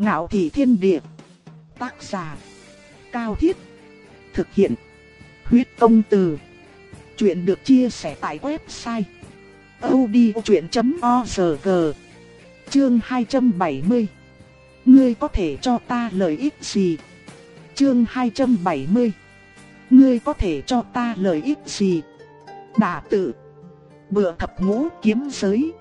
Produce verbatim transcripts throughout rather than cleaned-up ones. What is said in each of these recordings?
Ngạo Thị Thiên Địa. Tác giả Cao Thiết. Thực hiện Huyết Công Từ. Chuyện được chia sẻ tại website audiochuyện chấm org. Chương hai trăm bảy mươi. Ngươi có thể cho ta lợi ích gì? Chương hai trăm bảy mươi. Ngươi có thể cho ta lợi ích gì? Đả tự. Bựa thập ngũ kiếm giới.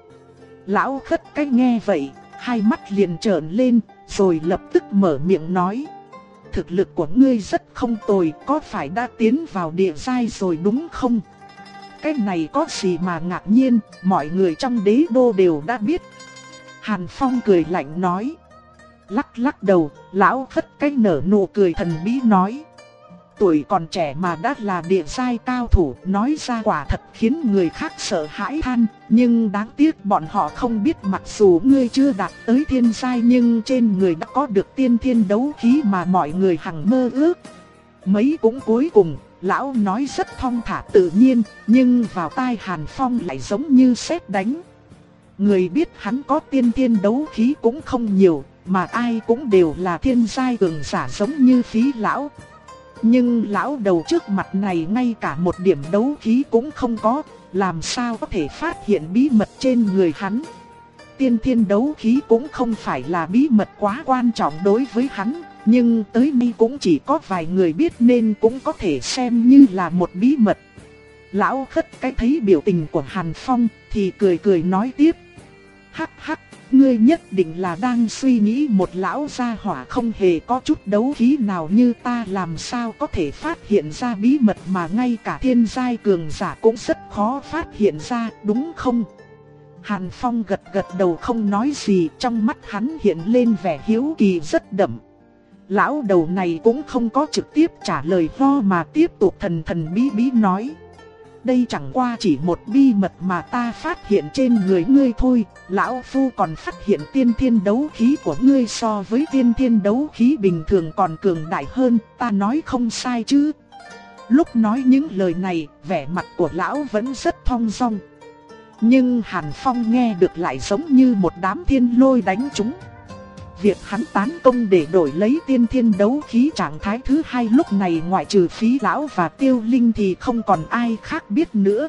Lão Khất Cái nghe vậy, hai mắt liền trợn lên, rồi lập tức mở miệng nói: thực lực của ngươi rất không tồi, có phải đã tiến vào địa giai rồi đúng không? Cái này có gì mà ngạc nhiên, mọi người trong đế đô đều đã biết. Hàn Phong cười lạnh nói. Lắc lắc đầu, Lão Khất Cái nở nụ cười thần bí nói: tuổi còn trẻ mà đã là địa giai cao thủ, nói ra quả thật khiến người khác sợ hãi than. Nhưng đáng tiếc bọn họ không biết, mặc dù ngươi chưa đạt tới thiên giai nhưng trên người đã có được tiên thiên đấu khí mà mọi người hằng mơ ước. Mấy cũng cuối cùng, lão nói rất thong thả tự nhiên, nhưng vào tai Hàn Phong lại giống như sét đánh. Người biết hắn có tiên thiên đấu khí cũng không nhiều, mà ai cũng đều là thiên giai cường giả giống như Phí lão. Nhưng lão đầu trước mặt này ngay cả một điểm đấu khí cũng không có, làm sao có thể phát hiện bí mật trên người hắn. Tiên thiên đấu khí cũng không phải là bí mật quá quan trọng đối với hắn, nhưng tới nay cũng chỉ có vài người biết nên cũng có thể xem như là một bí mật. Lão Khất Cái thấy biểu tình của Hàn Phong thì cười cười nói tiếp: hắc hắc, ngươi nhất định là đang suy nghĩ một lão gia hỏa không hề có chút đấu khí nào như ta làm sao có thể phát hiện ra bí mật mà ngay cả thiên giai cường giả cũng rất khó phát hiện ra, đúng không? Hàn Phong gật gật đầu không nói gì, trong mắt hắn hiện lên vẻ hiếu kỳ rất đậm. Lão đầu này cũng không có trực tiếp trả lời ho mà tiếp tục thần thần bí bí nói: đây chẳng qua chỉ một bí mật mà ta phát hiện trên người ngươi thôi. Lão Phu còn phát hiện tiên thiên đấu khí của ngươi so với tiên thiên đấu khí bình thường còn cường đại hơn, ta nói không sai chứ? Lúc nói những lời này, vẻ mặt của lão vẫn rất thong dong. Nhưng Hàn Phong nghe được lại giống như một đám thiên lôi đánh trúng. Việc hắn tán công để đổi lấy tiên thiên đấu khí trạng thái thứ hai lúc này ngoại trừ Phí lão và Tiêu Linh thì không còn ai khác biết nữa.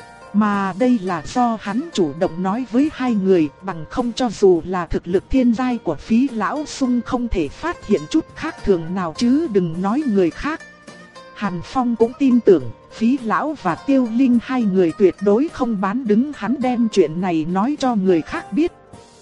Mà đây là do hắn chủ động nói với hai người, bằng không cho dù là thực lực thiên giai của Phí lão sung không thể phát hiện chút khác thường nào chứ đừng nói người khác. Hàn Phong cũng tin tưởng Phí lão và Tiêu Linh hai người tuyệt đối không bán đứng hắn đem chuyện này nói cho người khác biết.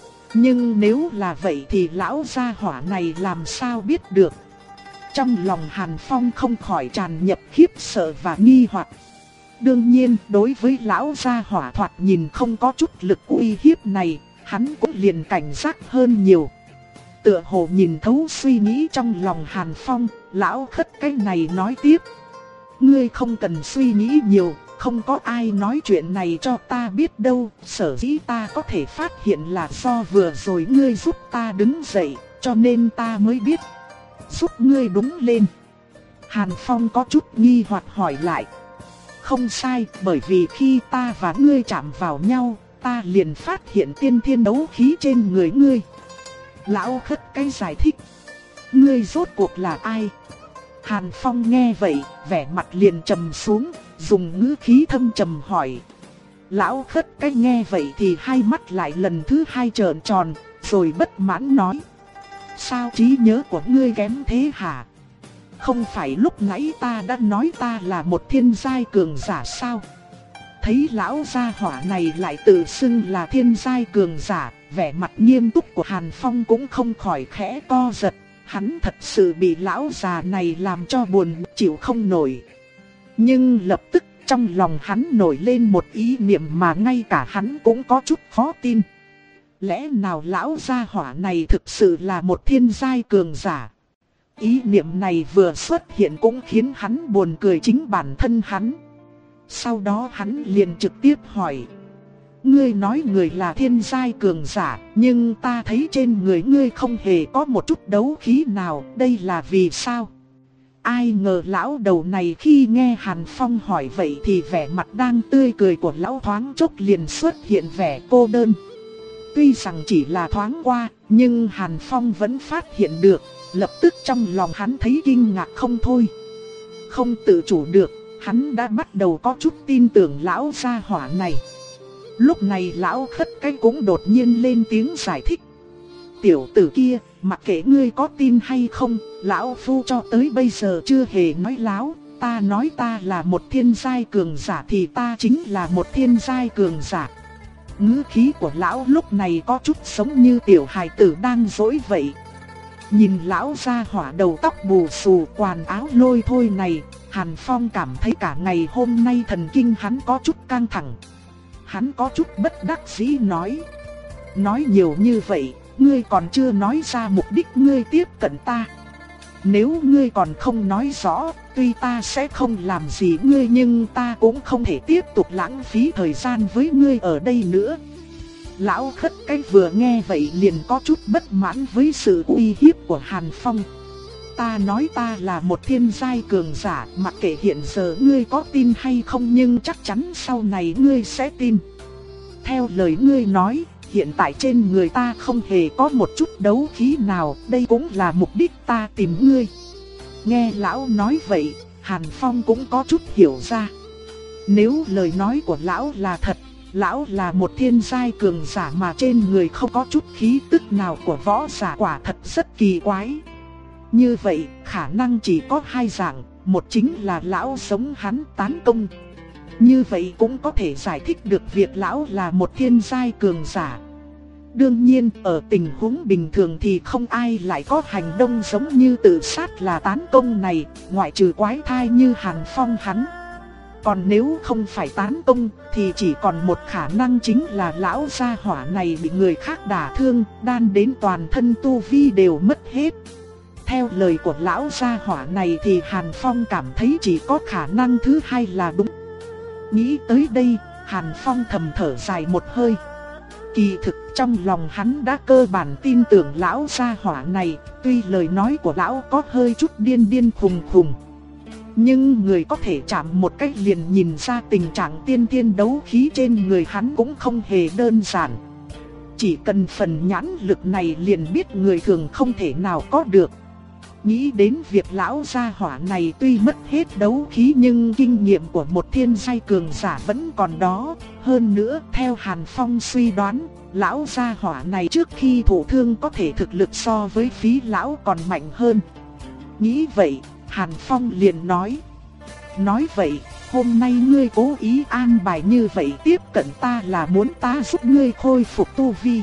Nhưng nếu là vậy thì lão gia hỏa này làm sao biết được? Trong lòng Hàn Phong không khỏi tràn ngập khiếp sợ và nghi hoặc. Đương nhiên, đối với lão gia hỏa thoạt nhìn không có chút lực uy hiếp này, hắn cũng liền cảnh giác hơn nhiều. Tựa hồ nhìn thấu suy nghĩ trong lòng Hàn Phong, Lão Khất Cái này nói tiếp: ngươi không cần suy nghĩ nhiều, không có ai nói chuyện này cho ta biết đâu. Sở dĩ ta có thể phát hiện là do vừa rồi ngươi giúp ta đứng dậy, cho nên ta mới biết. Giúp ngươi đứng lên? Hàn Phong có chút nghi hoặc hỏi lại. Không sai, bởi vì khi ta và ngươi chạm vào nhau, ta liền phát hiện tiên thiên đấu khí trên người ngươi. Lão Khất Cái giải thích. Ngươi rốt cuộc là ai? Hàn Phong nghe vậy, vẻ mặt liền trầm xuống, dùng ngữ khí thâm trầm hỏi. Lão Khất Cái nghe vậy thì hai mắt lại lần thứ hai trợn tròn, rồi bất mãn nói: sao trí nhớ của ngươi kém thế hả? Không phải lúc nãy ta đã nói ta là một thiên giai cường giả sao? Thấy lão gia hỏa này lại tự xưng là thiên giai cường giả, vẻ mặt nghiêm túc của Hàn Phong cũng không khỏi khẽ co giật. Hắn thật sự bị lão già này làm cho buồn chịu không nổi. Nhưng lập tức trong lòng hắn nổi lên một ý niệm mà ngay cả hắn cũng có chút khó tin. Lẽ nào lão gia hỏa này thực sự là một thiên giai cường giả? Ý niệm này vừa xuất hiện cũng khiến hắn buồn cười chính bản thân hắn. Sau đó hắn liền trực tiếp hỏi: ngươi nói người là thiên giai cường giả, nhưng ta thấy trên người ngươi không hề có một chút đấu khí nào, đây là vì sao? Ai ngờ lão đầu này khi nghe Hàn Phong hỏi vậy thì vẻ mặt đang tươi cười của lão thoáng chốc liền xuất hiện vẻ cô đơn. tuy rằng chỉ là thoáng qua, nhưng Hàn Phong vẫn phát hiện được, lập tức trong lòng hắn thấy kinh ngạc không thôi. Không tự chủ được, hắn đã bắt đầu có chút tin tưởng lão gia hỏa này. Lúc này lão khất cái cũng đột nhiên lên tiếng giải thích. Tiểu tử kia, mặc kệ ngươi có tin hay không, lão phu cho tới bây giờ chưa hề nói láo. Ta nói ta là một thiên giai cường giả thì ta chính là một thiên giai cường giả. Ngữ khí của lão lúc này có chút giống như tiểu hài tử đang dỗi vậy. Nhìn lão gia hỏa đầu tóc bù xù, quần áo lôi thôi này, Hàn Phong cảm thấy cả ngày hôm nay thần kinh hắn có chút căng thẳng. Hắn có chút bất đắc dĩ nói. Nói nhiều như vậy, ngươi còn chưa nói ra mục đích ngươi tiếp cận ta. Nếu ngươi còn không nói rõ, tuy ta sẽ không làm gì ngươi nhưng ta cũng không thể tiếp tục lãng phí thời gian với ngươi ở đây nữa. Lão khất cái vừa nghe vậy liền có chút bất mãn với sự uy hiếp của Hàn Phong. Ta nói ta là một thiên giai cường giả, mặc kệ hiện giờ ngươi có tin hay không nhưng chắc chắn sau này ngươi sẽ tin. Theo lời ngươi nói, hiện tại trên người ta không hề có một chút đấu khí nào, đây cũng là mục đích ta tìm ngươi. Nghe lão nói vậy, Hàn Phong cũng có chút hiểu ra. Nếu lời nói của lão là thật, lão là một thiên giai cường giả mà trên người không có chút khí tức nào của võ giả, quả thật rất kỳ quái. Như vậy, khả năng chỉ có hai dạng, một chính là lão sống hắn tán công. Như vậy cũng có thể giải thích được việc lão là một thiên giai cường giả. Đương nhiên, ở tình huống bình thường thì không ai lại có hành động giống như tự sát là tán công này, ngoại trừ quái thai như Hàn Phong hắn. Còn nếu không phải tán công thì chỉ còn một khả năng chính là lão gia hỏa này bị người khác đả thương, đan đến toàn thân tu vi đều mất hết. Theo lời của lão gia hỏa này thì Hàn Phong cảm thấy chỉ có khả năng thứ hai là đúng. Nghĩ tới đây, Hàn Phong thầm thở dài một hơi. Kỳ thực trong lòng hắn đã cơ bản tin tưởng lão gia hỏa này, tuy lời nói của lão có hơi chút điên điên khùng khùng. Nhưng người có thể chạm một cách liền nhìn ra tình trạng tiên tiên đấu khí trên người hắn cũng không hề đơn giản. Chỉ cần phần nhãn lực này liền biết người thường không thể nào có được. Nghĩ đến việc lão gia hỏa này tuy mất hết đấu khí nhưng kinh nghiệm của một thiên giai cường giả vẫn còn đó. Hơn nữa, theo Hàn Phong suy đoán, lão gia hỏa này trước khi thụ thương có thể thực lực so với Phí lão còn mạnh hơn. Nghĩ vậy, Hàn Phong liền nói. Nói vậy, hôm nay ngươi cố ý an bài như vậy tiếp cận ta là muốn ta giúp ngươi khôi phục tu vi.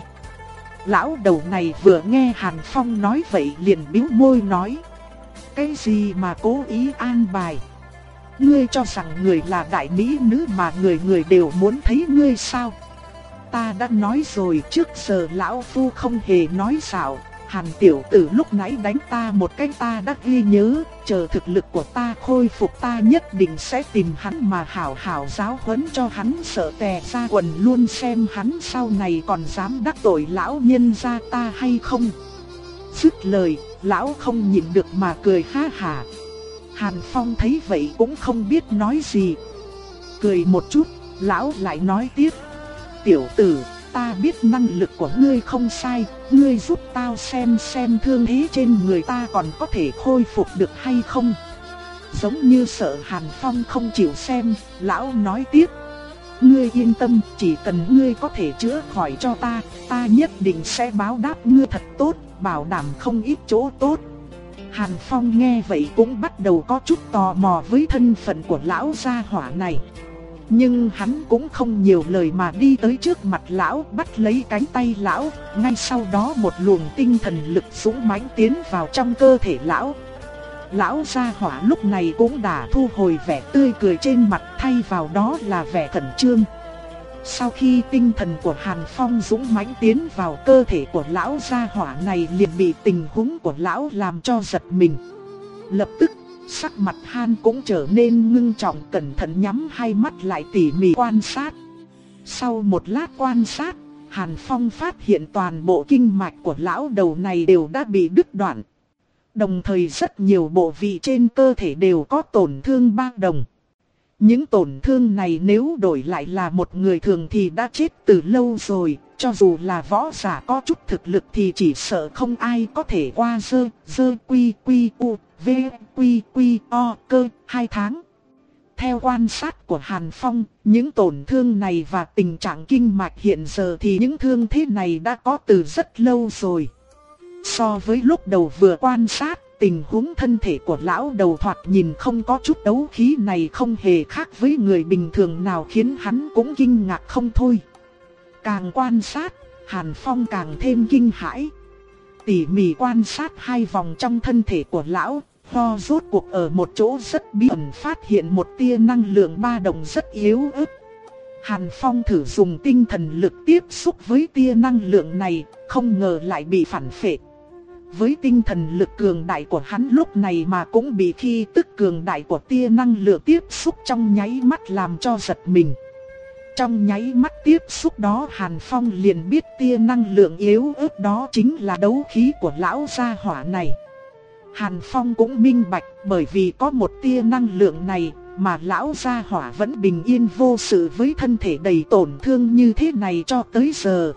Lão đầu này vừa nghe Hàn Phong nói vậy liền bĩu môi nói. Cái gì mà cố ý an bài? Ngươi cho rằng người là đại mỹ nữ mà người người đều muốn thấy ngươi sao? Ta đã nói rồi, trước giờ lão phu không hề nói xạo. Hàn tiểu tử lúc nãy đánh ta một cái ta đã ghi nhớ, chờ thực lực của ta khôi phục ta nhất định sẽ tìm hắn mà hảo hảo giáo huấn cho hắn sợ tè ra quần luôn, xem hắn sau này còn dám đắc tội lão nhân gia ta hay không. Dứt lời, lão không nhịn được mà cười ha hả. Hàn Phong thấy vậy cũng không biết nói gì. Cười một chút, lão lại nói tiếp. Tiểu tử, ta biết năng lực của ngươi không sai, ngươi giúp tao xem xem thương thế trên người ta còn có thể khôi phục được hay không. Giống như sợ Hàn Phong không chịu xem, lão nói tiếp. Ngươi yên tâm, chỉ cần ngươi có thể chữa khỏi cho ta, ta nhất định sẽ báo đáp ngươi thật tốt, bảo đảm không ít chỗ tốt. Hàn Phong nghe vậy cũng bắt đầu có chút tò mò với thân phận của lão gia hỏa này. Nhưng hắn cũng không nhiều lời mà đi tới trước mặt lão, bắt lấy cánh tay lão, ngay sau đó một luồng tinh thần lực dũng mãnh tiến vào trong cơ thể lão. Lão gia hỏa lúc này cũng đã thu hồi vẻ tươi cười trên mặt, thay vào đó là vẻ khẩn trương. Sau khi tinh thần của Hàn Phong dũng mãnh tiến vào cơ thể của lão gia hỏa này liền bị tình huống của lão làm cho giật mình. Lập tức, sắc mặt Han cũng trở nên ngưng trọng, cẩn thận nhắm hai mắt lại tỉ mỉ quan sát. Sau một lát quan sát, Hàn Phong phát hiện toàn bộ kinh mạch của lão đầu này đều đã bị đứt đoạn. Đồng thời rất nhiều bộ vị trên cơ thể đều có tổn thương ba đồng. Những tổn thương này nếu đổi lại là một người thường thì đã chết từ lâu rồi, cho dù là võ giả có chút thực lực thì chỉ sợ không ai có thể qua dơ, dơ quy quy u, v quy quy o cơ hai tháng. Theo quan sát của Hàn Phong, những tổn thương này và tình trạng kinh mạch hiện giờ thì những thương thế này đã có từ rất lâu rồi. So với lúc đầu vừa quan sát, tình huống thân thể của lão đầu thoạt nhìn không có chút đấu khí này không hề khác với người bình thường nào, khiến hắn cũng kinh ngạc không thôi. Càng quan sát, Hàn Phong càng thêm kinh hãi. Tỉ mỉ quan sát hai vòng trong thân thể của lão, ho rốt cuộc ở một chỗ rất bí ẩn phát hiện một tia năng lượng ba động rất yếu ớt. Hàn Phong thử dùng tinh thần lực tiếp xúc với tia năng lượng này, không ngờ lại bị phản phệ. Với tinh thần lực cường đại của hắn lúc này mà cũng bị khí tức cường đại của tia năng lượng tiếp xúc trong nháy mắt làm cho giật mình. Trong nháy mắt tiếp xúc đó Hàn Phong liền biết tia năng lượng yếu ớt đó chính là đấu khí của lão gia hỏa này. Hàn Phong cũng minh bạch, bởi vì có một tia năng lượng này mà lão gia hỏa vẫn bình yên vô sự với thân thể đầy tổn thương như thế này cho tới giờ.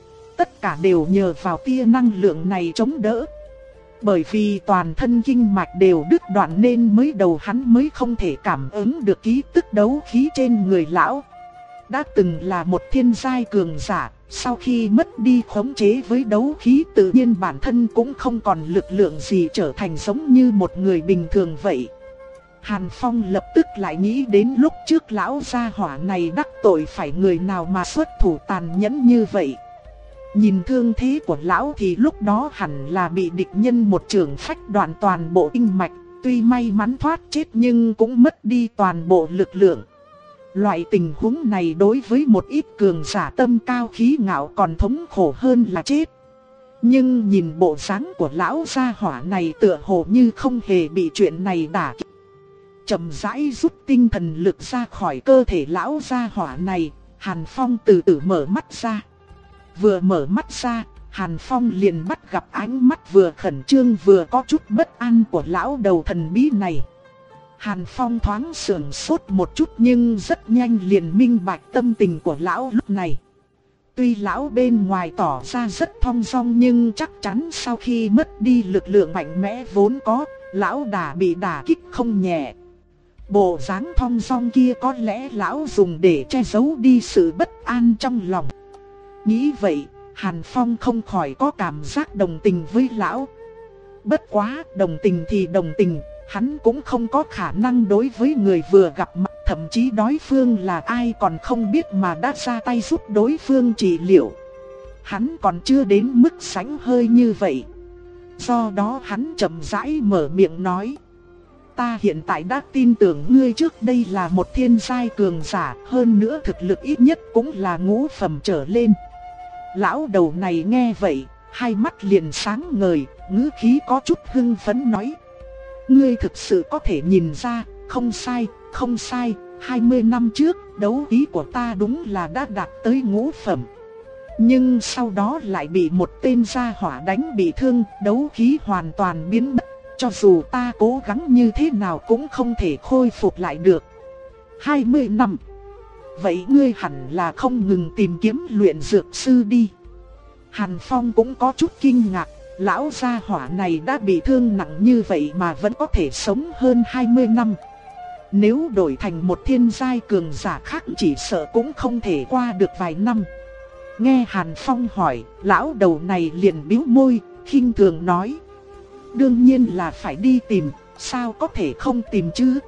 Tất cả đều nhờ vào tia năng lượng này chống đỡ. Bởi vì toàn thân kinh mạch đều đứt đoạn nên mới đầu hắn mới không thể cảm ứng được ký tức đấu khí trên người lão. Đã từng là một thiên giai cường giả, sau khi mất đi khống chế với đấu khí tự nhiên bản thân cũng không còn lực lượng gì, trở thành giống như một người bình thường vậy. Hàn Phong lập tức lại nghĩ đến lúc trước lão gia hỏa này đắc tội phải người nào mà xuất thủ tàn nhẫn như vậy. Nhìn thương thế của lão thì lúc đó hẳn là bị địch nhân một chưởng phách đoạn toàn bộ kinh mạch, tuy may mắn thoát chết nhưng cũng mất đi toàn bộ lực lượng. Loại tình huống này đối với một ít cường giả tâm cao khí ngạo còn thống khổ hơn là chết. Nhưng nhìn bộ dáng của lão gia hỏa này tựa hồ như không hề bị chuyện này đả kích. Chậm rãi rút tinh thần lực ra khỏi cơ thể lão gia hỏa này, Hàn Phong từ từ mở mắt ra. Vừa mở mắt ra, Hàn Phong liền bắt gặp ánh mắt vừa khẩn trương vừa có chút bất an của lão đầu thần bí này. Hàn Phong thoáng sườn sốt một chút nhưng rất nhanh liền minh bạch tâm tình của lão lúc này. Tuy lão bên ngoài tỏ ra rất thong dong nhưng chắc chắn sau khi mất đi lực lượng mạnh mẽ vốn có, lão đã bị đả kích không nhẹ. Bộ dáng thong dong kia có lẽ lão dùng để che giấu đi sự bất an trong lòng. Nghĩ vậy, Hàn Phong không khỏi có cảm giác đồng tình với lão. Bất quá, đồng tình thì đồng tình, hắn cũng không có khả năng đối với người vừa gặp mặt, thậm chí đối phương là ai còn không biết mà đã ra tay giúp đối phương trị liệu. Hắn còn chưa đến mức sánh hơi như vậy. Do đó hắn chậm rãi mở miệng nói: ta hiện tại đã tin tưởng ngươi trước đây là một thiên giai cường giả, hơn nữa thực lực ít nhất cũng là ngũ phẩm trở lên. Lão đầu này nghe vậy, hai mắt liền sáng ngời, ngữ khí có chút hưng phấn nói: ngươi thực sự có thể nhìn ra, không sai, không sai, hai mươi năm trước, đấu khí của ta đúng là đã đạt tới ngũ phẩm. Nhưng sau đó lại bị một tên gia hỏa đánh bị thương, đấu khí hoàn toàn biến mất, cho dù ta cố gắng như thế nào cũng không thể khôi phục lại được. hai mươi năm. Vậy ngươi hẳn là không ngừng tìm kiếm luyện dược sư đi. Hàn Phong cũng có chút kinh ngạc, lão gia hỏa này đã bị thương nặng như vậy mà vẫn có thể sống hơn hai mươi năm. Nếu đổi thành một thiên giai cường giả khác chỉ sợ cũng không thể qua được vài năm. Nghe Hàn Phong hỏi, lão đầu này liền bĩu môi, khinh thường nói: đương nhiên là phải đi tìm, sao có thể không tìm chứ.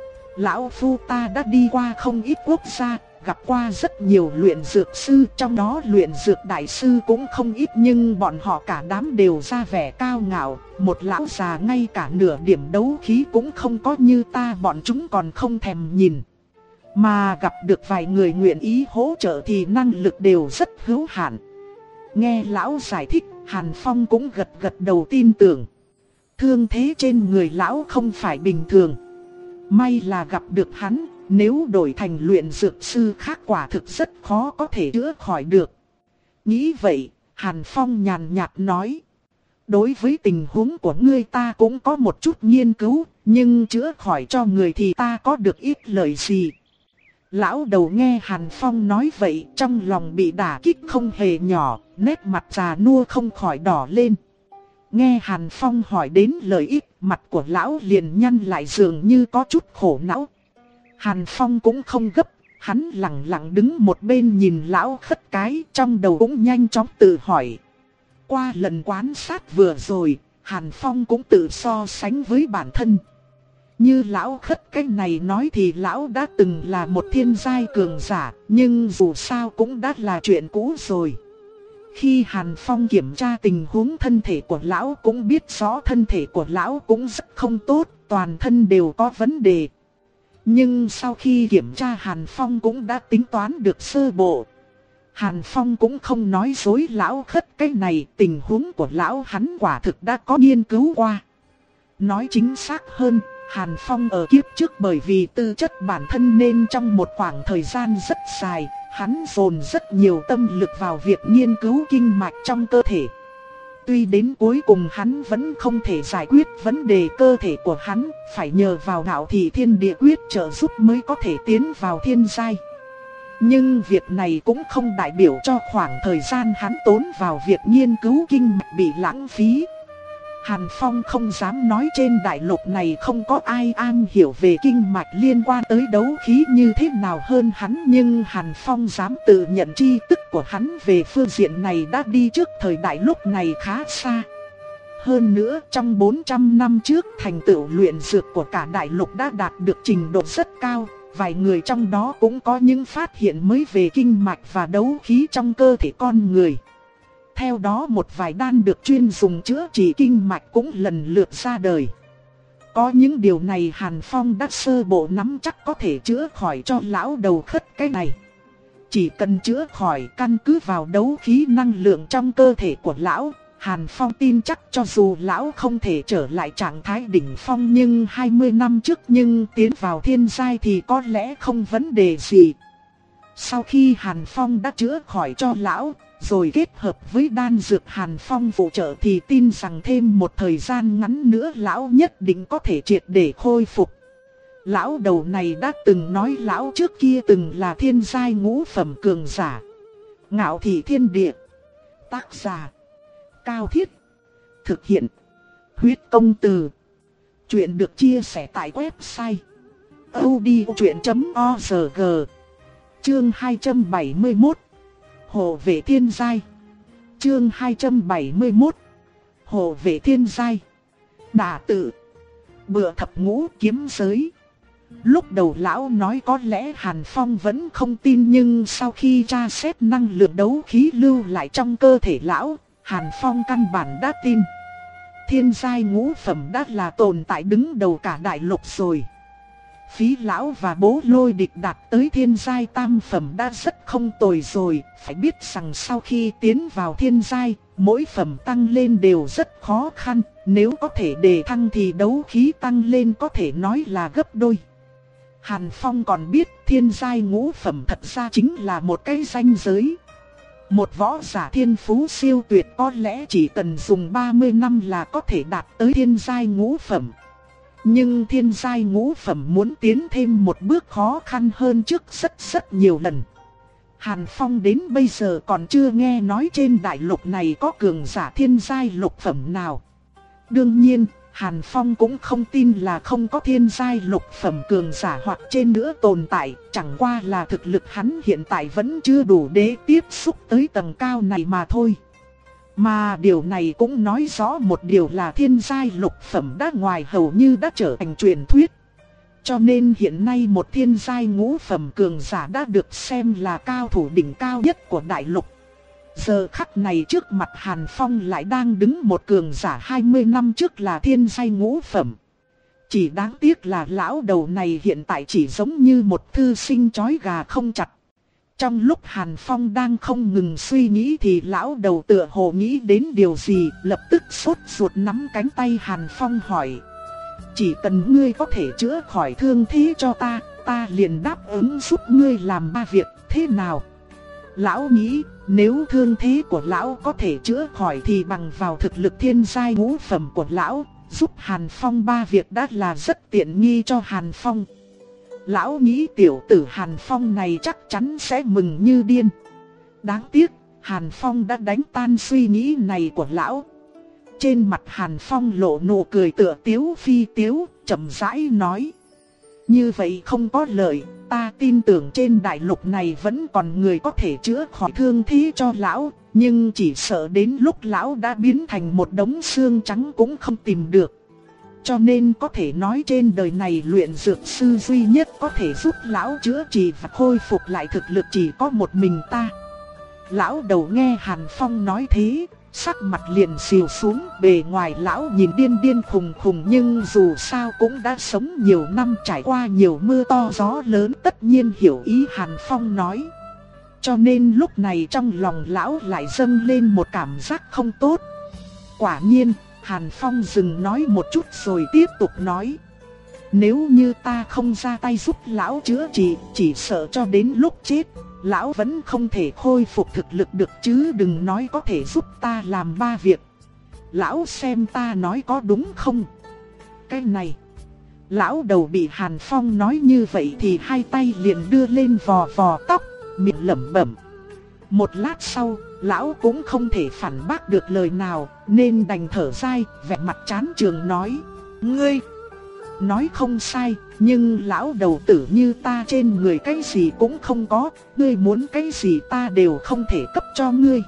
Lão phu ta đã đi qua không ít quốc gia, gặp qua rất nhiều luyện dược sư, trong đó luyện dược đại sư cũng không ít, nhưng bọn họ cả đám đều ra vẻ cao ngạo, một lão già ngay cả nửa điểm đấu khí cũng không có như ta bọn chúng còn không thèm nhìn. Mà gặp được vài người nguyện ý hỗ trợ thì năng lực đều rất hữu hạn. Nghe lão giải thích, Hàn Phong cũng gật gật đầu tin tưởng. Thương thế trên người lão không phải bình thường. May là gặp được hắn, nếu đổi thành luyện dược sư khác quả thực rất khó có thể chữa khỏi được. Nghĩ vậy, Hàn Phong nhàn nhạt nói: đối với tình huống của ngươi ta cũng có một chút nghiên cứu, nhưng chữa khỏi cho người thì ta có được ít lợi gì. Lão đầu nghe Hàn Phong nói vậy, trong lòng bị đả kích không hề nhỏ, nét mặt già nua không khỏi đỏ lên. Nghe Hàn Phong hỏi đến lợi ích, mặt của lão liền nhăn lại dường như có chút khổ não. Hàn Phong cũng không gấp, hắn lặng lặng đứng một bên nhìn lão khất cái, trong đầu cũng nhanh chóng tự hỏi. Qua lần quan sát vừa rồi, Hàn Phong cũng tự so sánh với bản thân. Như lão khất cái này nói thì lão đã từng là một thiên giai cường giả, nhưng dù sao cũng đã là chuyện cũ rồi. Khi Hàn Phong kiểm tra tình huống thân thể của lão cũng biết rõ thân thể của lão cũng rất không tốt, toàn thân đều có vấn đề. Nhưng sau khi kiểm tra Hàn Phong cũng đã tính toán được sơ bộ. Hàn Phong cũng không nói dối lão khất cái này, tình huống của lão hắn quả thực đã có nghiên cứu qua. Nói chính xác hơn, Hàn Phong ở kiếp trước bởi vì tư chất bản thân nên trong một khoảng thời gian rất dài, hắn dồn rất nhiều tâm lực vào việc nghiên cứu kinh mạch trong cơ thể. Tuy đến cuối cùng hắn vẫn không thể giải quyết vấn đề cơ thể của hắn, phải nhờ vào Ngạo Thị Thiên Địa Quyết trợ giúp mới có thể tiến vào thiên giai. Nhưng việc này cũng không đại biểu cho khoảng thời gian hắn tốn vào việc nghiên cứu kinh mạch bị lãng phí. Hàn Phong không dám nói trên đại lục này không có ai am hiểu về kinh mạch liên quan tới đấu khí như thế nào hơn hắn, nhưng Hàn Phong dám tự nhận tri thức của hắn về phương diện này đã đi trước thời đại lúc này khá xa. Hơn nữa, trong bốn trăm năm trước, thành tựu luyện dược của cả đại lục đã đạt được trình độ rất cao, vài người trong đó cũng có những phát hiện mới về kinh mạch và đấu khí trong cơ thể con người. Theo đó một vài đan được chuyên dùng chữa trị kinh mạch cũng lần lượt ra đời. Có những điều này Hàn Phong đã sơ bộ nắm chắc có thể chữa khỏi cho lão đầu khất cái này. Chỉ cần chữa khỏi căn cứ vào đấu khí năng lượng trong cơ thể của lão, Hàn Phong tin chắc cho dù lão không thể trở lại trạng thái đỉnh phong nhưng hai mươi năm trước nhưng tiến vào thiên giai thì có lẽ không vấn đề gì. Sau khi Hàn Phong đã chữa khỏi cho lão, rồi kết hợp với đan dược Hàn Phong phụ trợ thì tin rằng thêm một thời gian ngắn nữa lão nhất định có thể triệt để khôi phục. Lão đầu này đã từng nói lão trước kia từng là thiên giai ngũ phẩm cường giả. Ngạo Thị Thiên Địa. Tác giả Cao Thiết. Thực hiện Huyết Công Từ. Chuyện được chia sẻ tại website audiochuyện chấm org. Chương hai trăm bảy mươi mốt. Hộ vệ thiên giai. Chương hai trăm bảy mươi mốt. Hộ vệ thiên giai. Đả tự. Bựa thập ngũ kiếm giới. Lúc đầu lão nói có lẽ Hàn Phong vẫn không tin, nhưng sau khi tra xét năng lượng đấu khí lưu lại trong cơ thể lão, Hàn Phong căn bản đã tin. Thiên giai ngũ phẩm đã là tồn tại đứng đầu cả đại lục rồi. Phí lão và Bố Lôi Địch đạt tới thiên giai tam phẩm đã rất không tồi rồi. Phải biết rằng sau khi tiến vào thiên giai, mỗi phẩm tăng lên đều rất khó khăn. Nếu có thể đề thăng thì đấu khí tăng lên có thể nói là gấp đôi. Hàn Phong còn biết thiên giai ngũ phẩm thật ra chính là một cái ranh giới. Một võ giả thiên phú siêu tuyệt có lẽ chỉ cần dùng ba mươi năm là có thể đạt tới thiên giai ngũ phẩm. Nhưng thiên giai ngũ phẩm muốn tiến thêm một bước khó khăn hơn trước rất rất nhiều lần. Hàn Phong đến bây giờ còn chưa nghe nói trên đại lục này có cường giả thiên giai lục phẩm nào. Đương nhiên, Hàn Phong cũng không tin là không có thiên giai lục phẩm cường giả hoặc trên nữa tồn tại, chẳng qua là thực lực hắn hiện tại vẫn chưa đủ để tiếp xúc tới tầng cao này mà thôi. Mà điều này cũng nói rõ một điều là thiên giai lục phẩm đã ngoài hầu như đã trở thành truyền thuyết. Cho nên hiện nay một thiên giai ngũ phẩm cường giả đã được xem là cao thủ đỉnh cao nhất của đại lục. Giờ khắc này trước mặt Hàn Phong lại đang đứng một cường giả hai mươi năm trước là thiên giai ngũ phẩm. Chỉ đáng tiếc là lão đầu này hiện tại chỉ giống như một thư sinh chói gà không chặt. Trong lúc Hàn Phong đang không ngừng suy nghĩ thì lão đầu tựa hồ nghĩ đến điều gì, lập tức sốt ruột nắm cánh tay Hàn Phong hỏi. Chỉ cần ngươi có thể chữa khỏi thương thế cho ta, ta liền đáp ứng giúp ngươi làm ba việc, thế nào? Lão nghĩ, nếu thương thế của lão có thể chữa khỏi thì bằng vào thực lực thiên giai ngũ phẩm của lão, giúp Hàn Phong ba việc đã là rất tiện nghi cho Hàn Phong. Lão nghĩ tiểu tử Hàn Phong này chắc chắn sẽ mừng như điên. Đáng tiếc, Hàn Phong đã đánh tan suy nghĩ này của lão. Trên mặt Hàn Phong lộ nụ cười tựa tiếu phi tiếu, chậm rãi nói. Như vậy không có lợi, ta tin tưởng trên đại lục này vẫn còn người có thể chữa khỏi thương thế cho lão. Nhưng chỉ sợ đến lúc lão đã biến thành một đống xương trắng cũng không tìm được. Cho nên có thể nói trên đời này luyện dược sư duy nhất có thể giúp lão chữa trị và khôi phục lại thực lực chỉ có một mình ta. Lão đầu nghe Hàn Phong nói thế, sắc mặt liền xìu xuống. Bề ngoài lão nhìn điên điên khùng khùng, nhưng dù sao cũng đã sống nhiều năm, trải qua nhiều mưa to gió lớn, tất nhiên hiểu ý Hàn Phong nói. Cho nên lúc này trong lòng lão lại dâng lên một cảm giác không tốt. Quả nhiên, Hàn Phong dừng nói một chút rồi tiếp tục nói. Nếu như ta không ra tay giúp lão chữa trị, chỉ sợ cho đến lúc chết, lão vẫn không thể khôi phục thực lực được, chứ đừng nói có thể giúp ta làm ba việc. Lão xem ta nói có đúng không? Cái này, lão đầu bị Hàn Phong nói như vậy thì hai tay liền đưa lên vò vò tóc, miệng lẩm bẩm. Một lát sau, lão cũng không thể phản bác được lời nào, nên đành thở dài, vẻ mặt chán chường nói. Ngươi nói không sai, nhưng lão đầu tử như ta trên người cái gì cũng không có, ngươi muốn cái gì ta đều không thể cấp cho ngươi.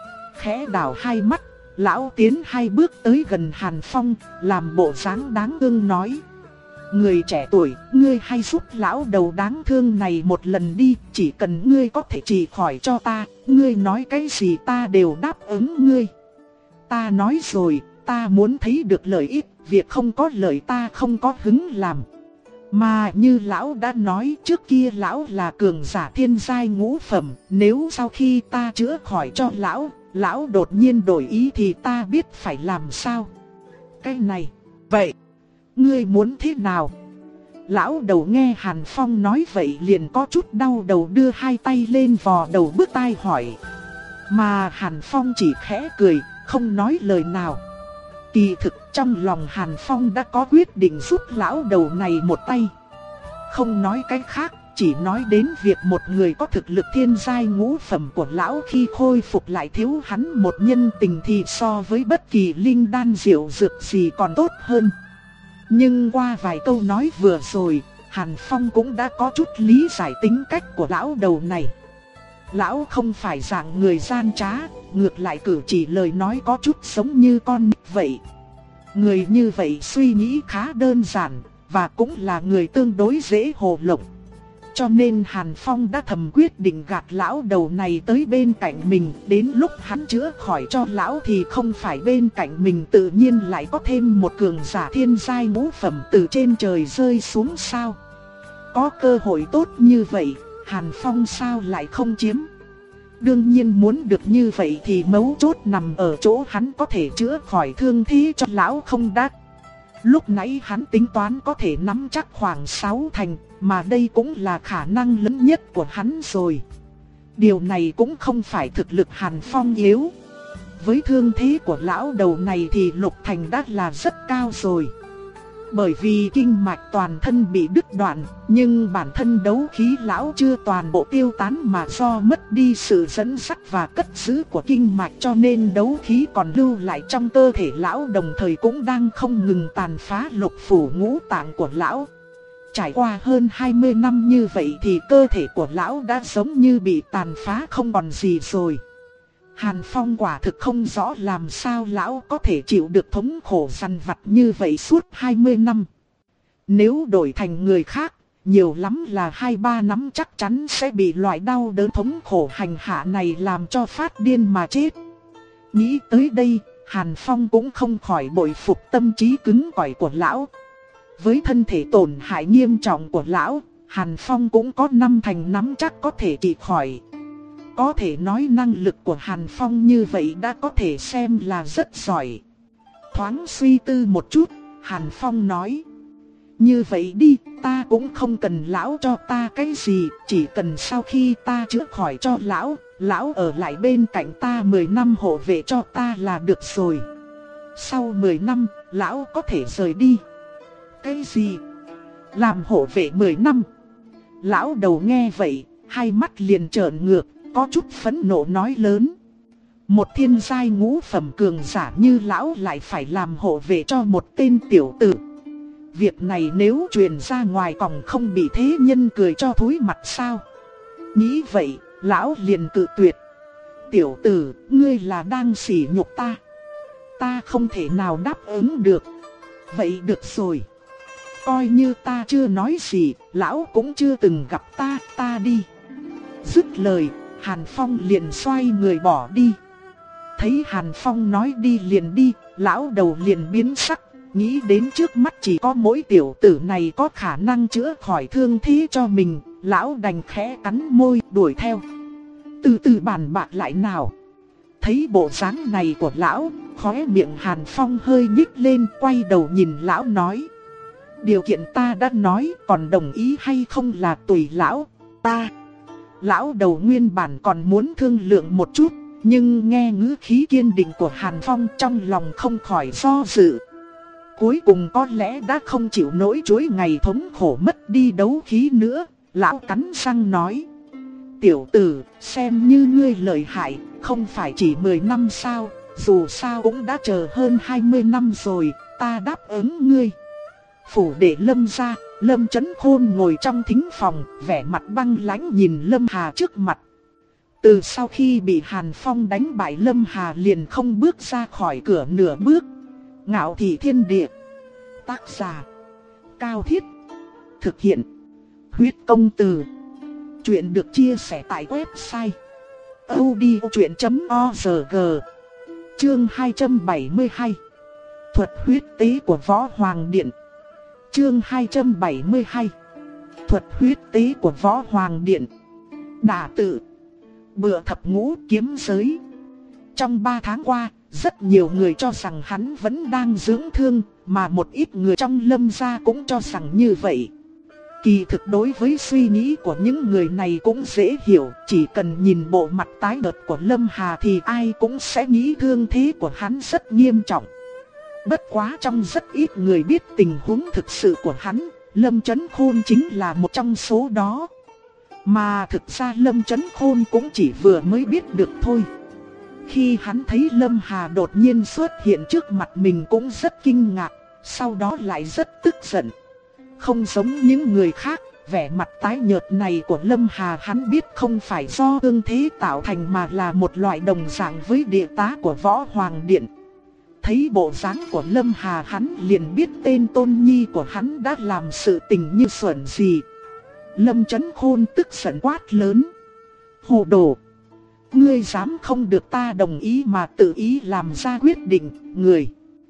Khẽ đảo hai mắt, lão tiến hai bước tới gần Hàn Phong, làm bộ dáng đáng thương nói. Người trẻ tuổi, ngươi hãy giúp lão đầu đáng thương này một lần đi, chỉ cần ngươi có thể trị khỏi cho ta, ngươi nói cái gì ta đều đáp ứng ngươi. Ta nói rồi, ta muốn thấy được lợi ích, việc không có lợi ta không có hứng làm. Mà như lão đã nói trước kia, lão là cường giả thiên giai ngũ phẩm, nếu sau khi ta chữa khỏi cho lão, lão đột nhiên đổi ý thì ta biết phải làm sao. Cái này, vậy ngươi muốn thế nào? Lão đầu nghe Hàn Phong nói vậy liền có chút đau đầu, đưa hai tay lên vò đầu bứt tai hỏi. Mà Hàn Phong chỉ khẽ cười, không nói lời nào. Kỳ thực trong lòng Hàn Phong đã có quyết định giúp lão đầu này một tay. Không nói cái khác, chỉ nói đến việc một người có thực lực thiên giai ngũ phẩm của lão khi khôi phục lại thiếu hắn một nhân tình thì so với bất kỳ linh đan diệu dược gì còn tốt hơn. Nhưng qua vài câu nói vừa rồi, Hàn Phong cũng đã có chút lý giải tính cách của lão đầu này. Lão không phải dạng người gian trá, ngược lại cử chỉ lời nói có chút giống như con nít vậy. Người như vậy suy nghĩ khá đơn giản, và cũng là người tương đối dễ hồ lộng. Cho nên Hàn Phong đã thầm quyết định gạt lão đầu này tới bên cạnh mình. Đến lúc hắn chữa khỏi cho lão thì không phải bên cạnh mình tự nhiên lại có thêm một cường giả thiên giai ngũ phẩm từ trên trời rơi xuống sao? Có cơ hội tốt như vậy, Hàn Phong sao lại không chiếm? Đương nhiên muốn được như vậy thì mấu chốt nằm ở chỗ hắn có thể chữa khỏi thương thế cho lão không đắt. Lúc nãy hắn tính toán có thể nắm chắc khoảng sáu thành, mà đây cũng là khả năng lớn nhất của hắn rồi. Điều này cũng không phải thực lực Hàn Phong yếu. Với thương thế của lão đầu này thì lục thành đã là rất cao rồi. Bởi vì kinh mạch toàn thân bị đứt đoạn, nhưng bản thân đấu khí lão chưa toàn bộ tiêu tán mà do mất đi sự dẫn dắt và cất giữ của kinh mạch, cho nên đấu khí còn lưu lại trong cơ thể lão đồng thời cũng đang không ngừng tàn phá lục phủ ngũ tạng của lão. Trải qua hơn hai mươi năm như vậy thì cơ thể của lão đã giống như bị tàn phá không còn gì rồi. Hàn Phong quả thực không rõ làm sao lão có thể chịu được thống khổ dằn vặt như vậy suốt hai mươi năm. Nếu đổi thành người khác, nhiều lắm là hai ba năm chắc chắn sẽ bị loại đau đớn thống khổ hành hạ này làm cho phát điên mà chết. Nghĩ tới đây, Hàn Phong cũng không khỏi bội phục tâm trí cứng cỏi của lão. Với thân thể tổn hại nghiêm trọng của lão, Hàn Phong cũng có năm thành nắm chắc có thể trị khỏi. Có thể nói năng lực của Hàn Phong như vậy đã có thể xem là rất giỏi. Thoáng suy tư một chút, Hàn Phong nói. Như vậy đi, ta cũng không cần lão cho ta cái gì, chỉ cần sau khi ta chữa khỏi cho lão, lão ở lại bên cạnh ta mười năm hộ vệ cho ta là được rồi. Sau mười năm, lão có thể rời đi. Cái gì? Làm hộ vệ mười năm? Lão đầu nghe vậy, hai mắt liền trợn ngược, có chút phẫn nộ nói lớn. Một thiên giai ngũ phẩm cường giả như lão lại phải làm hộ vệ cho một tên tiểu tử. Việc này nếu truyền ra ngoài còn không bị thế nhân cười cho thúi mặt sao? Nghĩ vậy, lão liền cự tuyệt. Tiểu tử, ngươi là đang sỉ nhục ta. Ta không thể nào đáp ứng được. Vậy được rồi. Coi như ta chưa nói gì, lão cũng chưa từng gặp ta, ta đi. Dứt lời, Hàn Phong liền xoay người bỏ đi. Thấy Hàn Phong nói đi liền đi, lão đầu liền biến sắc, nghĩ đến trước mắt chỉ có mỗi tiểu tử này có khả năng chữa khỏi thương thế cho mình, lão đành khẽ cắn môi đuổi theo. Từ từ bàn bạc lại nào. Thấy bộ dáng này của lão, khóe miệng Hàn Phong hơi nhích lên, quay đầu nhìn lão nói. Điều kiện ta đã nói, còn đồng ý hay không là tùy lão, ta. Lão đầu nguyên bản còn muốn thương lượng một chút, nhưng nghe ngữ khí kiên định của Hàn Phong trong lòng không khỏi do dự. Cuối cùng có lẽ đã không chịu nổi chuỗi ngày thống khổ mất đi đấu khí nữa, lão cắn răng nói. Tiểu tử, xem như ngươi lợi hại, không phải chỉ mười năm sao, dù sao cũng đã chờ hơn hai mươi năm rồi, ta đáp ứng ngươi. Phủ đệ Lâm gia, Lâm Chấn Khôn ngồi trong thính phòng, vẻ mặt băng lãnh nhìn Lâm Hà trước mặt. Từ sau khi bị Hàn Phong đánh bại, Lâm Hà liền không bước ra khỏi cửa nửa bước. Ngạo thị thiên địa. Tác giả Cao Thiết. Thực hiện Huyết Công Từ. Chuyện được chia sẻ tại website audiochuyện chấm org. Chương hai trăm bảy mươi hai. Thuật huyết tế của Võ Hoàng Điện. Chương hai trăm bảy mươi hai. Thuật huyết tế của Võ Hoàng Điện. Đả tự. Bựa thập ngũ kiếm giới. Trong ba tháng qua, rất nhiều người cho rằng hắn vẫn đang dưỡng thương, mà một ít người trong Lâm gia cũng cho rằng như vậy. Kỳ thực đối với suy nghĩ của những người này cũng dễ hiểu, chỉ cần nhìn bộ mặt tái nhợt của Lâm Hà thì ai cũng sẽ nghĩ thương thế của hắn rất nghiêm trọng. Bất quá trong rất ít người biết tình huống thực sự của hắn, Lâm Chấn Khôn chính là một trong số đó. Mà thực ra Lâm Chấn Khôn cũng chỉ vừa mới biết được thôi. Khi hắn thấy Lâm Hà đột nhiên xuất hiện trước mặt mình cũng rất kinh ngạc, sau đó lại rất tức giận. Không giống những người khác, vẻ mặt tái nhợt này của Lâm Hà hắn biết không phải do thương thế tạo thành mà là một loại đồng dạng với địa tá của Võ Hoàng Điện. Thấy bộ dáng của Lâm Hà hắn liền biết tên tôn nhi của hắn đã làm sự tình như xuẩn gì. Lâm Chấn Khôn tức giận quát lớn. Hồ đồ! Ngươi dám không được ta đồng ý mà tự ý làm ra quyết định, người!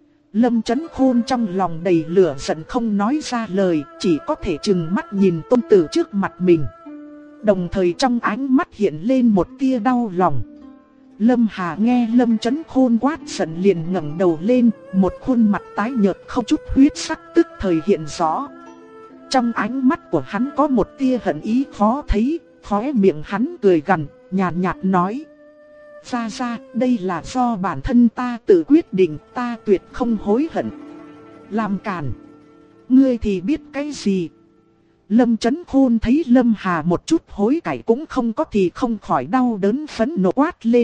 Lâm Chấn Khôn trong lòng đầy lửa giận không nói ra lời, chỉ có thể trừng mắt nhìn tôn tử trước mặt mình. Đồng thời trong ánh mắt hiện lên một tia đau lòng. Lâm Hà nghe Lâm Chấn Khôn quát giận liền ngẩng đầu lên, một khuôn mặt tái nhợt không chút huyết sắc tức thời hiện rõ. Trong ánh mắt của hắn có một tia hận ý khó thấy, khóe miệng hắn cười gằn, nhàn nhạt nói. Ra ra, đây là do bản thân ta tự quyết định, ta tuyệt không hối hận. Làm càn! Ngươi thì biết cái gì? Lâm Chấn Khôn thấy Lâm Hà một chút hối cải cũng không có thì không khỏi đau đớn phẫn nộ quát lên.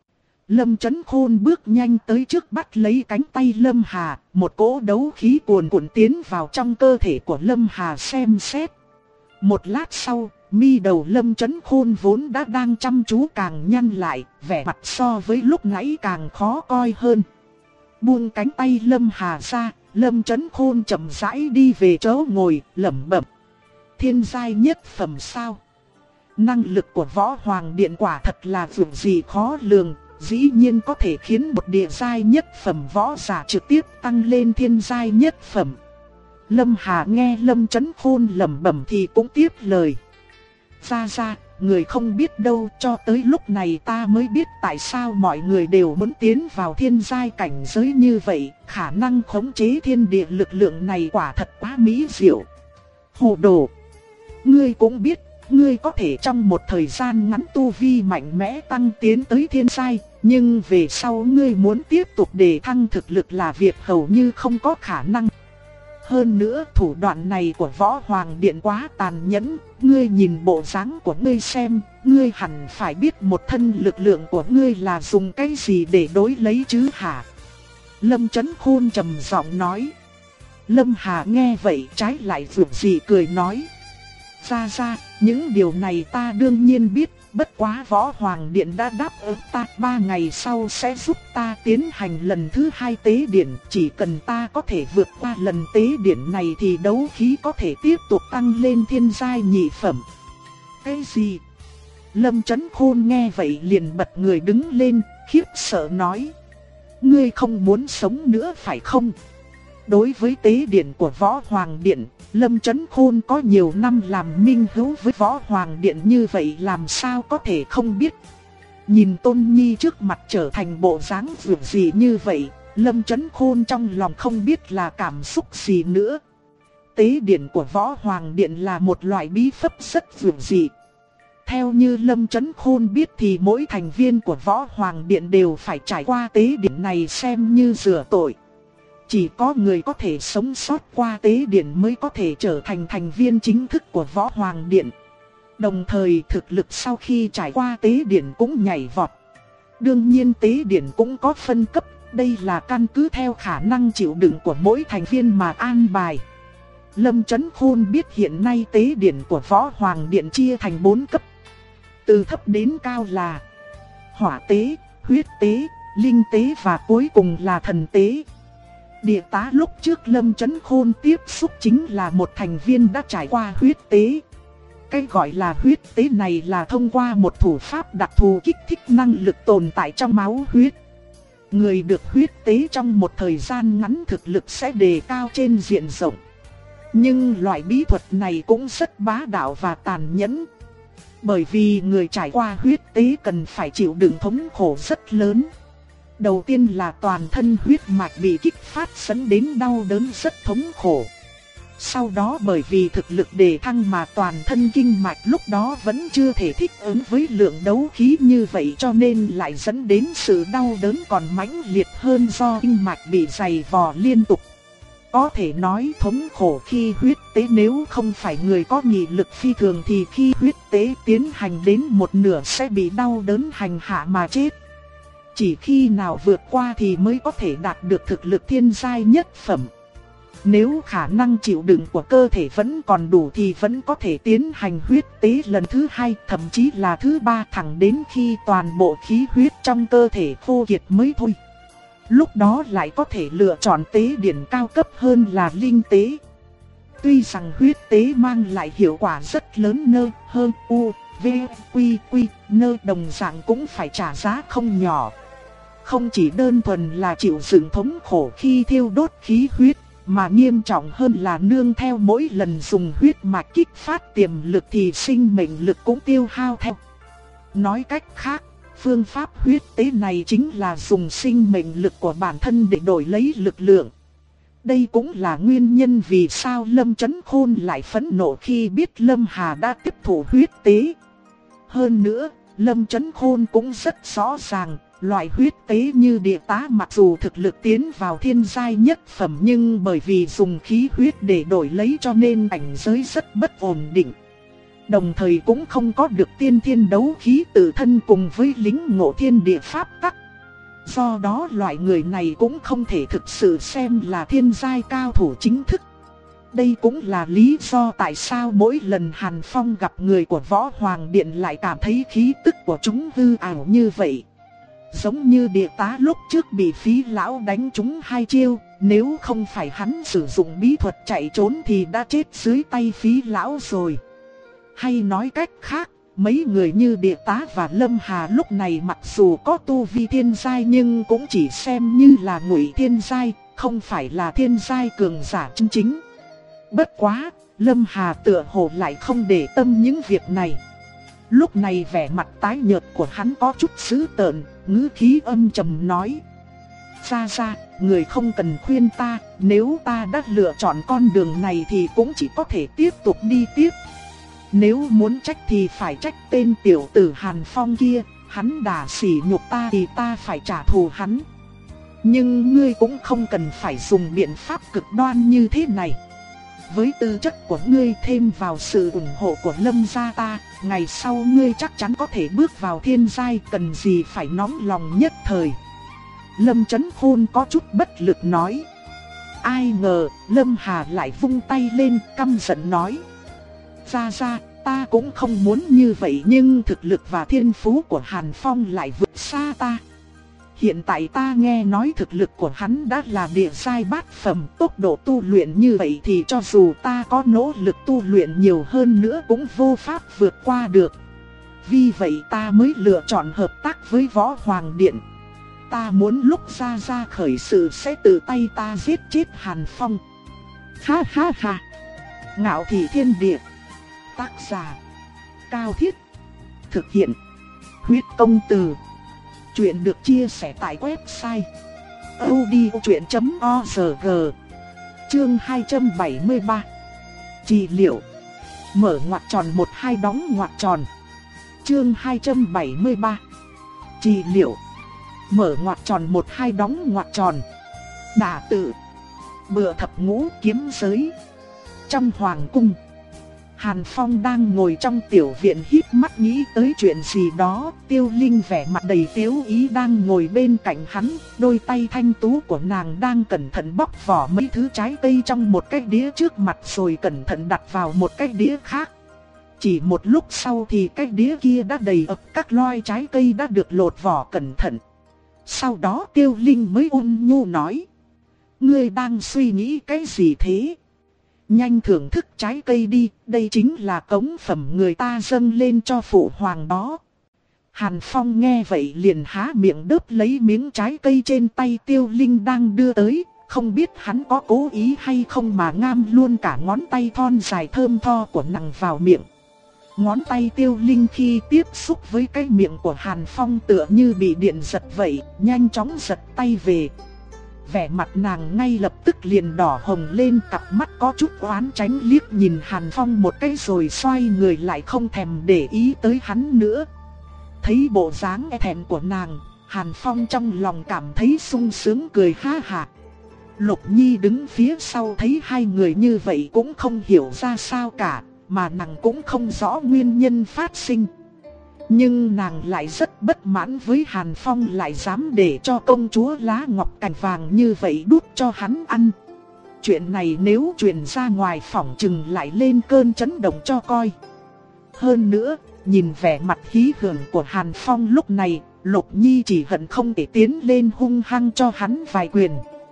Lâm Chấn Khôn bước nhanh tới trước bắt lấy cánh tay Lâm Hà, một cỗ đấu khí cuồn cuộn tiến vào trong cơ thể của Lâm Hà xem xét. Một lát sau, mi đầu Lâm Chấn Khôn vốn đã đang chăm chú càng nhăn lại, vẻ mặt so với lúc nãy càng khó coi hơn. Buông cánh tay Lâm Hà ra, Lâm Chấn Khôn chậm rãi đi về chỗ ngồi, lẩm bẩm. Thiên giai nhất phẩm sao? Năng lực của Võ Hoàng Điện quả thật là vượt gì khó lường, dĩ nhiên có thể khiến một địa giai nhất phẩm võ giả trực tiếp tăng lên thiên giai nhất phẩm. Lâm Hà nghe Lâm Chấn Khôn lẩm bẩm thì cũng tiếp lời. Ra ra, người không biết đâu, cho tới lúc này ta mới biết tại sao mọi người đều muốn tiến vào thiên giai cảnh giới như vậy, khả năng khống chế thiên địa lực lượng này quả thật quá mỹ diệu. Hồ đồ! Ngươi cũng biết, ngươi có thể trong một thời gian ngắn tu vi mạnh mẽ tăng tiến tới thiên giai, nhưng về sau ngươi muốn tiếp tục đề thăng thực lực là việc hầu như không có khả năng. Hơn nữa thủ đoạn này của Võ Hoàng Điện quá tàn nhẫn, ngươi nhìn bộ dáng của ngươi xem, ngươi hẳn phải biết một thân lực lượng của ngươi là dùng cái gì để đối lấy chứ hả? Lâm Chấn Khôn trầm giọng nói. Lâm Hà nghe vậy trái lại vượng dị cười nói. Ra ra, những điều này ta đương nhiên biết, bất quá Võ Hoàng Điện đã đáp ứng ta ba ngày sau sẽ giúp ta tiến hành lần thứ hai tế điển. Chỉ cần ta có thể vượt qua lần tế điển này thì đấu khí có thể tiếp tục tăng lên thiên giai nhị phẩm. Cái gì? Lâm Chấn Khôn nghe vậy liền bật người đứng lên, khiếp sợ nói. Ngươi không muốn sống nữa phải không? Đối với tế điển của Võ Hoàng Điện, Lâm Chấn Khôn có nhiều năm làm minh hữu với Võ Hoàng Điện như vậy làm sao có thể không biết. Nhìn Tôn Nhi trước mặt trở thành bộ dáng vượng gì như vậy, Lâm Chấn Khôn trong lòng không biết là cảm xúc gì nữa. Tế điển của Võ Hoàng Điện là một loại bí pháp rất vượng dị. Theo như Lâm Chấn Khôn biết thì mỗi thành viên của Võ Hoàng Điện đều phải trải qua tế điển này xem như rửa tội. Chỉ có người có thể sống sót qua tế điển mới có thể trở thành thành viên chính thức của Võ Hoàng Điện. Đồng thời thực lực sau khi trải qua tế điển cũng nhảy vọt. Đương nhiên tế điển cũng có phân cấp, đây là căn cứ theo khả năng chịu đựng của mỗi thành viên mà an bài. Lâm Chấn Khôn biết hiện nay tế điển của Võ Hoàng Điện chia thành bốn cấp. Từ thấp đến cao là hỏa tế, huyết tế, linh tế và cuối cùng là thần tế. Địa tá lúc trước Lâm Chấn Khôn tiếp xúc chính là một thành viên đã trải qua huyết tế. Cái gọi là huyết tế này là thông qua một thủ pháp đặc thù kích thích năng lực tồn tại trong máu huyết. Người được huyết tế trong một thời gian ngắn thực lực sẽ đề cao trên diện rộng. Nhưng loại bí thuật này cũng rất bá đạo và tàn nhẫn. Bởi vì người trải qua huyết tế cần phải chịu đựng thống khổ rất lớn. Đầu tiên là toàn thân huyết mạch bị kích phát dẫn đến đau đớn rất thống khổ. Sau đó bởi vì thực lực đề thăng mà toàn thân kinh mạch lúc đó vẫn chưa thể thích ứng với lượng đấu khí như vậy, cho nên lại dẫn đến sự đau đớn còn mãnh liệt hơn do kinh mạch bị dày vò liên tục. Có thể nói thống khổ khi huyết tế, nếu không phải người có nghị lực phi thường thì khi huyết tế tiến hành đến một nửa sẽ bị đau đớn hành hạ mà chết. Chỉ khi nào vượt qua thì mới có thể đạt được thực lực thiên giai nhất phẩm. Nếu khả năng chịu đựng của cơ thể vẫn còn đủ thì vẫn có thể tiến hành huyết tế lần thứ hai, thậm chí là thứ ba, thẳng đến khi toàn bộ khí huyết trong cơ thể khô kiệt mới thôi. Lúc đó lại có thể lựa chọn tế điển cao cấp hơn là linh tế. Tuy rằng huyết tế mang lại hiệu quả rất lớn nơ hơn u, v, quy, quy, nơ đồng dạng cũng phải trả giá không nhỏ. Không chỉ đơn thuần là chịu đựng thống khổ khi thiêu đốt khí huyết, mà nghiêm trọng hơn là nương theo mỗi lần dùng huyết mạch kích phát tiềm lực thì sinh mệnh lực cũng tiêu hao theo. Nói cách khác, phương pháp huyết tế này chính là dùng sinh mệnh lực của bản thân để đổi lấy lực lượng. Đây cũng là nguyên nhân vì sao Lâm Chấn Khôn lại phẫn nộ khi biết Lâm Hà đã tiếp thụ huyết tế. Hơn nữa, Lâm Chấn Khôn cũng rất rõ ràng, loại huyết tế như địa tá mặc dù thực lực tiến vào thiên giai nhất phẩm nhưng bởi vì dùng khí huyết để đổi lấy cho nên cảnh giới rất bất ổn định. Đồng thời cũng không có được tiên thiên đấu khí tự thân cùng với lính ngộ thiên địa pháp tắc. Do đó loại người này cũng không thể thực sự xem là thiên giai cao thủ chính thức. Đây cũng là lý do tại sao mỗi lần Hàn Phong gặp người của Võ Hoàng Điện lại cảm thấy khí tức của chúng hư ảo như vậy. Giống như địa tá lúc trước bị Phí lão đánh trúng hai chiêu, nếu không phải hắn sử dụng bí thuật chạy trốn thì đã chết dưới tay Phí lão rồi. Hay nói cách khác, mấy người như địa tá và Lâm Hà lúc này mặc dù có tu vi thiên giai nhưng cũng chỉ xem như là ngụy thiên giai, không phải là thiên giai cường giả chân chính. Bất quá, Lâm Hà tựa hồ lại không để tâm những việc này. Lúc này vẻ mặt tái nhợt của hắn có chút dữ tợn, ngữ khí âm trầm nói: "Ra ra, người không cần khuyên ta, nếu ta đã lựa chọn con đường này thì cũng chỉ có thể tiếp tục đi tiếp. Nếu muốn trách thì phải trách tên tiểu tử Hàn Phong kia, hắn đả sỉ nhục ta thì ta phải trả thù hắn. Nhưng ngươi cũng không cần phải dùng biện pháp cực đoan như thế này. Với tư chất của ngươi thêm vào sự ủng hộ của Lâm gia ta, ngày sau ngươi chắc chắn có thể bước vào thiên giai, cần gì phải nóng lòng nhất thời. Lâm Chấn Khôn có chút bất lực nói. Ai ngờ Lâm Hà lại vung tay lên căm giận nói. Ra ra, ta cũng không muốn như vậy, nhưng thực lực và thiên phú của Hàn Phong lại vượt xa ta. Hiện tại ta nghe nói thực lực của hắn đã là địa giai bát phẩm, tốc độ tu luyện như vậy thì cho dù ta có nỗ lực tu luyện nhiều hơn nữa cũng vô pháp vượt qua được. Vì vậy ta mới lựa chọn hợp tác với Võ Hoàng Điện. Ta muốn lúc ra ra khởi sự sẽ tự tay ta giết chết Hàn Phong. Ha ha ha. Ngạo Thị Thiên Địa. Tác giả Cao Thiết. Thực hiện Huyết Công Từ. Chuyện được chia sẻ tại website audiochuyện chấm org. Chương hai trăm bảy mươi ba. Trị liệu. Mở ngoặc tròn một hai đóng ngoặc tròn. Chương hai trăm bảy mươi ba. Trị liệu. Mở ngoặc tròn một hai đóng ngoặc tròn. Đả tự. Bựa thập ngũ kiếm giới. Trong hoàng cung, Hàn Phong đang ngồi trong tiểu viện híp mắt nghĩ tới chuyện gì đó. Tiêu Linh vẻ mặt đầy tiếu ý đang ngồi bên cạnh hắn, đôi tay thanh tú của nàng đang cẩn thận bóc vỏ mấy thứ trái cây trong một cái đĩa trước mặt rồi cẩn thận đặt vào một cái đĩa khác. Chỉ một lúc sau thì cái đĩa kia đã đầy ắp các loại trái cây đã được lột vỏ cẩn thận. Sau đó Tiêu Linh mới ôn nhu nói: Ngươi đang suy nghĩ cái gì thế? Nhanh thưởng thức trái cây đi, đây chính là cống phẩm người ta dâng lên cho phụ hoàng đó. Hàn Phong nghe vậy liền há miệng đớp lấy miếng trái cây trên tay Tiêu Linh đang đưa tới, không biết hắn có cố ý hay không mà ngam luôn cả ngón tay thon dài thơm tho của nàng vào miệng. Ngón tay Tiêu Linh khi tiếp xúc với cái miệng của Hàn Phong tựa như bị điện giật vậy, nhanh chóng giật tay về. Vẻ mặt nàng ngay lập tức liền đỏ hồng lên, cặp mắt có chút oán tránh liếc nhìn Hàn Phong một cái rồi xoay người lại không thèm để ý tới hắn nữa. Thấy bộ dáng e thẹn của nàng, Hàn Phong trong lòng cảm thấy sung sướng cười ha hả. Lục Nhi đứng phía sau thấy hai người như vậy cũng không hiểu ra sao cả, mà nàng cũng không rõ nguyên nhân phát sinh. Nhưng nàng lại rất bất mãn với Hàn Phong lại dám để cho công chúa lá ngọc cành vàng như vậy đút cho hắn ăn. Chuyện này nếu truyền ra ngoài phỏng chừng lại lên cơn chấn động cho coi. Hơn nữa, nhìn vẻ mặt hí hưởng của Hàn Phong lúc này, Lục Nhi chỉ hận không thể tiến lên hung hăng cho hắn vài quyền.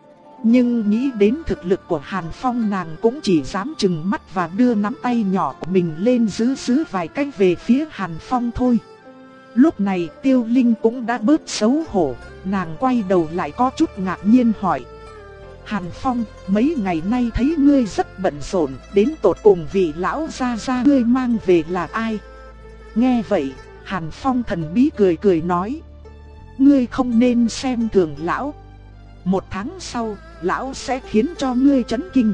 Nhưng nghĩ đến thực lực của Hàn Phong, nàng cũng chỉ dám chừng mắt và đưa nắm tay nhỏ của mình lên giữ giữ vài cách về phía Hàn Phong thôi. Lúc này Tiêu Linh cũng đã bớt xấu hổ, nàng quay đầu lại có chút ngạc nhiên hỏi: Hàn Phong, mấy ngày nay thấy ngươi rất bận rộn, đến tột cùng vị lão gia gia ngươi mang về là ai? Nghe vậy, Hàn Phong thần bí cười cười nói: Ngươi không nên xem thường lão. Một tháng sau, lão sẽ khiến cho ngươi chấn kinh.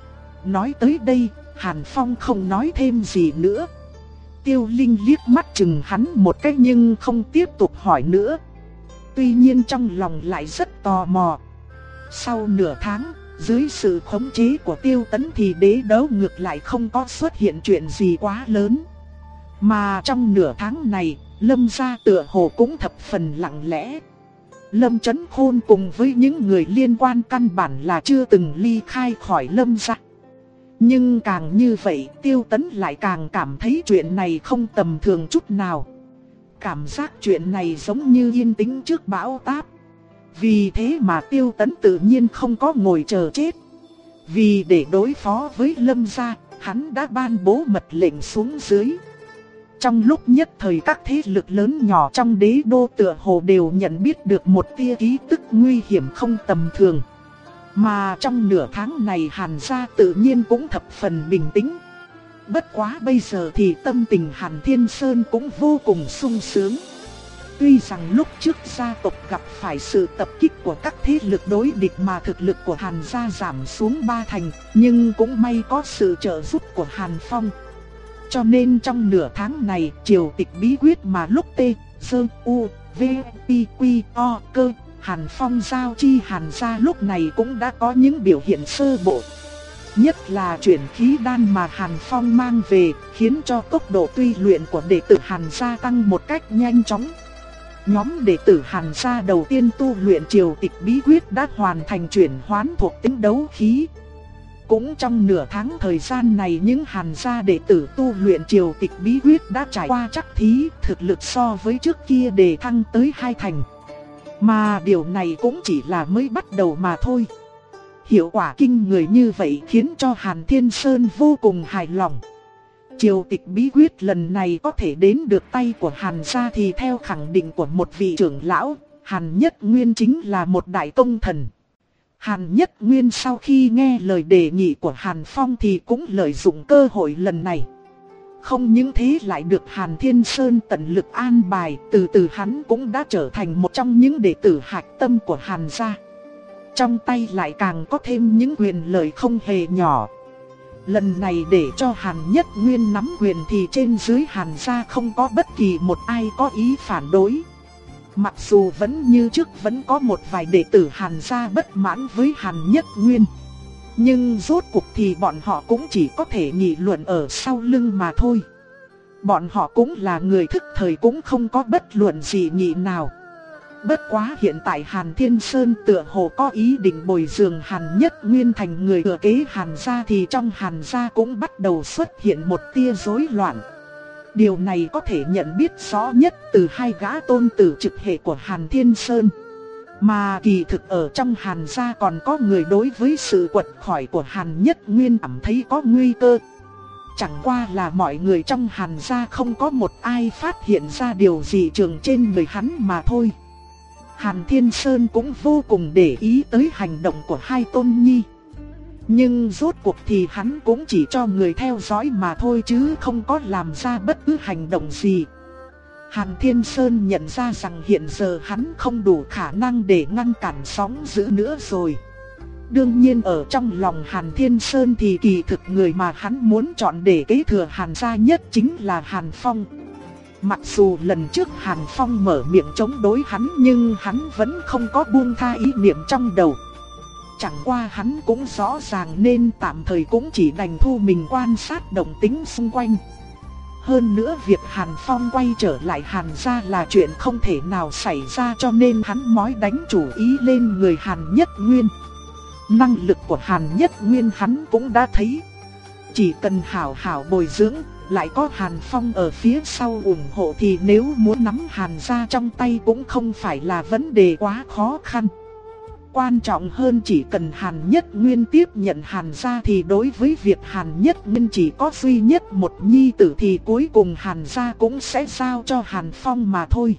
Nói tới đây, Hàn Phong không nói thêm gì nữa. Tiêu Linh liếc mắt chừng hắn một cái nhưng không tiếp tục hỏi nữa. Tuy nhiên trong lòng lại rất tò mò. Sau nửa tháng, dưới sự khống chế của Tiêu Tấn thì đế đấu ngược lại không có xuất hiện chuyện gì quá lớn. Mà trong nửa tháng này, Lâm gia tựa hồ cũng thập phần lặng lẽ. Lâm Chấn Khôn cùng với những người liên quan căn bản là chưa từng ly khai khỏi Lâm gia. Nhưng càng như vậy, Tiêu Tấn lại càng cảm thấy chuyện này không tầm thường chút nào. Cảm giác chuyện này giống như yên tĩnh trước bão táp. Vì thế mà Tiêu Tấn tự nhiên không có ngồi chờ chết. Vì để đối phó với Lâm gia, hắn đã ban bố mật lệnh xuống dưới. Trong lúc nhất thời các thế lực lớn nhỏ trong đế đô tựa hồ đều nhận biết được một tia ký tức nguy hiểm không tầm thường. Mà trong nửa tháng này Hàn gia tự nhiên cũng thập phần bình tĩnh. Bất quá bây giờ thì tâm tình Hàn Thiên Sơn cũng vô cùng sung sướng. Tuy rằng lúc trước gia tộc gặp phải sự tập kích của các thế lực đối địch mà thực lực của Hàn gia giảm xuống ba thành, nhưng cũng may có sự trợ giúp của Hàn Phong. Cho nên trong nửa tháng này, triều tịch bí quyết mà lúc T, Sơ, U, V, Q, Q, O, Cơ, Hàn Phong giao chi Hàn gia lúc này cũng đã có những biểu hiện sơ bộ. Nhất là chuyển khí đan mà Hàn Phong mang về, khiến cho tốc độ tu luyện của đệ tử Hàn gia tăng một cách nhanh chóng. Nhóm đệ tử Hàn gia đầu tiên tu luyện Triều Tịch bí quyết đã hoàn thành chuyển hoán thuộc tính đấu khí. Cũng trong nửa tháng thời gian này, những Hàn gia đệ tử tu luyện Triều Tịch bí quyết đã trải qua trắc thí, thực lực so với trước kia đề thăng tới hai thành. Mà điều này cũng chỉ là mới bắt đầu mà thôi. Hiệu quả kinh người như vậy khiến cho Hàn Thiên Sơn vô cùng hài lòng. Triều Tịch bí quyết lần này có thể đến được tay của Hàn gia thì theo khẳng định của một vị trưởng lão, Hàn Nhất Nguyên chính là một đại công thần. Hàn Nhất Nguyên sau khi nghe lời đề nghị của Hàn Phong thì cũng lợi dụng cơ hội lần này. Không những thế lại được Hàn Thiên Sơn tận lực an bài, từ từ hắn cũng đã trở thành một trong những đệ tử hạch tâm của Hàn gia. Trong tay lại càng có thêm những quyền lợi không hề nhỏ. Lần này để cho Hàn Nhất Nguyên nắm quyền thì trên dưới Hàn gia không có bất kỳ một ai có ý phản đối. Mặc dù vẫn như trước vẫn có một vài đệ tử Hàn gia bất mãn với Hàn Nhất Nguyên, nhưng rốt cuộc thì bọn họ cũng chỉ có thể nghị luận ở sau lưng mà thôi. Bọn họ cũng là người thức thời, cũng không có bất luận gì nghị nào. Bất quá hiện tại Hàn Thiên Sơn tựa hồ có ý định bồi dưỡng Hàn Nhất Nguyên thành người thừa kế Hàn gia, thì trong Hàn gia cũng bắt đầu xuất hiện một tia rối loạn. Điều này có thể nhận biết rõ nhất từ hai gã tôn tử trực hệ của Hàn Thiên Sơn. Mà kỳ thực ở trong Hàn gia còn có người đối với sự quật khỏi của Hàn Nhất Nguyên cảm thấy có nguy cơ. Chẳng qua là mọi người trong Hàn gia không có một ai phát hiện ra điều gì thường trên người hắn mà thôi. Hàn Thiên Sơn cũng vô cùng để ý tới hành động của hai tôn nhi. Nhưng rốt cuộc thì hắn cũng chỉ cho người theo dõi mà thôi, chứ không có làm ra bất cứ hành động gì. Hàn Thiên Sơn nhận ra rằng hiện giờ hắn không đủ khả năng để ngăn cản sóng dữ nữa rồi. Đương nhiên ở trong lòng Hàn Thiên Sơn thì kỳ thực người mà hắn muốn chọn để kế thừa Hàn gia nhất chính là Hàn Phong. Mặc dù lần trước Hàn Phong mở miệng chống đối hắn, nhưng hắn vẫn không có buông tha ý niệm trong đầu. Chẳng qua hắn cũng rõ ràng nên tạm thời cũng chỉ đành thu mình quan sát động tĩnh xung quanh. Hơn nữa việc Hàn Phong quay trở lại Hàn gia là chuyện không thể nào xảy ra, cho nên hắn mới đánh chủ ý lên người Hàn Nhất Nguyên. Năng lực của Hàn Nhất Nguyên hắn cũng đã thấy. Chỉ cần hảo hảo bồi dưỡng, lại có Hàn Phong ở phía sau ủng hộ thì nếu muốn nắm Hàn gia trong tay cũng không phải là vấn đề quá khó khăn. Quan trọng hơn chỉ cần Hàn Nhất Nguyên tiếp nhận Hàn gia thì đối với việc Hàn Nhất Nguyên chỉ có duy nhất một nhi tử thì cuối cùng Hàn gia cũng sẽ giao cho Hàn Phong mà thôi.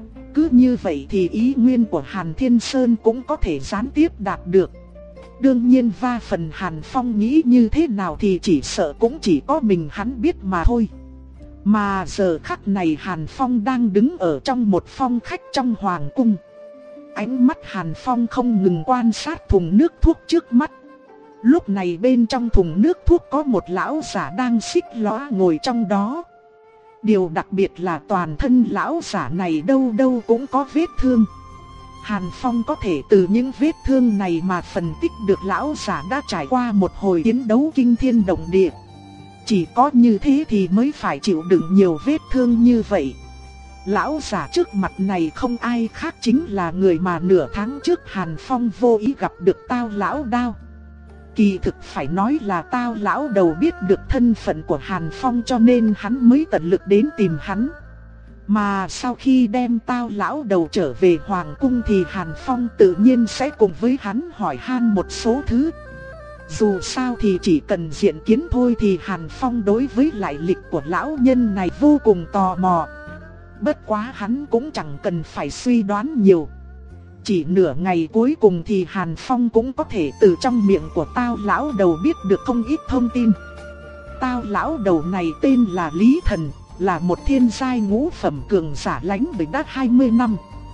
Cứ như vậy thì ý nguyên của Hàn Thiên Sơn cũng có thể gián tiếp đạt được. Đương nhiên va phần Hàn Phong nghĩ như thế nào thì chỉ sợ cũng chỉ có mình hắn biết mà thôi. Mà giờ khắc này Hàn Phong đang đứng ở trong một phòng khách trong hoàng cung. Ánh mắt Hàn Phong không ngừng quan sát thùng nước thuốc trước mắt. Lúc này bên trong thùng nước thuốc có một lão giả đang xích lõa ngồi trong đó. Điều đặc biệt là toàn thân lão giả này đâu đâu cũng có vết thương. Hàn Phong có thể từ những vết thương này mà phân tích được lão giả đã trải qua một hồi chiến đấu kinh thiên động địa. Chỉ có như thế thì mới phải chịu đựng nhiều vết thương như vậy. Lão giả trước mặt này không ai khác chính là người mà nửa tháng trước Hàn Phong vô ý gặp được Tao Lão Đao. Kỳ thực phải nói là Tao Lão Đầu biết được thân phận của Hàn Phong cho nên hắn mới tận lực đến tìm hắn. Mà sau khi đem Tao Lão Đầu trở về Hoàng Cung thì Hàn Phong tự nhiên sẽ cùng với hắn hỏi han một số thứ. Dù sao thì chỉ cần diện kiến thôi thì Hàn Phong đối với lại lịch của lão nhân này vô cùng tò mò. Bất quá hắn cũng chẳng cần phải suy đoán nhiều. Chỉ nửa ngày cuối cùng thì Hàn Phong cũng có thể từ trong miệng của Tao Lão Đầu biết được không ít thông tin. Tao Lão Đầu này tên là Lý Thần, là một thiên giai ngũ phẩm cường giả lãnh đời đã hai mươi năm.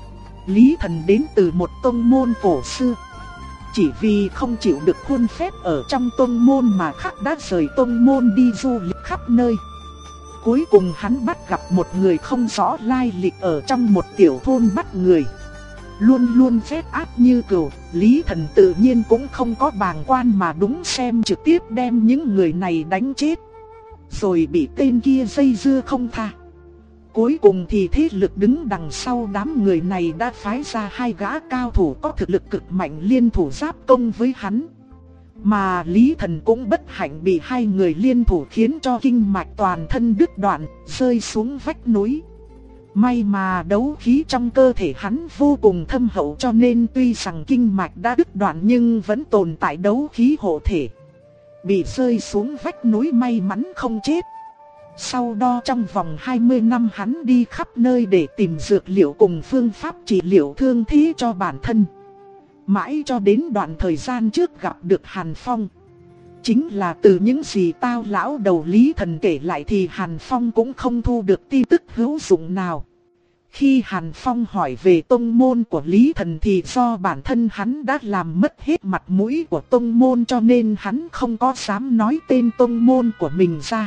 Lý Thần đến từ một tông môn cổ xưa. Chỉ vì không chịu được khuôn phép ở trong tông môn mà khắc đã rời tông môn đi du lịch khắp nơi. Cuối cùng hắn bắt gặp một người không rõ lai lịch ở trong một tiểu thôn bắt người. luôn luôn phép áp như cừu, Lý Thần tự nhiên cũng không có bàng quan mà đúng xem trực tiếp đem những người này đánh chết. Rồi bị tên kia dây dưa không tha. Cuối cùng thì thế lực đứng đằng sau đám người này đã phái ra hai gã cao thủ có thực lực cực mạnh liên thủ giáp công với hắn. Mà Lý Thần cũng bất hạnh bị hai người liên thủ khiến cho kinh mạch toàn thân đứt đoạn, rơi xuống vách núi. May mà đấu khí trong cơ thể hắn vô cùng thâm hậu cho nên tuy rằng kinh mạch đã đứt đoạn nhưng vẫn tồn tại đấu khí hộ thể. Bị rơi xuống vách núi may mắn không chết. Sau đó trong vòng hai mươi năm hắn đi khắp nơi để tìm dược liệu cùng phương pháp trị liệu thương thế cho bản thân. Mãi cho đến đoạn thời gian trước gặp được Hàn Phong. Chính là từ những gì tao lão đầu Lý Thần kể lại thì Hàn Phong cũng không thu được tin tức hữu dụng nào. Khi Hàn Phong hỏi về tông môn của Lý Thần thì do bản thân hắn đã làm mất hết mặt mũi của tông môn cho nên hắn không có dám nói tên tông môn của mình ra.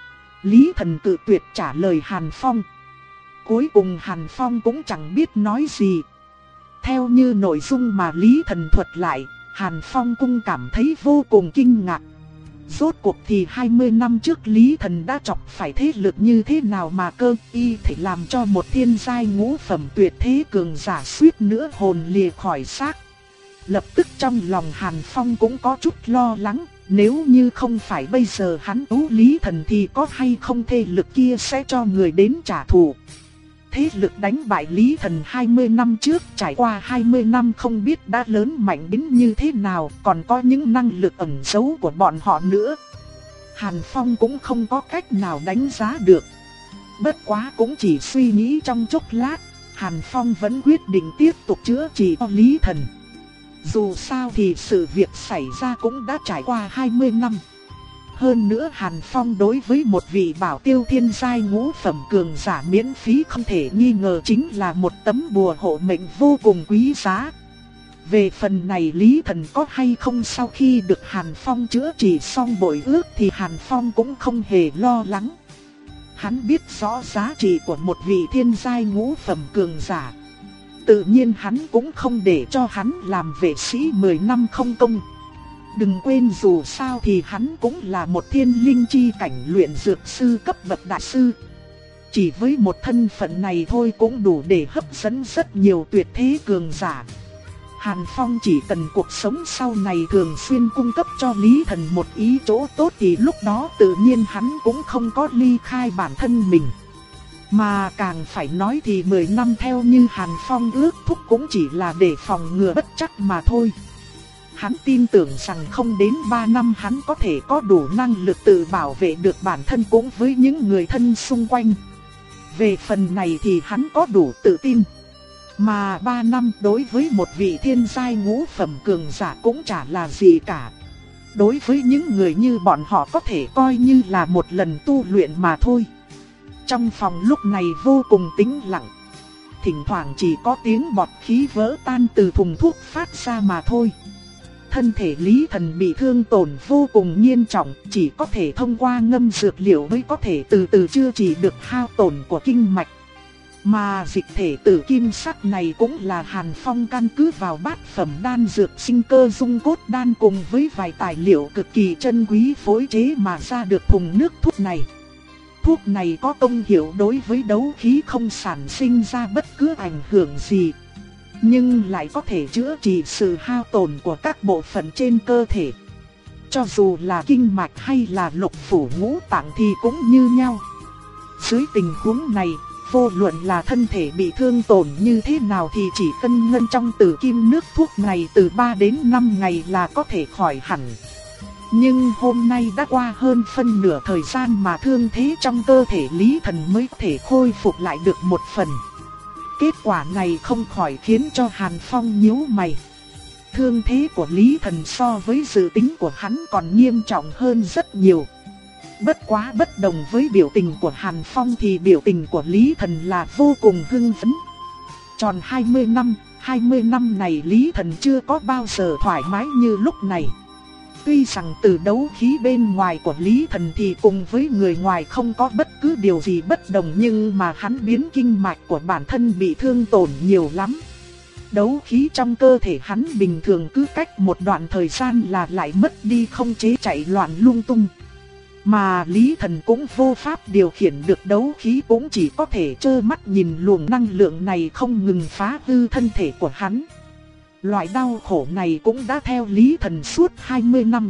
Lý Thần cự tuyệt trả lời Hàn Phong. Cuối cùng Hàn Phong cũng chẳng biết nói gì. Theo như nội dung mà Lý Thần thuật lại, Hàn Phong cũng cảm thấy vô cùng kinh ngạc. Rốt cuộc thì hai mươi năm trước Lý Thần đã chọc phải thế lực như thế nào mà cơ y thể làm cho một thiên giai ngũ phẩm tuyệt thế cường giả suýt nữa hồn lìa khỏi xác. Lập tức trong lòng Hàn Phong cũng có chút lo lắng, nếu như không phải bây giờ hắn cứu Lý Thần thì có hay không thế lực kia sẽ cho người đến trả thù. Thế lực đánh bại Lý Thần hai mươi năm trước trải qua hai mươi năm không biết đã lớn mạnh đến như thế nào, còn có những năng lực ẩn giấu của bọn họ nữa. Hàn Phong cũng không có cách nào đánh giá được. Bất quá cũng chỉ suy nghĩ trong chốc lát, Hàn Phong vẫn quyết định tiếp tục chữa trị cho Lý Thần. Dù sao thì sự việc xảy ra cũng đã trải qua hai mươi năm. Hơn nữa Hàn Phong đối với một vị bảo tiêu thiên giai ngũ phẩm cường giả miễn phí không thể nghi ngờ chính là một tấm bùa hộ mệnh vô cùng quý giá. Về phần này Lý Thần có hay không sau khi được Hàn Phong chữa trị xong bội ước thì Hàn Phong cũng không hề lo lắng. Hắn biết rõ giá trị của một vị thiên giai ngũ phẩm cường giả. Tự nhiên hắn cũng không để cho hắn làm vệ sĩ mười năm không công. Đừng quên dù sao thì hắn cũng là một thiên linh chi cảnh luyện dược sư cấp bậc đại sư. Chỉ với một thân phận này thôi cũng đủ để hấp dẫn rất nhiều tuyệt thế cường giả. Hàn Phong chỉ cần cuộc sống sau này thường xuyên cung cấp cho Lý Thần một ý chỗ tốt thì lúc đó tự nhiên hắn cũng không có ly khai bản thân mình. Mà càng phải nói thì mười năm theo như Hàn Phong ước thúc cũng chỉ là để phòng ngừa bất trắc mà thôi. Hắn tin tưởng rằng không đến ba năm hắn có thể có đủ năng lực tự bảo vệ được bản thân cũng với những người thân xung quanh. Về phần này thì hắn có đủ tự tin. Mà ba năm đối với một vị thiên giai ngũ phẩm cường giả cũng chả là gì cả. Đối với những người như bọn họ có thể coi như là một lần tu luyện mà thôi. Trong phòng lúc này vô cùng tĩnh lặng. Thỉnh thoảng chỉ có tiếng bọt khí vỡ tan từ thùng thuốc phát ra mà thôi. Thân thể Lý Thần bị thương tổn vô cùng nghiêm trọng, chỉ có thể thông qua ngâm dược liệu mới có thể từ từ chữa trị được hao tổn của kinh mạch. Mà dịch thể tử kim sắc này cũng là Hàn Phong căn cứ vào bát phẩm đan dược sinh cơ dung cốt đan cùng với vài tài liệu cực kỳ chân quý phối chế mà ra được thùng nước thuốc này. Thuốc này có công hiệu đối với đấu khí không sản sinh ra bất cứ ảnh hưởng gì, nhưng lại có thể chữa trị sự hao tổn của các bộ phận trên cơ thể. Cho dù là kinh mạch hay là lục phủ ngũ tạng thì cũng như nhau. Dưới tình huống này, vô luận là thân thể bị thương tổn như thế nào thì chỉ cần ngâm trong tử kim nước thuốc này từ ba đến năm ngày là có thể khỏi hẳn. Nhưng hôm nay đã qua hơn phân nửa thời gian mà thương thế trong cơ thể Lý Thần mới có thể khôi phục lại được một phần. Kết quả này không khỏi khiến cho Hàn Phong nhíu mày. Thương thế của Lý Thần so với dự tính của hắn còn nghiêm trọng hơn rất nhiều. Bất quá bất đồng với biểu tình của Hàn Phong thì biểu tình của Lý Thần là vô cùng hưng phấn. Tròn hai mươi năm, hai mươi năm này Lý Thần chưa có bao giờ thoải mái như lúc này. Tuy rằng từ đấu khí bên ngoài của Lý Thần thì cùng với người ngoài không có bất cứ điều gì bất đồng, nhưng mà hắn biến kinh mạch của bản thân bị thương tổn nhiều lắm. đấu khí trong cơ thể hắn bình thường cứ cách một đoạn thời gian là lại mất đi không chế chạy loạn lung tung. Mà Lý Thần cũng vô pháp điều khiển được đấu khí, cũng chỉ có thể trơ mắt nhìn luồng năng lượng này không ngừng phá hư thân thể của hắn. Loại đau khổ này cũng đã theo Lý Thần suốt hai mươi năm.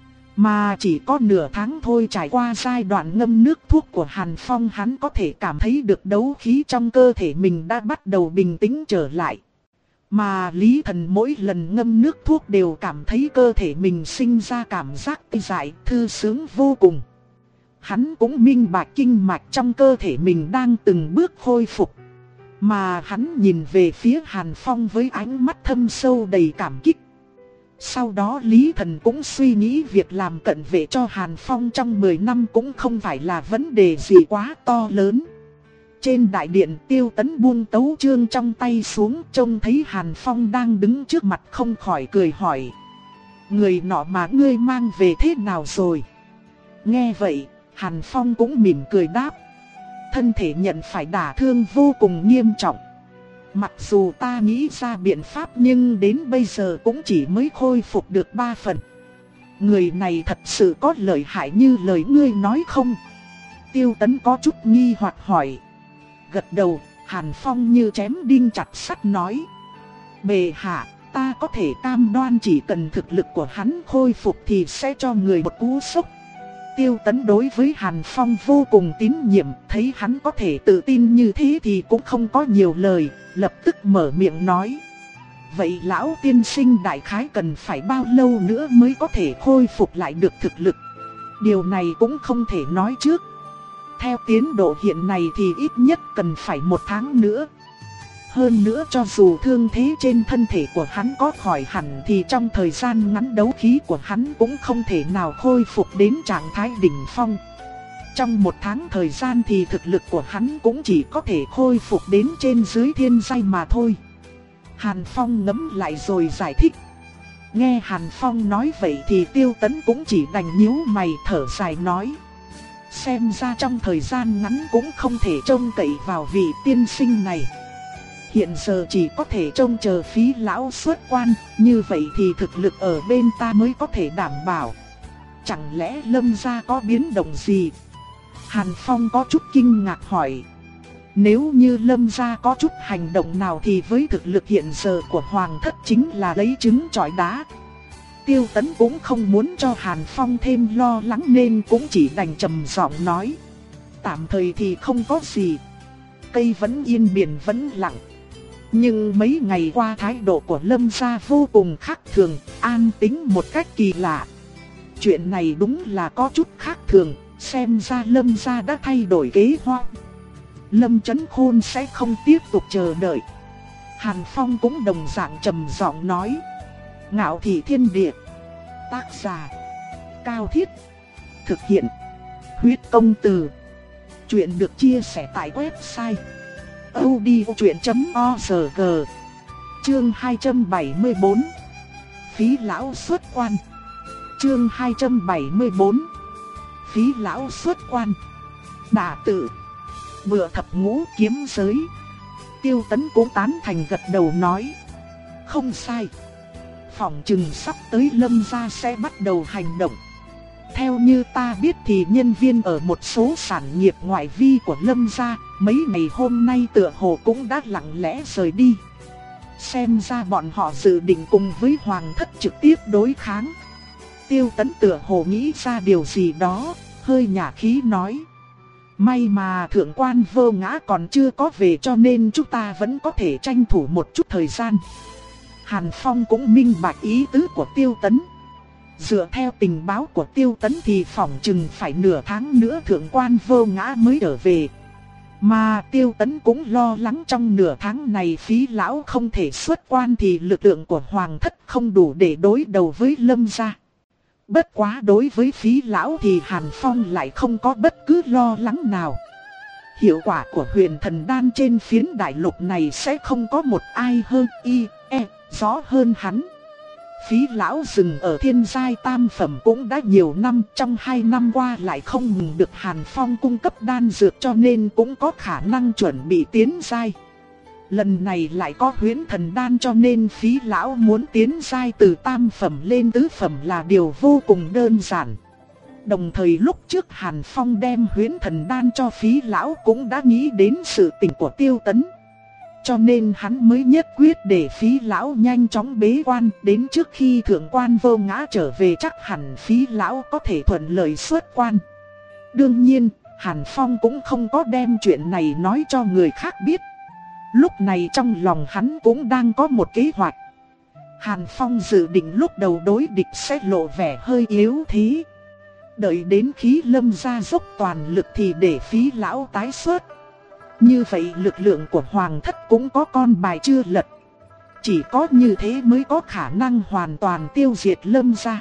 Mà chỉ có nửa tháng thôi, trải qua giai đoạn ngâm nước thuốc của Hàn Phong, hắn có thể cảm thấy được đấu khí trong cơ thể mình đã bắt đầu bình tĩnh trở lại. Mà Lý Thần mỗi lần ngâm nước thuốc đều cảm thấy cơ thể mình sinh ra cảm giác tê dại, thư sướng vô cùng. Hắn cũng minh bạch kinh mạch trong cơ thể mình đang từng bước khôi phục. Mà hắn nhìn về phía Hàn Phong với ánh mắt thâm sâu đầy cảm kích. Sau đó Lý Thần cũng suy nghĩ việc làm cận vệ cho Hàn Phong trong mười năm cũng không phải là vấn đề gì quá to lớn. Trên đại điện, Tiêu Tấn buông tấu chương trong tay xuống, trông thấy Hàn Phong đang đứng trước mặt không khỏi cười hỏi: người nọ mà ngươi mang về thế nào rồi? Nghe vậy, Hàn Phong cũng mỉm cười đáp: thân thể nhận phải đả thương vô cùng nghiêm trọng. Mặc dù ta nghĩ ra biện pháp nhưng đến bây giờ cũng chỉ mới khôi phục được ba phần. Người này thật sự có lợi hại như lời ngươi nói không? Tiêu Tấn có chút nghi hoặc hỏi. Gật đầu, Hàn Phong như chém đinh chặt sắt nói: bệ hạ, ta có thể cam đoan chỉ cần thực lực của hắn khôi phục thì sẽ cho người một cú sốc. Tiêu Tấn đối với Hàn Phong vô cùng tín nhiệm, thấy hắn có thể tự tin như thế thì cũng không có nhiều lời, lập tức mở miệng nói: vậy lão tiên sinh đại khái cần phải bao lâu nữa mới có thể khôi phục lại được thực lực? Điều này cũng không thể nói trước. Theo tiến độ hiện này thì ít nhất cần phải một tháng nữa. Hơn nữa cho dù thương thế trên thân thể của hắn có khỏi hẳn thì trong thời gian ngắn đấu khí của hắn cũng không thể nào khôi phục đến trạng thái đỉnh phong. Trong một tháng thời gian thì thực lực của hắn cũng chỉ có thể khôi phục đến trên dưới thiên giai mà thôi. Hàn Phong ngẫm lại rồi giải thích. Nghe Hàn Phong nói vậy thì Tiêu Tấn cũng chỉ đành nhíu mày thở dài nói: xem ra trong thời gian ngắn cũng không thể trông cậy vào vị tiên sinh này. Hiện giờ chỉ có thể trông chờ Phí lão xuất quan, như vậy thì thực lực ở bên ta mới có thể đảm bảo. Chẳng lẽ Lâm gia có biến động gì? Hàn Phong có chút kinh ngạc hỏi. Nếu như Lâm gia có chút hành động nào thì với thực lực hiện giờ của Hoàng thất chính là lấy trứng trọi đá. Tiêu Tấn cũng không muốn cho Hàn Phong thêm lo lắng nên cũng chỉ đành trầm giọng nói: tạm thời thì không có gì. Cây vẫn yên biển vẫn lặng. Nhưng mấy ngày qua thái độ của Lâm gia vô cùng khác thường, an tĩnh một cách kỳ lạ. Chuyện này đúng là có chút khác thường, xem ra Lâm gia đã thay đổi kế hoạch. Lâm Chấn Khôn sẽ không tiếp tục chờ đợi. Hàn Phong cũng đồng dạng trầm giọng nói: Ngạo Thị Thiên Địa. Tác giả: Cao Thiết. Thực hiện: Huyết Công Từ. Chuyện được chia sẻ tại website audiochuyện chấm org. Chương hai trăm bảy mươi bốn. Phí lão xuất quan. Chương hai trăm bảy mươi bốn. Phí lão xuất quan. Đả tự. Bựa thập ngũ kiếm giới. Tiêu Tấn cũng tán thành gật đầu nói: không sai. Phỏng chừng sắp tới Lâm gia sẽ bắt đầu hành động. Theo như ta biết thì nhân viên ở một số sản nghiệp ngoại vi của Lâm gia mấy ngày hôm nay tựa hồ cũng đã lặng lẽ rời đi. Xem ra bọn họ dự định cùng với Hoàng thất trực tiếp đối kháng. Tiêu Tấn tựa hồ nghĩ ra điều gì đó, hơi nhả khí nói: may mà thượng quan Vô Ngã còn chưa có về cho nên chúng ta vẫn có thể tranh thủ một chút thời gian. Hàn Phong cũng minh bạch ý tứ của Tiêu Tấn. Dựa theo tình báo của Tiêu Tấn thì phỏng chừng phải nửa tháng nữa thượng quan Vô Ngã mới trở về. Mà Tiêu Tấn cũng lo lắng trong nửa tháng này Phí lão không thể xuất quan thì lực lượng của Hoàng thất không đủ để đối đầu với Lâm gia. Bất quá đối với Phí lão thì Hàn Phong lại không có bất cứ lo lắng nào. Hiệu quả của huyền thần đan trên phiến đại lục này sẽ không có một ai hơn y, e, rõ hơn hắn. Phí lão dừng ở thiên giai tam phẩm cũng đã nhiều năm, trong hai năm qua lại không ngừng được Hàn Phong cung cấp đan dược cho nên cũng có khả năng chuẩn bị tiến giai. Lần này lại có huyễn thần đan cho nên Phí lão muốn tiến giai từ tam phẩm lên tứ phẩm là điều vô cùng đơn giản. Đồng thời lúc trước Hàn Phong đem huyễn thần đan cho Phí lão cũng đã nghĩ đến sự tình của Tiêu Tấn. Cho nên hắn mới nhất quyết để Phí lão nhanh chóng bế quan, đến trước khi thượng quan Vô Ngã trở về chắc hẳn Phí lão có thể thuận lợi xuất quan. Đương nhiên, Hàn Phong cũng không có đem chuyện này nói cho người khác biết. Lúc này trong lòng hắn cũng đang có một kế hoạch. Hàn Phong dự định lúc đầu đối địch sẽ lộ vẻ hơi yếu thế. Đợi đến khí Lâm gia dốc toàn lực thì để Phí lão tái xuất. Như vậy lực lượng của Hoàng thất cũng có con bài chưa lật. Chỉ có như thế mới có khả năng hoàn toàn tiêu diệt Lâm gia.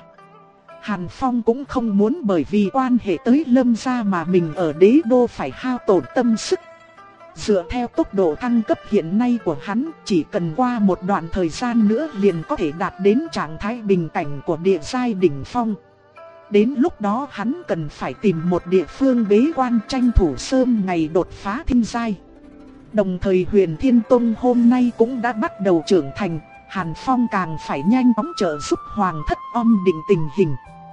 Hàn Phong cũng không muốn bởi vì quan hệ tới Lâm gia mà mình ở đế đô phải hao tổn tâm sức. Dựa theo tốc độ thăng cấp hiện nay của hắn, chỉ cần qua một đoạn thời gian nữa liền có thể đạt đến trạng thái bình cảnh của địa giai đỉnh phong. Đến lúc đó hắn cần phải tìm một địa phương bế quan tranh thủ sớm ngày đột phá thiên giai. Đồng thời Huyền Thiên Tông hôm nay cũng đã bắt đầu trưởng thành, Hàn Phong càng phải nhanh chóng trợ giúp Hoàng thất ổn định tình hình.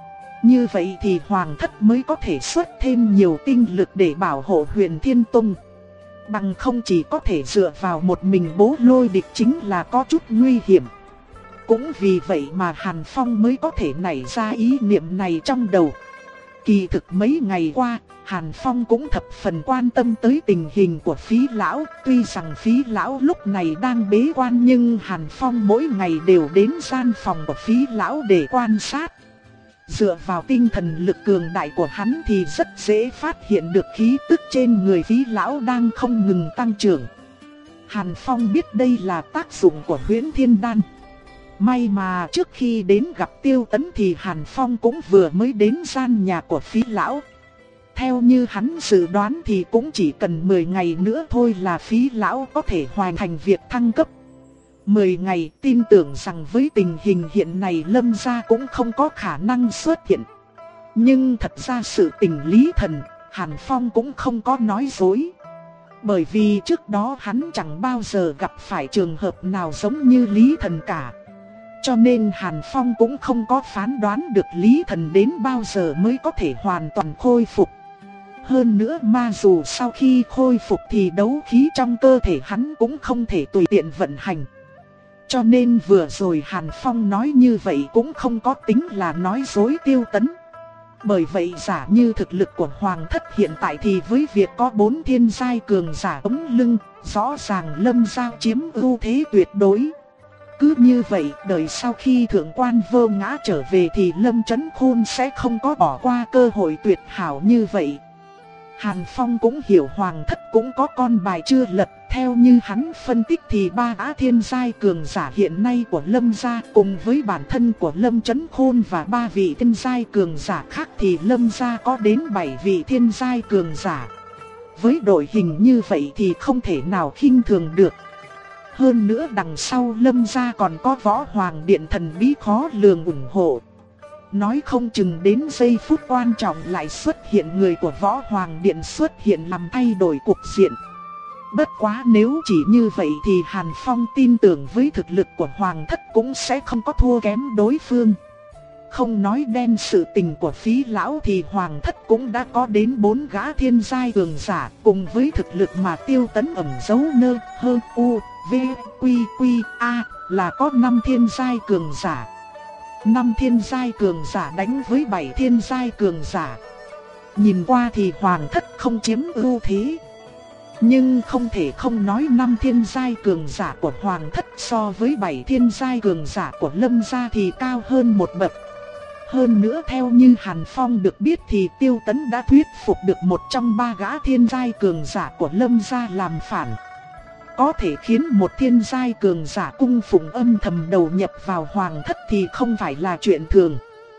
Như vậy thì Hoàng thất mới có thể xuất thêm nhiều tinh lực để bảo hộ Huyền Thiên Tông. Bằng không chỉ có thể dựa vào một mình bố lôi địch chính là có chút nguy hiểm. Cũng vì vậy mà Hàn Phong mới có thể nảy ra ý niệm này trong đầu. Kỳ thực mấy ngày qua, Hàn Phong cũng thập phần quan tâm tới tình hình của Phí lão. Tuy rằng Phí lão lúc này đang bế quan nhưng Hàn Phong mỗi ngày đều đến gian phòng của Phí lão để quan sát. Dựa vào tinh thần lực cường đại của hắn thì rất dễ phát hiện được khí tức trên người Phí lão đang không ngừng tăng trưởng. Hàn Phong biết đây là tác dụng của Huyễn Thiên Đan. May mà trước khi đến gặp Tiêu Tấn thì Hàn Phong cũng vừa mới đến gian nhà của Phí lão. Theo như hắn dự đoán thì cũng chỉ cần mười ngày nữa thôi là Phí lão có thể hoàn thành việc thăng cấp. mười ngày, tin tưởng rằng với tình hình hiện nay Lâm gia cũng không có khả năng xuất hiện. Nhưng thật ra sự tình Lý Thần, Hàn Phong cũng không có nói dối. Bởi vì trước đó hắn chẳng bao giờ gặp phải trường hợp nào giống như Lý Thần cả. Cho nên Hàn Phong cũng không có phán đoán được Lý Thần đến bao giờ mới có thể hoàn toàn khôi phục. Hơn nữa mà dù sau khi khôi phục thì đấu khí trong cơ thể hắn cũng không thể tùy tiện vận hành. Cho nên vừa rồi Hàn Phong nói như vậy cũng không có tính là nói dối Tiêu Tấn. Bởi vậy giả như thực lực của Hoàng thất hiện tại thì với việc có bốn thiên giai cường giả ống lưng, rõ ràng Lâm gia chiếm ưu thế tuyệt đối. Cứ như vậy, đợi sau khi thượng quan Vô Ngã trở về thì Lâm Chấn Khôn sẽ không có bỏ qua cơ hội tuyệt hảo như vậy. Hàn Phong cũng hiểu Hoàng thất cũng có con bài chưa lật. Theo như hắn phân tích thì ba gã thiên giai cường giả hiện nay của Lâm gia cùng với bản thân của Lâm Chấn Khôn và ba vị thiên giai cường giả khác thì Lâm gia có đến bảy vị thiên giai cường giả. Với đội hình như vậy thì không thể nào khinh thường được. Hơn nữa đằng sau Lâm gia còn có Võ Hoàng Điện thần bí khó lường ủng hộ. Nói không chừng đến giây phút quan trọng lại xuất hiện người của Võ Hoàng Điện xuất hiện làm thay đổi cục diện. Bất quá nếu chỉ như vậy thì Hàn Phong tin tưởng với thực lực của Hoàng thất cũng sẽ không có thua kém đối phương. Không nói đen sự tình của Phí lão thì Hoàng thất cũng đã có đến bốn gã thiên giai cường giả, cùng với thực lực mà Tiêu Tấn ẩn giấu nơ hơn u, v, quy, quy, a là có năm thiên giai cường giả. năm thiên giai cường giả đánh với bảy thiên giai cường giả. Nhìn qua thì Hoàng thất không chiếm ưu thế. Nhưng không thể không nói năm thiên giai cường giả của Hoàng thất so với bảy thiên giai cường giả của Lâm gia thì cao hơn một bậc. Hơn nữa theo như Hàn Phong được biết thì Tiêu Tấn đã thuyết phục được một trong ba gã thiên giai cường giả của Lâm gia làm phản. Có thể khiến một thiên giai cường giả cung phụng âm thầm đầu nhập vào Hoàng thất thì không phải là chuyện thường.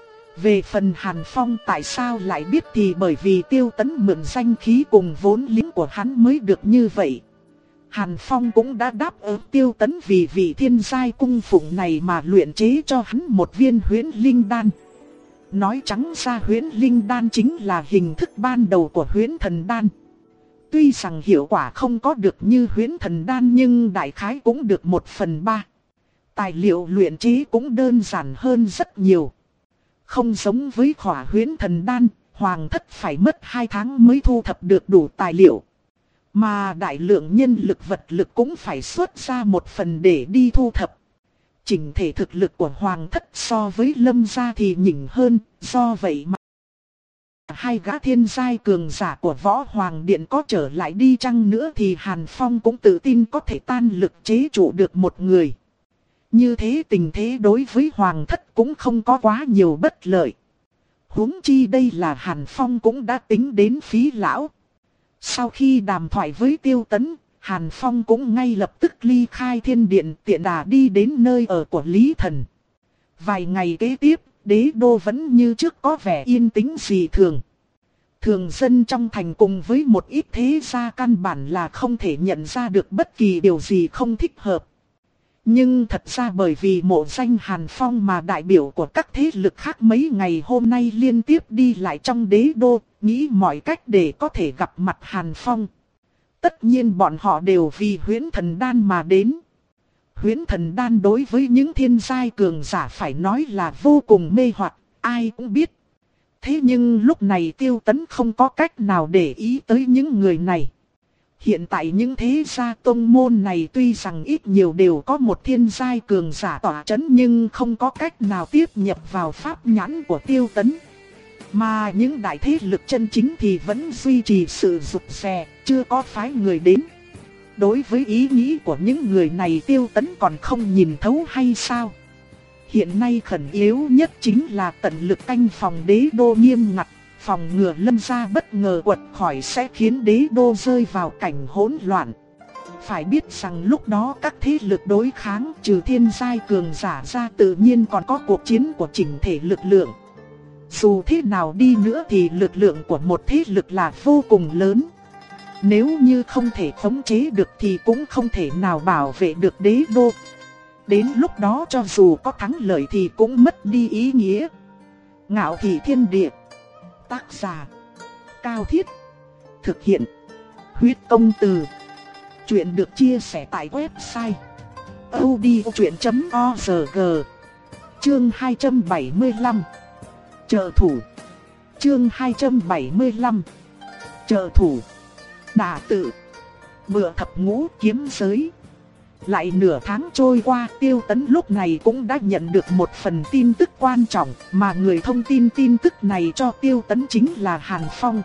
Về phần Hàn Phong tại sao lại biết thì bởi vì Tiêu Tấn mượn danh khí cùng vốn liếng của hắn mới được như vậy. Hàn Phong cũng đã đáp ứng Tiêu Tấn vì vị thiên giai cung phụng này mà luyện chế cho hắn một viên huyễn linh đan. Nói trắng ra huyễn linh đan chính là hình thức ban đầu của huyễn thần đan. tuy rằng hiệu quả không có được như huyễn thần đan nhưng đại khái cũng được một phần ba. Tài liệu luyện chế cũng đơn giản hơn rất nhiều. Không giống với khỏa huyễn thần đan, hoàng thất phải mất hai tháng mới thu thập được đủ tài liệu. Mà đại lượng nhân lực vật lực cũng phải xuất ra một phần để đi thu thập. Chỉnh thể thực lực của hoàng thất so với Lâm gia thì nhỉnh hơn, do vậy mà hai gã thiên giai cường giả của Võ Hoàng Điện có trở lại đi chăng nữa thì Hàn Phong cũng tự tin có thể tan lực chế trụ được một người. Như thế tình thế đối với hoàng thất cũng không có quá nhiều bất lợi. Huống chi đây là Hàn Phong cũng đã tính đến Phí lão. Sau khi đàm thoại với Tiêu Tấn, Hàn Phong cũng ngay lập tức ly khai thiên điện tiện đà đi đến nơi ở của Lý Thần. Vài ngày kế tiếp, đế đô vẫn như trước có vẻ yên tĩnh dị thường. Thường dân trong thành cùng với một ít thế gia căn bản là không thể nhận ra được bất kỳ điều gì không thích hợp. Nhưng thật ra bởi vì mộ danh Hàn Phong mà đại biểu của các thế lực khác mấy ngày hôm nay liên tiếp đi lại trong đế đô, nghĩ mọi cách để có thể gặp mặt Hàn Phong. Tất nhiên bọn họ đều vì huyễn thần đan mà đến. Huyễn thần đan đối với những thiên giai cường giả phải nói là vô cùng mê hoặc, ai cũng biết. Thế nhưng lúc này Tiêu Tấn không có cách nào để ý tới những người này. Hiện tại những thế gia tông môn này tuy rằng ít nhiều đều có một thiên giai cường giả tỏa chấn nhưng không có cách nào tiếp nhập vào pháp nhãn của Tiêu Tấn. Mà những đại thế lực chân chính thì vẫn duy trì sự rụt rè, chưa có phái người đến. Đối với ý nghĩ của những người này Tiêu Tấn còn không nhìn thấu hay sao? Hiện nay khẩn yếu nhất chính là tận lực canh phòng đế đô nghiêm ngặt, phòng ngừa Lâm gia bất ngờ quật khỏi sẽ khiến đế đô rơi vào cảnh hỗn loạn. Phải biết rằng lúc đó các thế lực đối kháng trừ thiên giai cường giả ra tự nhiên còn có cuộc chiến của chỉnh thể lực lượng. Dù thế nào đi nữa thì lực lượng của một thế lực là vô cùng lớn. Nếu như không thể khống chế được thì cũng không thể nào bảo vệ được đế đô. Đến lúc đó cho dù có thắng lợi thì cũng mất đi ý nghĩa. Ngạo Thị Thiên Địa. Tác giả Cao Thiết. Thực hiện Huyết Công Từ. Chuyện được chia sẻ tại website audiochuyện chấm org. Chương hai trăm bảy mươi lăm. Trợ thủ. Chương hai trăm bảy mươi lăm. Trợ thủ. Đả tự. Bựa thập ngũ kiếm giới. Lại nửa tháng trôi qua, Tiêu Tấn lúc này cũng đã nhận được một phần tin tức quan trọng, mà người thông tin tin tức này cho Tiêu Tấn chính là Hàn Phong.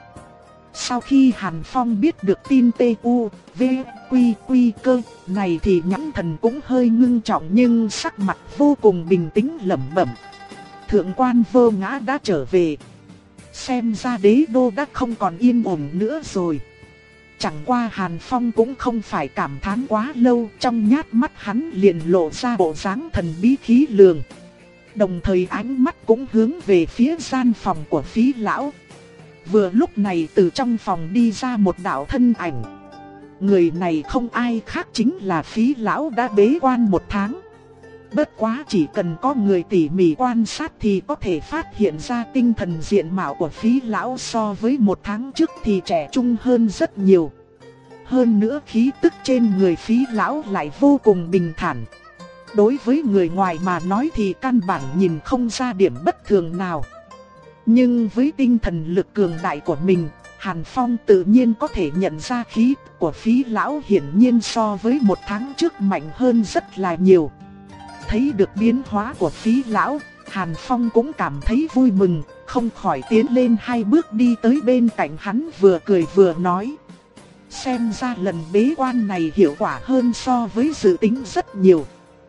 Sau khi Hàn Phong biết được tin T U V Quy Quy Cơ này thì nhãn thần cũng hơi ngưng trọng nhưng sắc mặt vô cùng bình tĩnh lẩm bẩm. Thượng quan Vô Ngã đã trở về. Xem ra đế đô đã không còn yên ổn nữa rồi. Chẳng qua Hàn Phong cũng không phải cảm thán quá lâu, trong nhát mắt hắn liền lộ ra bộ dáng thần bí khí lường. Đồng thời ánh mắt cũng hướng về phía gian phòng của Phí lão. Vừa lúc này từ trong phòng đi ra một đạo thân ảnh. Người này không ai khác chính là Phí lão đã bế quan một tháng. Bất quá chỉ cần có người tỉ mỉ quan sát thì có thể phát hiện ra tinh thần diện mạo của Phí lão so với một tháng trước thì trẻ trung hơn rất nhiều. Hơn nữa khí tức trên người Phí lão lại vô cùng bình thản. Đối với người ngoài mà nói thì căn bản nhìn không ra điểm bất thường nào. Nhưng với tinh thần lực cường đại của mình, Hàn Phong tự nhiên có thể nhận ra khí của Phí lão hiển nhiên so với một tháng trước mạnh hơn rất là nhiều. Thấy được biến hóa của Phí lão, Hàn Phong cũng cảm thấy vui mừng, không khỏi tiến lên hai bước đi tới bên cạnh hắn vừa cười vừa nói. Xem ra lần bế quan này hiệu quả hơn so với dự tính rất nhiều.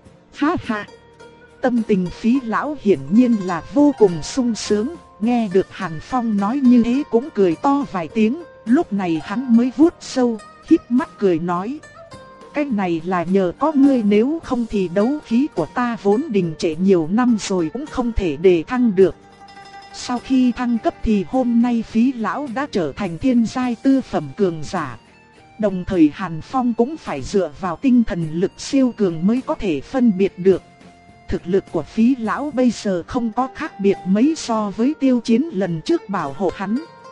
Ha ha! Tâm tình Phí lão hiển nhiên là vô cùng sung sướng, nghe được Hàn Phong nói như thế cũng cười to vài tiếng, lúc này hắn mới vuốt sâu, híp mắt cười nói. Cái này là nhờ có ngươi, nếu không thì đấu khí của ta vốn đình trệ nhiều năm rồi cũng không thể đề thăng được. Sau khi thăng cấp thì hôm nay Phí lão đã trở thành thiên giai tư phẩm cường giả. Đồng thời Hàn Phong cũng phải dựa vào tinh thần lực siêu cường mới có thể phân biệt được. Thực lực của Phí lão bây giờ không có khác biệt mấy so với Tiêu Chiến lần trước bảo hộ hắn.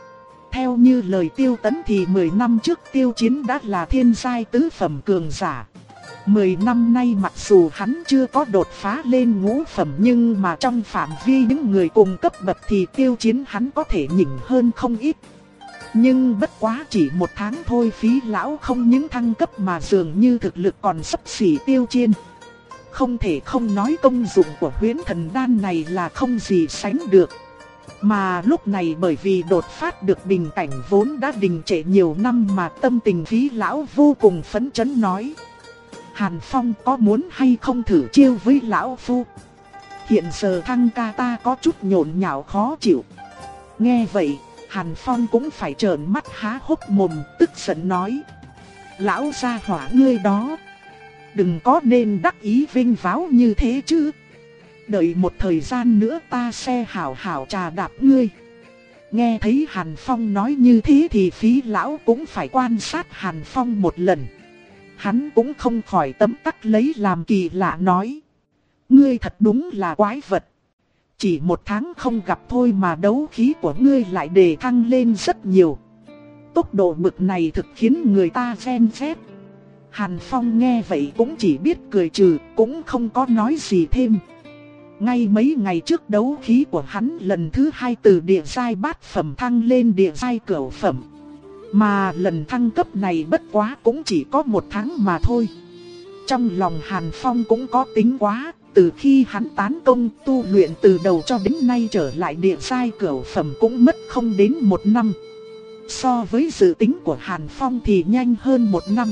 Theo như lời Tiêu Tấn thì mười năm trước Tiêu Chiến đã là thiên giai tứ phẩm cường giả. mười năm nay mặc dù hắn chưa có đột phá lên ngũ phẩm, nhưng mà trong phạm vi những người cùng cấp bậc thì Tiêu Chiến hắn có thể nhỉnh hơn không ít. Nhưng bất quá chỉ một tháng thôi, Phí lão không những thăng cấp mà dường như thực lực còn xấp xỉ Tiêu Chiến. Không thể không nói công dụng của huyễn thần đan này là không gì sánh được. Mà lúc này bởi vì đột phát được bình cảnh vốn đã đình trệ nhiều năm mà tâm tình Phí lão vô cùng phấn chấn nói: Hàn Phong có muốn hay không thử chiêu với lão phu? Hiện giờ thăng ca ta có chút nhộn nhạo khó chịu. Nghe vậy, Hàn Phong cũng phải trợn mắt há hốc mồm, tức giận nói: Lão gia hỏa ngươi đó, đừng có nên đắc ý vinh váo như thế chứ. Đợi một thời gian nữa ta sẽ hảo hảo trà đạp ngươi. Nghe thấy Hàn Phong nói như thế thì Phí lão cũng phải quan sát Hàn Phong một lần. Hắn cũng không khỏi tấm tắc lấy làm kỳ lạ nói: Ngươi thật đúng là quái vật. Chỉ một tháng không gặp thôi mà đấu khí của ngươi lại đề thăng lên rất nhiều. Tốc độ bực này thực khiến người ta ghen ghét. Hàn Phong nghe vậy cũng chỉ biết cười trừ, cũng không có nói gì thêm. Ngay mấy ngày trước đấu khí của hắn lần thứ hai từ địa giai bát phẩm thăng lên địa giai cửu phẩm. Mà lần thăng cấp này bất quá cũng chỉ có một tháng mà thôi. Trong lòng Hàn Phong cũng có tính quá, từ khi hắn tán công tu luyện từ đầu cho đến nay trở lại địa giai cửu phẩm cũng mất không đến một năm. So với dự tính của Hàn Phong thì nhanh hơn một năm.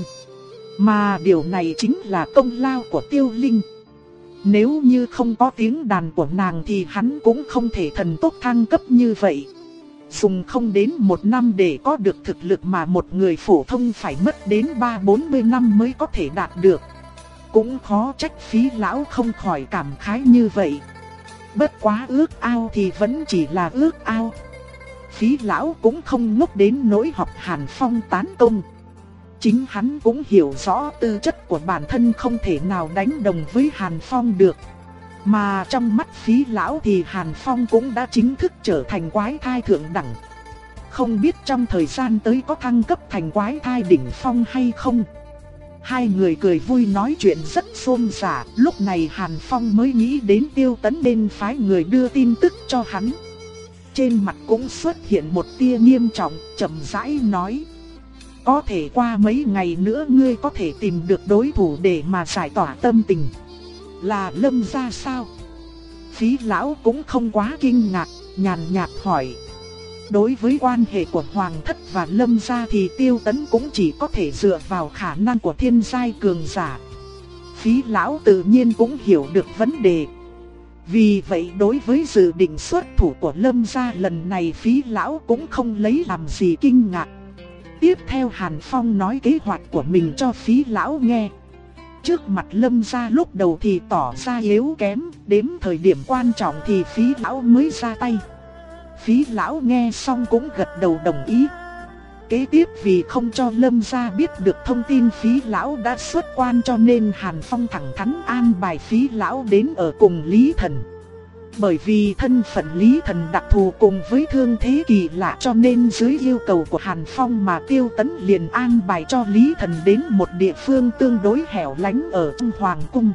Mà điều này chính là công lao của Tiêu Linh. Nếu như không có tiếng đàn của nàng thì hắn cũng không thể thần tốc thăng cấp như vậy. Dùng không đến một năm để có được thực lực mà một người phổ thông phải mất đến ba bốn mươi năm mới có thể đạt được. Cũng khó trách Phí lão không khỏi cảm khái như vậy. Bất quá ước ao thì vẫn chỉ là ước ao. Phí lão cũng không ngốc đến nỗi học Hàn Phong tán công. Chính hắn cũng hiểu rõ tư chất của bản thân không thể nào đánh đồng với Hàn Phong được. Mà trong mắt Phí lão thì Hàn Phong cũng đã chính thức trở thành quái thai thượng đẳng. Không biết trong thời gian tới có thăng cấp thành quái thai đỉnh phong hay không. Hai người cười vui nói chuyện rất xôn xả. Lúc này Hàn Phong mới nghĩ đến Tiêu Tấn nên phái người đưa tin tức cho hắn. Trên mặt cũng xuất hiện một tia nghiêm trọng, chậm rãi nói: Có thể qua mấy ngày nữa ngươi có thể tìm được đối thủ để mà giải tỏa tâm tình. Là Lâm gia sao? Phí lão cũng không quá kinh ngạc, nhàn nhạt hỏi. Đối với quan hệ của Hoàng thất và Lâm gia thì Tiêu Tấn cũng chỉ có thể dựa vào khả năng của thiên giai cường giả. Phí lão tự nhiên cũng hiểu được vấn đề. Vì vậy đối với dự định xuất thủ của Lâm gia lần này Phí lão cũng không lấy làm gì kinh ngạc. Tiếp theo Hàn Phong nói kế hoạch của mình cho Phí lão nghe. Trước mặt Lâm gia lúc đầu thì tỏ ra yếu kém, đến thời điểm quan trọng thì Phí lão mới ra tay. Phí lão nghe xong cũng gật đầu đồng ý. Kế tiếp vì không cho Lâm gia biết được thông tin Phí lão đã xuất quan cho nên Hàn Phong thẳng thắn an bài Phí lão đến ở cùng Lý Thần. Bởi vì thân phận Lý Thần đặc thù cùng với thương thế kỳ lạ cho nên dưới yêu cầu của Hàn Phong mà Tiêu Tấn liền an bài cho Lý Thần đến một địa phương tương đối hẻo lánh ở trong Hoàng cung.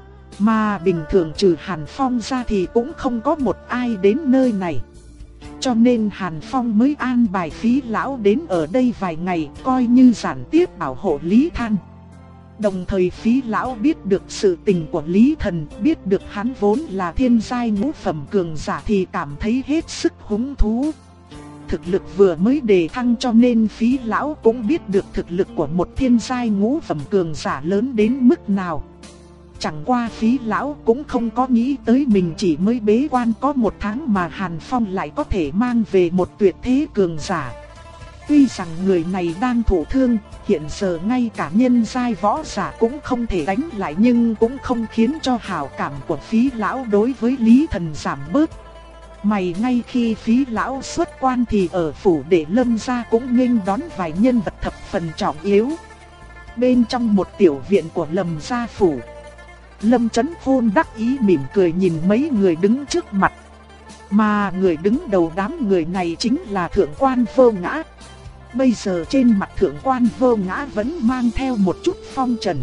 Mà bình thường trừ Hàn Phong ra thì cũng không có một ai đến nơi này. Cho nên Hàn Phong mới an bài Phí lão đến ở đây vài ngày coi như giản tiếp bảo hộ Lý Than. Đồng thời Phí lão biết được sự tình của Lý Thần, biết được hắn vốn là thiên giai ngũ phẩm cường giả thì cảm thấy hết sức hứng thú. Thực lực vừa mới đề thăng cho nên Phí lão cũng biết được thực lực của một thiên giai ngũ phẩm cường giả lớn đến mức nào. Chẳng qua Phí lão cũng không có nghĩ tới mình chỉ mới bế quan có một tháng mà Hàn Phong lại có thể mang về một tuyệt thế cường giả. Tuy rằng người này đang thụ thương, hiện giờ ngay cả nhân giai võ giả cũng không thể đánh lại nhưng cũng không khiến cho hảo cảm của Phí lão đối với Lý Thần giảm bớt. Mày ngay khi Phí lão xuất quan thì ở phủ đệ Lâm gia cũng nghênh đón vài nhân vật thập phần trọng yếu. Bên trong một tiểu viện của Lâm gia phủ, Lâm Chấn Khôn đắc ý mỉm cười nhìn mấy người đứng trước mặt. Mà người đứng đầu đám người này chính là Thượng quan Vô Ngã. Bây giờ trên mặt Thượng quan Vô Ngã vẫn mang theo một chút phong trần.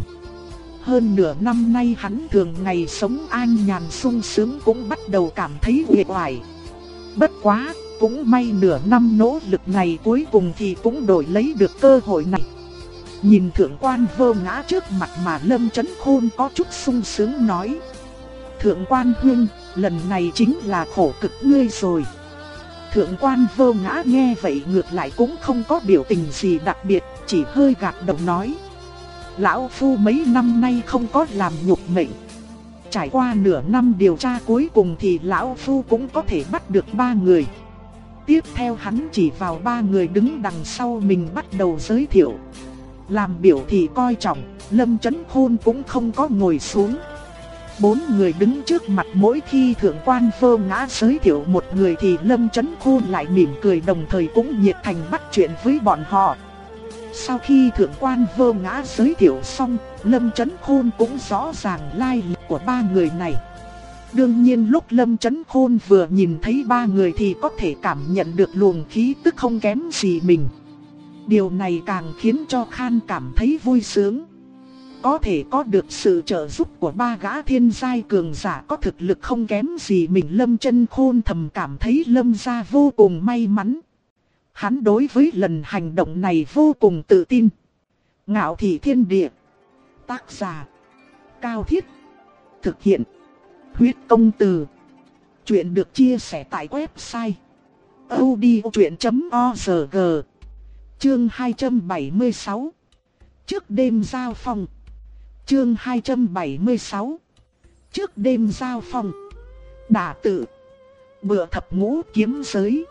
Hơn nửa năm nay hắn thường ngày sống an nhàn sung sướng cũng bắt đầu cảm thấy uể oải. Bất quá, cũng may nửa năm nỗ lực này cuối cùng thì cũng đổi lấy được cơ hội này. Nhìn Thượng quan Vô Ngã trước mặt mà Lâm Chấn Khôn có chút sung sướng nói: Thượng quan huynh, lần này chính là khổ cực ngươi rồi. Thượng quan Vô Ngã nghe vậy ngược lại cũng không có biểu tình gì đặc biệt, chỉ hơi gật đầu nói: Lão Phu mấy năm nay không có làm nhục mệnh. Trải qua nửa năm điều tra cuối cùng thì Lão Phu cũng có thể bắt được ba người. Tiếp theo hắn chỉ vào ba người đứng đằng sau mình bắt đầu giới thiệu. Làm biểu thị coi trọng, Lâm Chấn Khôn cũng không có ngồi xuống. Bốn người đứng trước mặt, mỗi khi Thượng quan Vô Ngã giới thiệu một người thì Lâm Chấn Khôn lại mỉm cười, đồng thời cũng nhiệt thành bắt chuyện với bọn họ. Sau khi Thượng quan Vô Ngã giới thiệu xong, Lâm Chấn Khôn cũng rõ ràng lai lịch của ba người này. Đương nhiên lúc Lâm Chấn Khôn vừa nhìn thấy ba người thì có thể cảm nhận được luồng khí tức không kém gì mình. Điều này càng khiến cho Khan cảm thấy vui sướng. Có thể có được sự trợ giúp của ba gã thiên giai cường giả có thực lực không kém gì mình, Lâm Chấn Khôn thầm cảm thấy Lâm gia vô cùng may mắn. Hắn đối với lần hành động này vô cùng tự tin. Ngạo Thị Thiên Địa. Tác giả: Cao Thiết. Thực hiện: Huyết Công Từ. Chuyện được chia sẻ tại website audiochuyện chấm org. Chương hai trăm bảy mươi sáu. Trước đêm giao phong. Chương hai trăm bảy mươi sáu. Trước đêm giao phong. Đả tự. Bựa thập ngũ kiếm giới.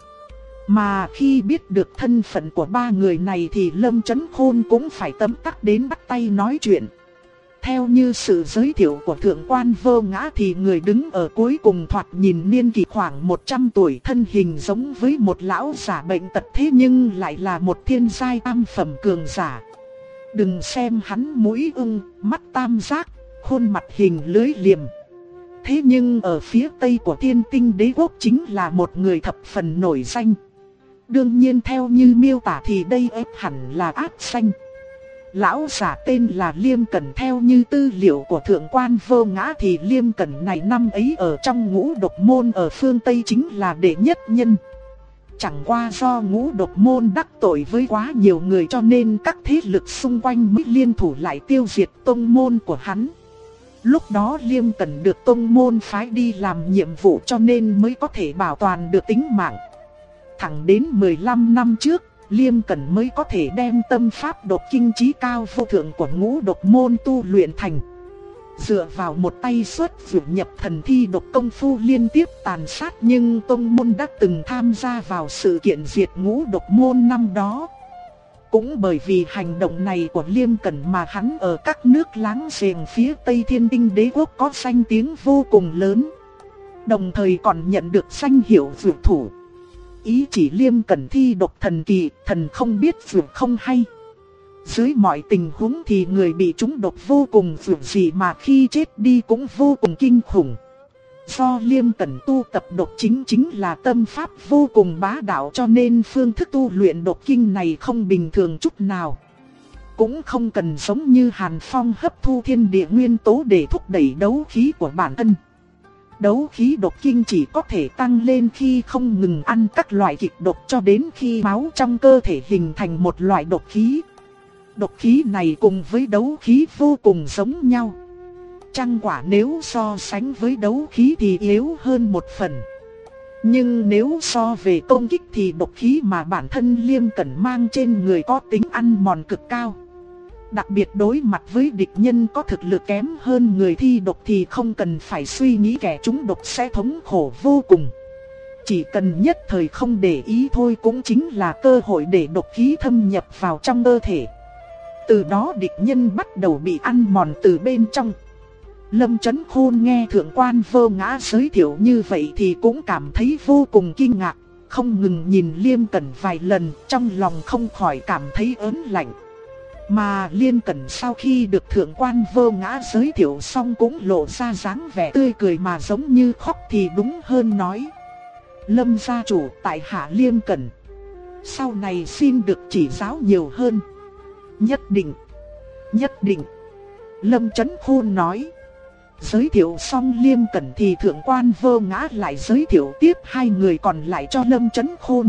Mà khi biết được thân phận của ba người này thì Lâm Chấn Khôn cũng phải tấm tắc đến bắt tay nói chuyện. Theo như sự giới thiệu của Thượng quan Vô Ngã thì người đứng ở cuối cùng thoạt nhìn niên kỷ khoảng một trăm tuổi, thân hình giống với một lão giả bệnh tật, thế nhưng lại là một thiên giai tam phẩm cường giả. Đừng xem hắn mũi ưng, mắt tam giác, khuôn mặt hình lưới liềm. Thế nhưng ở phía tây của Thiên Tinh Đế Quốc chính là một người thập phần nổi danh. Đương nhiên theo như miêu tả thì đây ép hẳn là Ác Xanh. Lão giả tên là Liêm Cẩn, theo như tư liệu của Thượng quan Vô Ngã thì Liêm Cẩn này năm ấy ở trong ngũ độc môn ở phương Tây chính là đệ nhất nhân. Chẳng qua do ngũ độc môn đắc tội với quá nhiều người cho nên các thế lực xung quanh mới liên thủ lại tiêu diệt tông môn của hắn. Lúc đó Liêm Cẩn được tông môn phái đi làm nhiệm vụ cho nên mới có thể bảo toàn được tính mạng. Thẳng đến mười lăm năm trước, Liêm Cẩn mới có thể đem tâm pháp độc kinh chí cao vô thượng của ngũ độc môn tu luyện thành. Dựa vào một tay xuất vượt nhập thần thi độc công phu liên tiếp tàn sát, nhưng tông môn đã từng tham gia vào sự kiện diệt ngũ độc môn năm đó. Cũng bởi vì hành động này của Liêm Cẩn mà hắn ở các nước láng giềng phía Tây Thiên Tinh Đế Quốc có danh tiếng vô cùng lớn. Đồng thời còn nhận được danh hiệu vượt thủ. Ý chỉ Liêm Cẩn thi độc thần kỳ, thần không biết vượt không hay. Dưới mọi tình huống thì người bị trúng độc vô cùng vượt gì mà khi chết đi cũng vô cùng kinh khủng. Do Liêm Cẩn tu tập độc chính chính là tâm pháp vô cùng bá đạo cho nên phương thức tu luyện độc kinh này không bình thường chút nào. Cũng không cần giống như Hàn Phong hấp thu thiên địa nguyên tố để thúc đẩy đấu khí của bản thân. Đấu khí độc kinh chỉ có thể tăng lên khi không ngừng ăn các loại kịch độc cho đến khi máu trong cơ thể hình thành một loại độc khí. Độc khí này cùng với đấu khí vô cùng giống nhau. Chẳng quả nếu so sánh với đấu khí thì yếu hơn một phần. Nhưng nếu so về công kích thì độc khí mà bản thân Liêm Cẩn mang trên người có tính ăn mòn cực cao. Đặc biệt đối mặt với địch nhân có thực lực kém hơn người thi độc thì không cần phải suy nghĩ kẻ trúng độc sẽ thống khổ vô cùng. Chỉ cần nhất thời không để ý thôi cũng chính là cơ hội để độc khí thâm nhập vào trong cơ thể. Từ đó địch nhân bắt đầu bị ăn mòn từ bên trong. Lâm Chấn Khôn nghe Thượng quan Vô Ngã giới thiệu như vậy thì cũng cảm thấy vô cùng kinh ngạc, không ngừng nhìn Liêm Cẩn vài lần, trong lòng không khỏi cảm thấy ớn lạnh. Mà Liêm Cẩn sau khi được Thượng quan Vô Ngã giới thiệu xong cũng lộ ra dáng vẻ tươi cười mà giống như khóc thì đúng hơn nói. Lâm gia chủ, tại hạ Liêm Cẩn. Sau này xin được chỉ giáo nhiều hơn. Nhất định, nhất định. Lâm Chấn Khôn nói. Giới thiệu xong Liêm Cẩn thì thượng quan Vô Ngã lại giới thiệu tiếp hai người còn lại cho Lâm Chấn Khôn.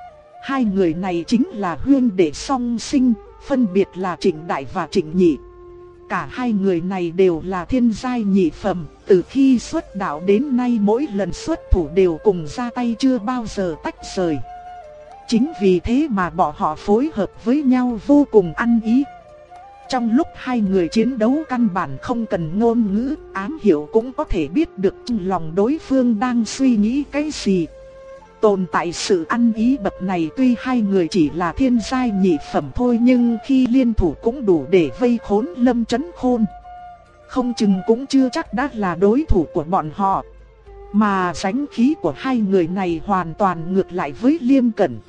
Hai người này chính là huynh đệ song sinh, phân biệt là Trịnh Đại và Trịnh Nhị. Cả hai người này đều là thiên giai nhị phẩm, từ khi xuất đạo đến nay mỗi lần xuất thủ đều cùng ra tay chưa bao giờ tách rời. Chính vì thế mà bọn họ phối hợp với nhau vô cùng ăn ý. Trong lúc hai người chiến đấu căn bản không cần ngôn ngữ, ám hiểu cũng có thể biết được trong lòng đối phương đang suy nghĩ cái gì. Tồn tại sự ăn ý bậc này, tuy hai người chỉ là thiên giai nhị phẩm thôi nhưng khi liên thủ cũng đủ để vây khốn Lâm Chấn Khôn. Không chừng cũng chưa chắc đã là đối thủ của bọn họ. Mà sánh khí của hai người này hoàn toàn ngược lại với Liêm Cẩn.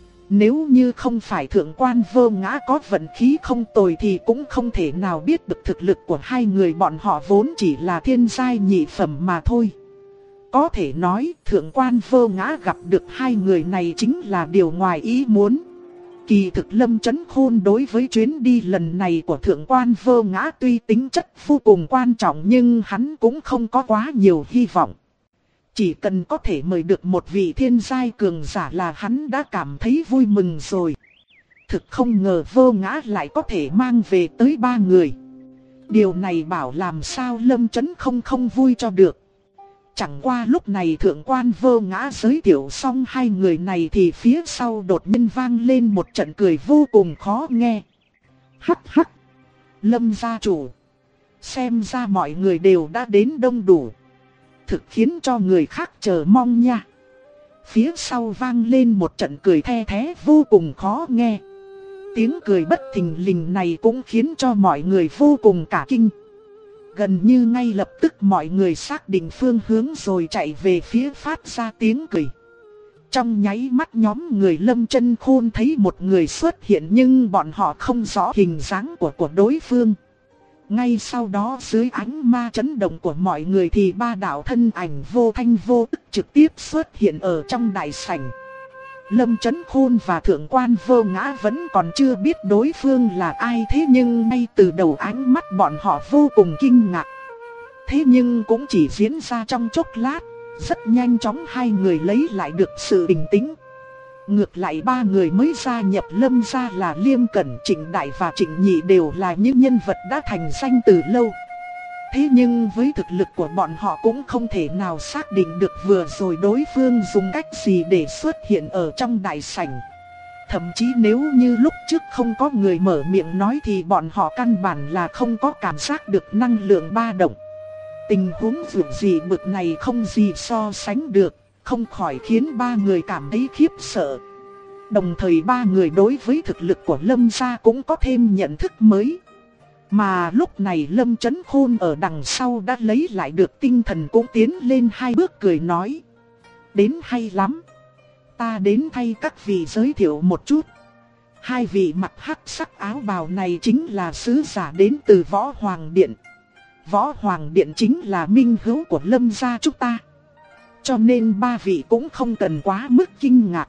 Nếu như không phải thượng quan Vô Ngã có vận khí không tồi thì cũng không thể nào biết được thực lực của hai người bọn họ vốn chỉ là thiên giai nhị phẩm mà thôi. Có thể nói thượng quan Vô Ngã gặp được hai người này chính là điều ngoài ý muốn. Kỳ thực Lâm Chấn Khôn đối với chuyến đi lần này của thượng quan Vô Ngã tuy tính chất vô cùng quan trọng nhưng hắn cũng không có quá nhiều hy vọng. Chỉ cần có thể mời được một vị thiên giai cường giả là hắn đã cảm thấy vui mừng rồi. Thực không ngờ Vô Ngã lại có thể mang về tới ba người. Điều này bảo làm sao Lâm Chấn không không vui cho được. Chẳng qua lúc này thượng quan Vô Ngã giới thiệu xong hai người này thì phía sau đột nhiên vang lên một trận cười vô cùng khó nghe. Hắc hắc. Lâm gia chủ. Xem ra mọi người đều đã đến đông đủ. Thực khiến cho người khác chờ mong nha. Phía sau vang lên một trận cười the thé vô cùng khó nghe. Tiếng cười bất thình lình này cũng khiến cho mọi người vô cùng cả kinh. Gần như ngay lập tức mọi người xác định phương hướng rồi chạy về phía phát ra tiếng cười. Trong nháy mắt nhóm người Lâm Chấn Khôn thấy một người xuất hiện nhưng bọn họ không rõ hình dáng của của đối phương. Ngay sau đó dưới ánh ma chấn động của mọi người thì ba đạo thân ảnh vô thanh vô tức trực tiếp xuất hiện ở trong đại sảnh. Lâm Chấn Khôn và thượng quan Vô Ngã vẫn còn chưa biết đối phương là ai, thế nhưng ngay từ đầu ánh mắt bọn họ vô cùng kinh ngạc. Thế nhưng cũng chỉ diễn ra trong chốc lát, rất nhanh chóng hai người lấy lại được sự bình tĩnh. Ngược lại ba người mới gia nhập Lâm gia là Liêm Cẩn, Trịnh Đại và Trịnh Nhị đều là những nhân vật đã thành danh từ lâu. Thế nhưng với thực lực của bọn họ cũng không thể nào xác định được vừa rồi đối phương dùng cách gì để xuất hiện ở trong đại sảnh. Thậm chí nếu như lúc trước không có người mở miệng nói thì bọn họ căn bản là không có cảm giác được năng lượng ba động. Tình huống dường gì bực này không gì so sánh được, không khỏi khiến ba người cảm thấy khiếp sợ. Đồng thời ba người đối với thực lực của Lâm gia cũng có thêm nhận thức mới. Mà lúc này Lâm Chấn Khôn ở đằng sau đã lấy lại được tinh thần cũng tiến lên hai bước cười nói. Đến hay lắm. Ta đến thay các vị giới thiệu một chút. Hai vị mặc hắc sắc áo bào này chính là sứ giả đến từ Võ Hoàng Điện. Võ Hoàng Điện chính là minh hữu của Lâm gia chúng ta. Cho nên ba vị cũng không cần quá mức kinh ngạc.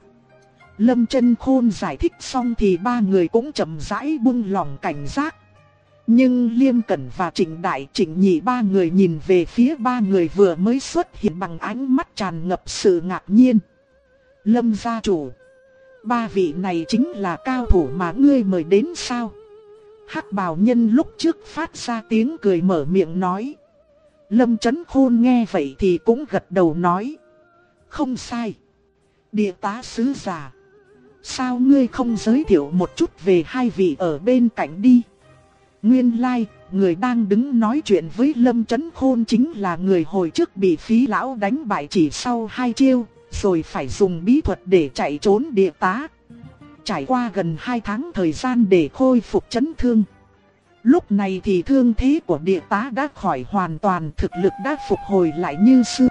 Lâm Chấn Khôn giải thích xong thì ba người cũng chậm rãi buông lỏng cảnh giác. Nhưng Liêm Cẩn và Trịnh Đại, Trịnh Nhị ba người nhìn về phía ba người vừa mới xuất hiện bằng ánh mắt tràn ngập sự ngạc nhiên. Lâm gia chủ, ba vị này chính là cao thủ mà ngươi mời đến sao? Hắc bào nhân lúc trước phát ra tiếng cười mở miệng nói. Lâm Chấn Khôn nghe vậy thì cũng gật đầu nói. Không sai. Địa tá sứ giả, sao ngươi không giới thiệu một chút về hai vị ở bên cạnh đi? Nguyên lai, like, người đang đứng nói chuyện với Lâm Chấn Khôn chính là người hồi trước bị Phí lão đánh bại chỉ sau hai chiêu, rồi phải dùng bí thuật để chạy trốn địa tá. Trải qua gần hai tháng thời gian để khôi phục chấn thương. Lúc này thì thương thế của địa tá đã khỏi hoàn toàn, thực lực đã phục hồi lại như xưa.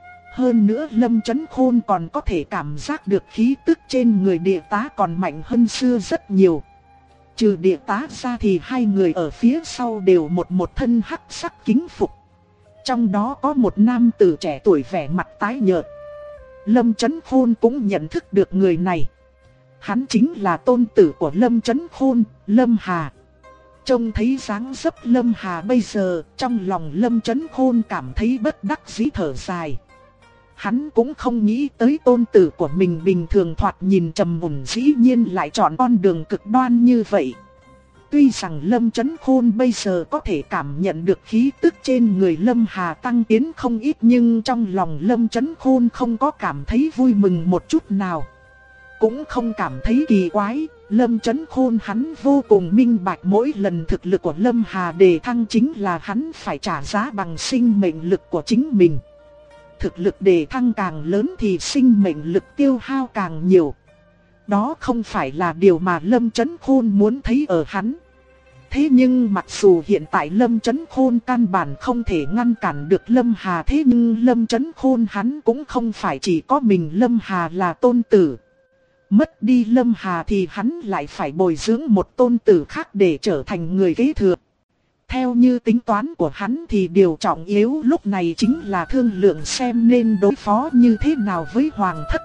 Hơn nữa Lâm Chấn Khôn còn có thể cảm giác được khí tức trên người địa tá còn mạnh hơn xưa rất nhiều. Trừ địa tá ra thì hai người ở phía sau đều một một thân hắc sắc kính phục. Trong đó có một nam tử trẻ tuổi vẻ mặt tái nhợt. Lâm Chấn Khôn cũng nhận thức được người này. Hắn chính là tôn tử của Lâm Chấn Khôn, Lâm Hà. Trông thấy dáng dấp Lâm Hà bây giờ, trong lòng Lâm Chấn Khôn cảm thấy bất đắc dĩ thở dài. Hắn cũng không nghĩ tới tôn tử của mình bình thường thoạt nhìn trầm ổn dĩ nhiên lại chọn con đường cực đoan như vậy. Tuy rằng Lâm Chấn Khôn bây giờ có thể cảm nhận được khí tức trên người Lâm Hà tăng tiến không ít, nhưng trong lòng Lâm Chấn Khôn không có cảm thấy vui mừng một chút nào. Cũng không cảm thấy kỳ quái, Lâm Chấn Khôn hắn vô cùng minh bạch mỗi lần thực lực của Lâm Hà đề thăng chính là hắn phải trả giá bằng sinh mệnh lực của chính mình. Thực lực đề thăng càng lớn thì sinh mệnh lực tiêu hao càng nhiều. Đó không phải là điều mà Lâm Chấn Khôn muốn thấy ở hắn. Thế nhưng mặc dù hiện tại Lâm Chấn Khôn căn bản không thể ngăn cản được Lâm Hà, thế nhưng Lâm Chấn Khôn hắn cũng không phải chỉ có mình Lâm Hà là tôn tử. Mất đi Lâm Hà thì hắn lại phải bồi dưỡng một tôn tử khác để trở thành người kế thừa. Theo như tính toán của hắn thì điều trọng yếu lúc này chính là thương lượng xem nên đối phó như thế nào với Hoàng Thất.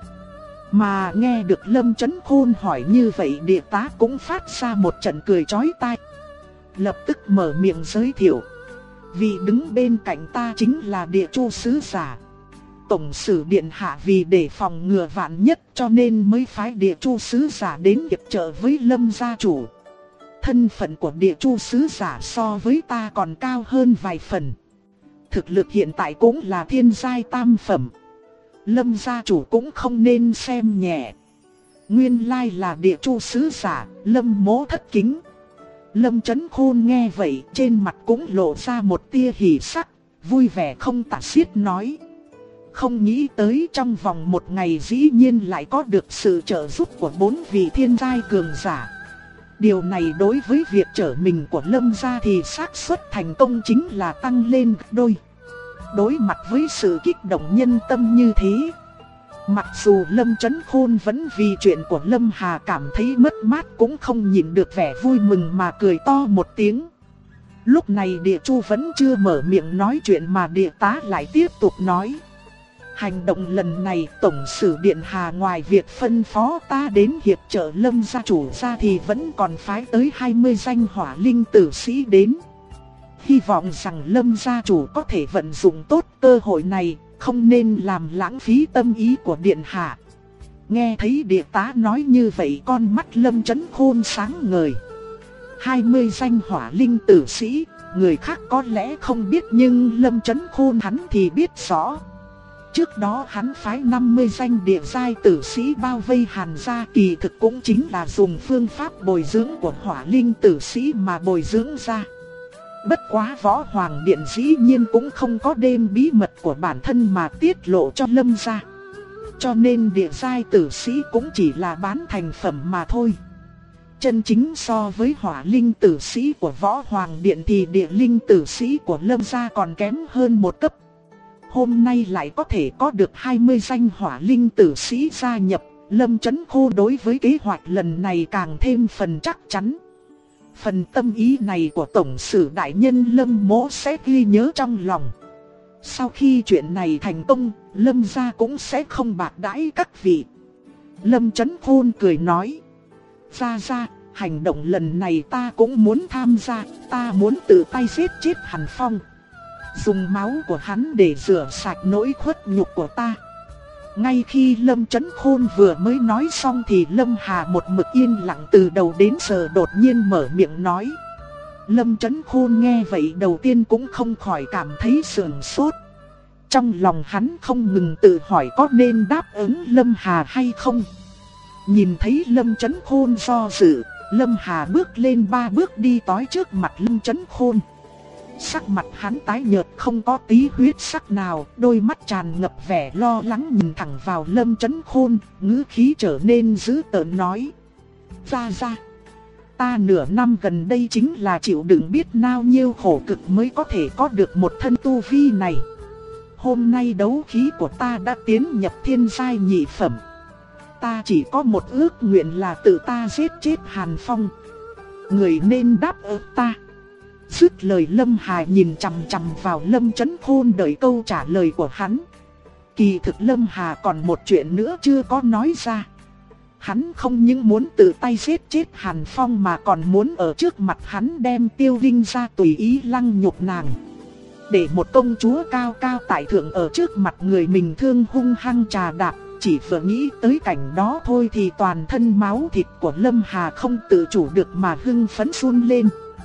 Mà nghe được Lâm Chấn Khôn hỏi như vậy, Địa Tá cũng phát ra một trận cười chói tai. Lập tức mở miệng giới thiệu. Vị đứng bên cạnh ta chính là Địa Chu sứ giả. Tổng sử điện hạ vì để phòng ngừa vạn nhất cho nên mới phái Địa Chu sứ giả đến hiệp trợ với Lâm gia chủ. Thân phận của Địa Chu sứ giả so với ta còn cao hơn vài phần. Thực lực hiện tại cũng là thiên giai tam phẩm. Lâm gia chủ cũng không nên xem nhẹ. Nguyên lai là Địa Chu sứ giả, Lâm mỗ thất kính. Lâm Chấn Khôn nghe vậy trên mặt cũng lộ ra một tia hỉ sắc, vui vẻ không tả xiết nói. Không nghĩ tới trong vòng một ngày dĩ nhiên lại có được sự trợ giúp của bốn vị thiên giai cường giả. Điều này đối với việc trở mình của Lâm gia thì xác suất thành công chính là tăng lên gấp đôi. Đối mặt với sự kích động nhân tâm như thế, mặc dù Lâm Chấn Khôn vẫn vì chuyện của Lâm Hà cảm thấy mất mát cũng không nhịn được vẻ vui mừng mà cười to một tiếng. Lúc này Địa Chu vẫn chưa mở miệng nói chuyện mà Địa Tá lại tiếp tục nói. Hành động lần này Tổng sử điện Hà ngoài việc phân phó ta đến hiệp trợ Lâm gia chủ ra thì vẫn còn phái tới hai mươi danh hỏa linh tử sĩ đến. Hy vọng rằng Lâm gia chủ có thể vận dụng tốt cơ hội này, không nên làm lãng phí tâm ý của điện hạ. Nghe thấy Địa Tá nói như vậy, con mắt Lâm Chấn Khôn sáng ngời. hai mươi danh hỏa linh tử sĩ, người khác có lẽ không biết nhưng Lâm Chấn Khôn hắn thì biết rõ. Trước đó hắn phái năm mươi danh địa giai tử sĩ bao vây Hàn gia, kỳ thực cũng chính là dùng phương pháp bồi dưỡng của hỏa linh tử sĩ mà bồi dưỡng ra. Bất quá Võ Hoàng Điện dĩ nhiên cũng không có đem bí mật của bản thân mà tiết lộ cho Lâm gia. Cho nên địa giai tử sĩ cũng chỉ là bán thành phẩm mà thôi. Chân chính so với hỏa linh tử sĩ của Võ Hoàng Điện thì địa linh tử sĩ của Lâm gia còn kém hơn một cấp. Hôm nay lại có thể có được hai mươi danh hỏa linh tử sĩ gia nhập, Lâm Chấn Khôn đối với kế hoạch lần này càng thêm phần chắc chắn. Phần tâm ý này của Tổng sử đại nhân Lâm mỗ sẽ ghi nhớ trong lòng. Sau khi chuyện này thành công, Lâm gia cũng sẽ không bạc đãi các vị. Lâm Chấn Khôn cười nói. Gia gia, hành động lần này ta cũng muốn tham gia, ta muốn tự tay giết chết Hàn Phong. Dùng máu của hắn để rửa sạch nỗi khuất nhục của ta. Ngay khi Lâm Chấn Khôn vừa mới nói xong thì Lâm Hà một mực yên lặng từ đầu đến giờ đột nhiên mở miệng nói. Lâm Chấn Khôn nghe vậy đầu tiên cũng không khỏi cảm thấy sườn sốt. Trong lòng hắn không ngừng tự hỏi có nên đáp ứng Lâm Hà hay không. Nhìn thấy Lâm Chấn Khôn do dự, Lâm Hà bước lên ba bước đi tới trước mặt Lâm Chấn Khôn. Sắc mặt hắn tái nhợt không có tí huyết sắc nào, đôi mắt tràn ngập vẻ lo lắng nhìn thẳng vào Lâm Chấn Khôn, ngữ khí trở nên dữ tợn nói. Ra ra, ta nửa năm gần đây chính là chịu đựng biết bao nhiêu khổ cực mới có thể có được một thân tu vi này. Hôm nay đấu khí của ta đã tiến nhập thiên giai nhị phẩm. Ta chỉ có một ước nguyện là tự ta giết chết Hàn Phong. Người nên đáp ứng ta. Dứt lời Lâm Hà nhìn chằm chằm vào Lâm Chấn Khôn đợi câu trả lời của hắn. Kỳ thực Lâm Hà còn một chuyện nữa chưa có nói ra. Hắn không những muốn tự tay giết chết Hàn Phong mà còn muốn ở trước mặt hắn đem Tiêu Vinh ra tùy ý lăng nhục nàng. Để một công chúa cao cao tại thượng ở trước mặt người mình thương hung hăng trà đạp. Chỉ vừa nghĩ tới cảnh đó thôi thì toàn thân máu thịt của Lâm Hà không tự chủ được mà hưng phấn run lên.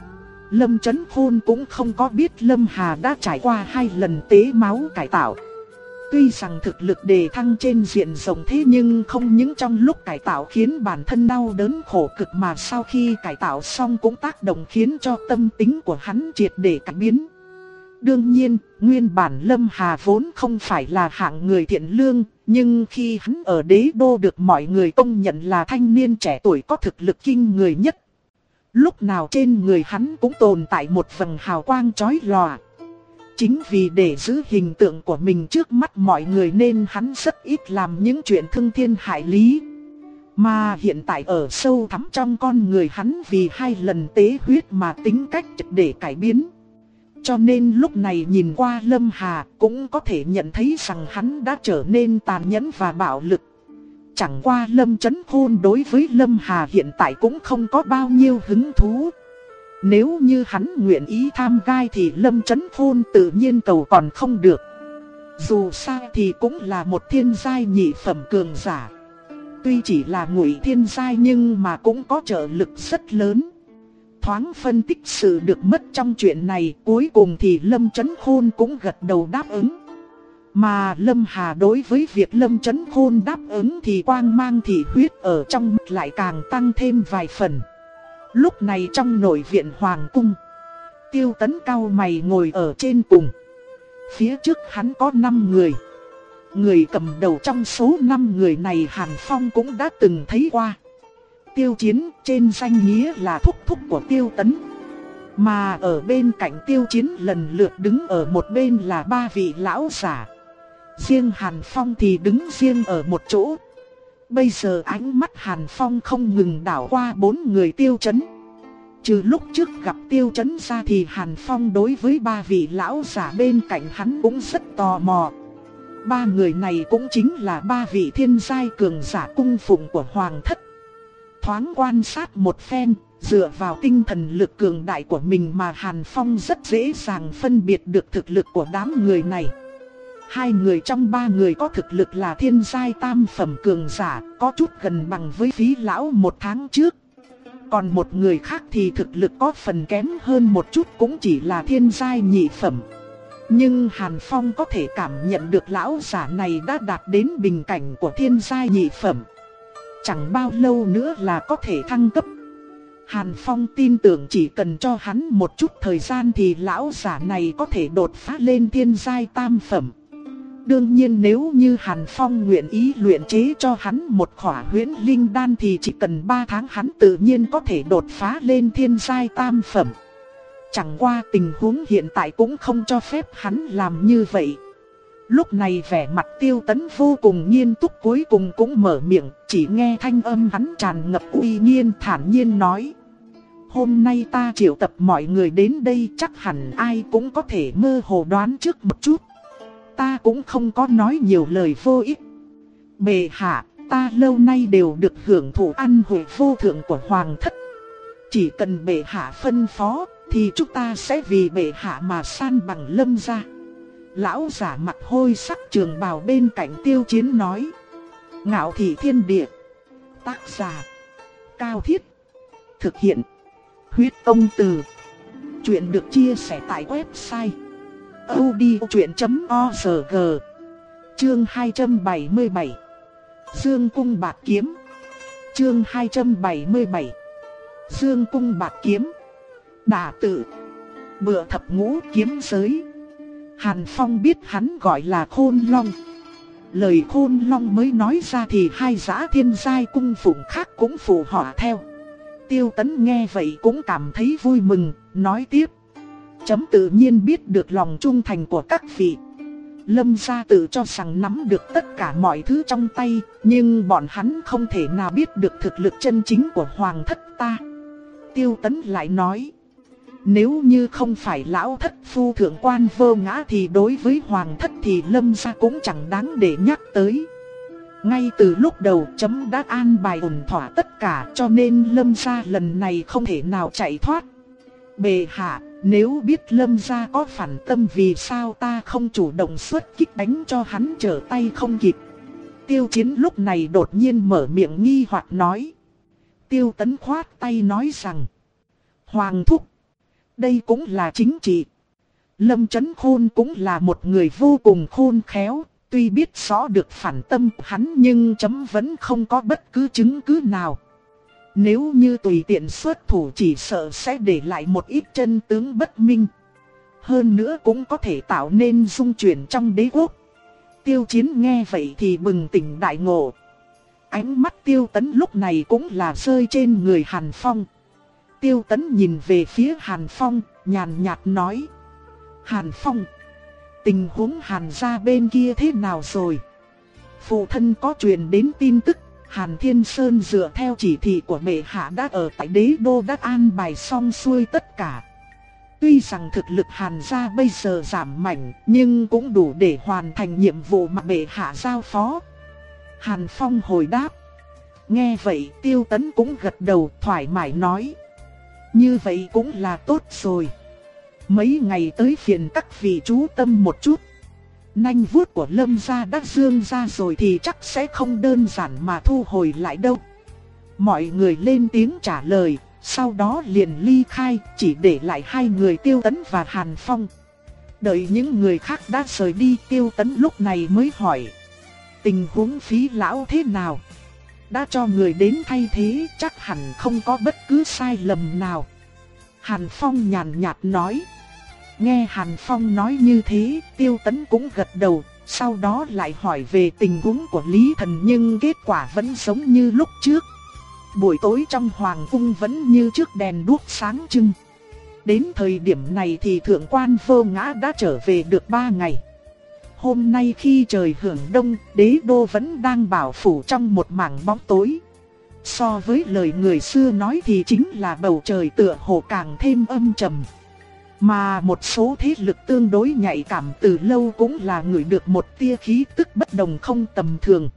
Lâm Chấn Khôn cũng không có biết Lâm Hà đã trải qua hai lần tế máu cải tạo. Tuy rằng thực lực đề thăng trên diện rộng thế nhưng không những trong lúc cải tạo khiến bản thân đau đớn khổ cực mà sau khi cải tạo xong cũng tác động khiến cho tâm tính của hắn triệt để cải biến. Đương nhiên, nguyên bản Lâm Hà vốn không phải là hạng người thiện lương, nhưng khi hắn ở đế đô được mọi người công nhận là thanh niên trẻ tuổi có thực lực kinh người nhất. Lúc nào trên người hắn cũng tồn tại một vầng hào quang chói lòa. Chính vì để giữ hình tượng của mình trước mắt mọi người nên hắn rất ít làm những chuyện thương thiên hại lý. Mà hiện tại ở sâu thẳm trong con người hắn vì hai lần tế huyết mà tính cách triệt để cải biến. Cho nên lúc này nhìn qua Lâm Hà cũng có thể nhận thấy rằng hắn đã trở nên tàn nhẫn và bạo lực. Chẳng qua Lâm Chấn Khôn đối với Lâm Hà hiện tại cũng không có bao nhiêu hứng thú. Nếu như hắn nguyện ý tham gai thì Lâm Chấn Khôn tự nhiên cầu còn không được. Dù sao thì cũng là một thiên giai nhị phẩm cường giả. Tuy chỉ là ngụy thiên giai nhưng mà cũng có trợ lực rất lớn. Thoáng phân tích sự được mất trong chuyện này, cuối cùng thì Lâm Chấn Khôn cũng gật đầu đáp ứng. Mà Lâm Hà đối với việc Lâm Chấn Khôn đáp ứng thì quang mang thị huyết ở trong mắt lại càng tăng thêm vài phần. Lúc này trong nội viện Hoàng cung, Tiêu Tấn cau mày ngồi ở trên cùng. Phía trước hắn có năm người. Người cầm đầu trong số năm người này Hàn Phong cũng đã từng thấy qua. Tiêu Chiến trên danh nghĩa là thúc thúc của Tiêu Tấn. Mà ở bên cạnh Tiêu Chiến lần lượt đứng ở một bên là ba vị lão giả. Riêng Hàn Phong thì đứng riêng ở một chỗ. Bây giờ ánh mắt Hàn Phong không ngừng đảo qua bốn người Tiêu Chấn. Trừ lúc trước gặp Tiêu Chấn ra thì Hàn Phong đối với ba vị lão giả bên cạnh hắn cũng rất tò mò. Ba người này cũng chính là ba vị thiên giai cường giả cung phụng của Hoàng thất. Thoáng quan sát một phen, dựa vào tinh thần lực cường đại của mình mà Hàn Phong rất dễ dàng phân biệt được thực lực của đám người này. Hai người trong ba người có thực lực là thiên giai tam phẩm cường giả, có chút gần bằng với Phí lão một tháng trước. Còn một người khác thì thực lực có phần kém hơn một chút, cũng chỉ là thiên giai nhị phẩm. Nhưng Hàn Phong có thể cảm nhận được lão giả này đã đạt đến bình cảnh của thiên giai nhị phẩm. Chẳng bao lâu nữa là có thể thăng cấp. Hàn Phong tin tưởng chỉ cần cho hắn một chút thời gian thì lão giả này có thể đột phá lên thiên giai tam phẩm. Đương nhiên nếu như Hàn Phong nguyện ý luyện chế cho hắn một khỏa huyễn linh đan thì chỉ cần ba tháng hắn tự nhiên có thể đột phá lên thiên giai tam phẩm. Chẳng qua tình huống hiện tại cũng không cho phép hắn làm như vậy. Lúc này vẻ mặt Tiêu Tấn vô cùng nghiêm túc, cuối cùng cũng mở miệng, chỉ nghe thanh âm hắn tràn ngập uy nghiêm thản nhiên nói. Hôm nay ta triệu tập mọi người đến đây, chắc hẳn ai cũng có thể mơ hồ đoán trước một chút. Ta cũng không có nói nhiều lời vô ích. Bệ hạ, ta lâu nay đều được hưởng thụ ăn hội vô thượng của Hoàng thất. Chỉ cần bệ hạ phân phó thì chúng ta sẽ vì bệ hạ mà san bằng Lâm gia. Lão giả mặt hôi sắc trường bào bên cạnh Tiêu Chiến nói. Ngạo thị thiên địa. Tác giả Cao Thiết. Thực hiện Huyết Công Từ. Chuyện được chia sẻ tại website audiochuyện chấm org. Chương hai trăm bảy mươi bảy. Dương cung bạc kiếm. Chương hai trăm bảy mươi bảy. Dương cung bạc kiếm. Đả tự. Bựa thập ngũ kiếm giới. Hàn Phong biết hắn gọi là Khôn Long. Lời Khôn Long mới nói ra thì hai dã thiên giai cung phụng khác cũng phụ họa theo. Tiêu Tấn nghe vậy cũng cảm thấy vui mừng, nói tiếp. Chấm tự nhiên biết được lòng trung thành của các vị. Lâm gia tự cho rằng nắm được tất cả mọi thứ trong tay, nhưng bọn hắn không thể nào biết được thực lực chân chính của Hoàng thất ta. Tiêu Tấn lại nói. Nếu như không phải lão thất phu thượng quan Vô Ngã thì đối với hoàng thất thì Lâm gia cũng chẳng đáng để nhắc tới. Ngay từ lúc đầu chấm đã an bài ổn thỏa tất cả, cho nên Lâm gia lần này không thể nào chạy thoát. Bệ hạ, nếu biết Lâm gia có phản tâm vì sao ta không chủ động xuất kích đánh cho hắn trở tay không kịp? Tiêu Chiến lúc này đột nhiên mở miệng nghi hoặc nói. Tiêu Tấn khoát tay nói rằng, Hoàng thúc, đây cũng là chính trị. Lâm Chấn Khôn cũng là một người vô cùng khôn khéo, tuy biết rõ được phản tâm hắn nhưng chấm vẫn không có bất cứ chứng cứ nào. Nếu như tùy tiện xuất thủ chỉ sợ sẽ để lại một ít chân tướng bất minh. Hơn nữa cũng có thể tạo nên dung chuyển trong đế quốc. Tiêu Chiến nghe vậy thì bừng tỉnh đại ngộ. Ánh mắt Tiêu Tấn lúc này cũng là rơi trên người Hàn Phong. Tiêu Tấn nhìn về phía Hàn Phong, nhàn nhạt nói. Hàn Phong, tình huống Hàn gia bên kia thế nào rồi? Phụ thân có truyền đến tin tức, Hàn Thiên Sơn dựa theo chỉ thị của bệ hạ đã ở tại đế đô đã an bài xong xuôi tất cả. Tuy rằng thực lực Hàn gia bây giờ giảm mạnh, nhưng cũng đủ để hoàn thành nhiệm vụ mà bệ hạ giao phó. Hàn Phong hồi đáp. Nghe vậy Tiêu Tấn cũng gật đầu thoải mái nói. Như vậy cũng là tốt rồi. Mấy ngày tới phiền các vị chú tâm một chút. Nanh vuốt của Lâm gia đã dương ra rồi thì chắc sẽ không đơn giản mà thu hồi lại đâu. Mọi người lên tiếng trả lời, sau đó liền ly khai, chỉ để lại hai người Tiêu Tấn và Hàn Phong. Đợi những người khác đã rời đi, Tiêu Tấn lúc này mới hỏi. Tình huống Phí lão thế nào? Đã cho người đến thay thế, chắc hẳn không có bất cứ sai lầm nào. Hàn Phong nhàn nhạt nói. Nghe Hàn Phong nói như thế, Tiêu Tấn cũng gật đầu, sau đó lại hỏi về tình huống của Lý Thần, nhưng kết quả vẫn giống như lúc trước. Buổi tối trong hoàng cung vẫn như trước đèn đuốc sáng trưng. Đến thời điểm này thì Thượng quan Vô Ngã đã trở về được ba ngày. Hôm nay khi trời hưởng đông, đế đô vẫn đang bảo phủ trong một mảng bóng tối. So với lời người xưa nói thì chính là bầu trời tựa hồ càng thêm âm trầm. Mà một số thế lực tương đối nhạy cảm từ lâu cũng là ngửi được một tia khí tức bất đồng không tầm thường.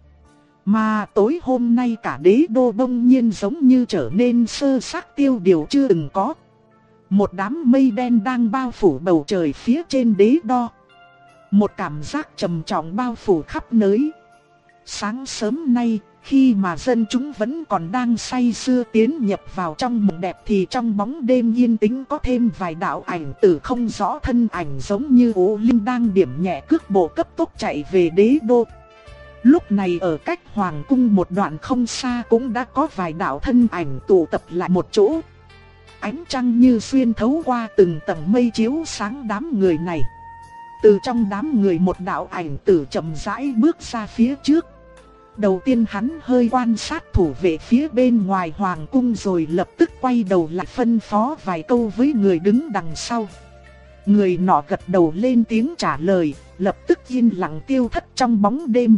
Mà tối hôm nay cả đế đô bỗng nhiên giống như trở nên sơ xác tiêu điều chưa từng có. Một đám mây đen đang bao phủ bầu trời phía trên đế đô. Một cảm giác trầm trọng bao phủ khắp nơi. Sáng sớm nay, khi mà dân chúng vẫn còn đang say sưa tiến nhập vào trong mộng đẹp thì trong bóng đêm yên tĩnh có thêm vài đạo ảnh tử không rõ thân ảnh giống như ô linh đang điểm nhẹ cước bộ cấp tốc chạy về đế đô. Lúc này ở cách hoàng cung một đoạn không xa cũng đã có vài đạo thân ảnh tụ tập lại một chỗ. Ánh trăng như xuyên thấu qua từng tầng mây chiếu sáng đám người này. Từ trong đám người một đạo ảnh tử chậm rãi bước ra phía trước. Đầu tiên hắn hơi quan sát thủ vệ phía bên ngoài hoàng cung rồi lập tức quay đầu lại phân phó vài câu với người đứng đằng sau. Người nọ gật đầu lên tiếng trả lời, lập tức yên lặng tiêu thất trong bóng đêm.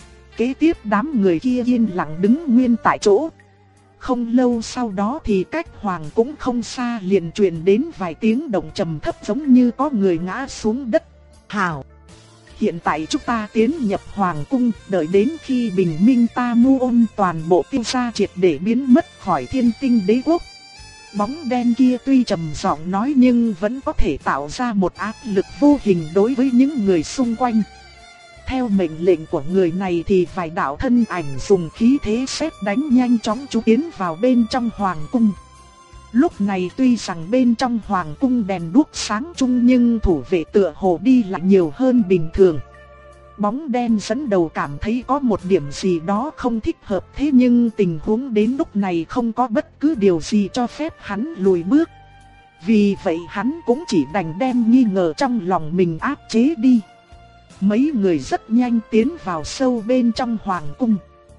Kế tiếp đám người kia yên lặng đứng nguyên tại chỗ. Không lâu sau đó thì cách hoàng cũng không xa liền truyền đến vài tiếng động trầm thấp giống như có người ngã xuống đất. Hào! Hiện tại chúng ta tiến nhập hoàng cung, đợi đến khi bình minh ta mu ôn toàn bộ tiêu gia triệt để biến mất khỏi thiên tinh đế quốc. Bóng đen kia tuy trầm giọng nói nhưng vẫn có thể tạo ra một áp lực vô hình đối với những người xung quanh. Theo mệnh lệnh của người này thì vài đạo thân ảnh dùng khí thế sét đánh nhanh chóng trú tiến vào bên trong hoàng cung. Lúc này tuy rằng bên trong hoàng cung đèn đuốc sáng chung nhưng thủ vệ tựa hồ đi lại nhiều hơn bình thường. Bóng đen dẫn đầu cảm thấy có một điểm gì đó không thích hợp, thế nhưng tình huống đến lúc này không có bất cứ điều gì cho phép hắn lùi bước. Vì vậy hắn cũng chỉ đành đem nghi ngờ trong lòng mình áp chế đi. Mấy người rất nhanh tiến vào sâu bên trong hoàng cung.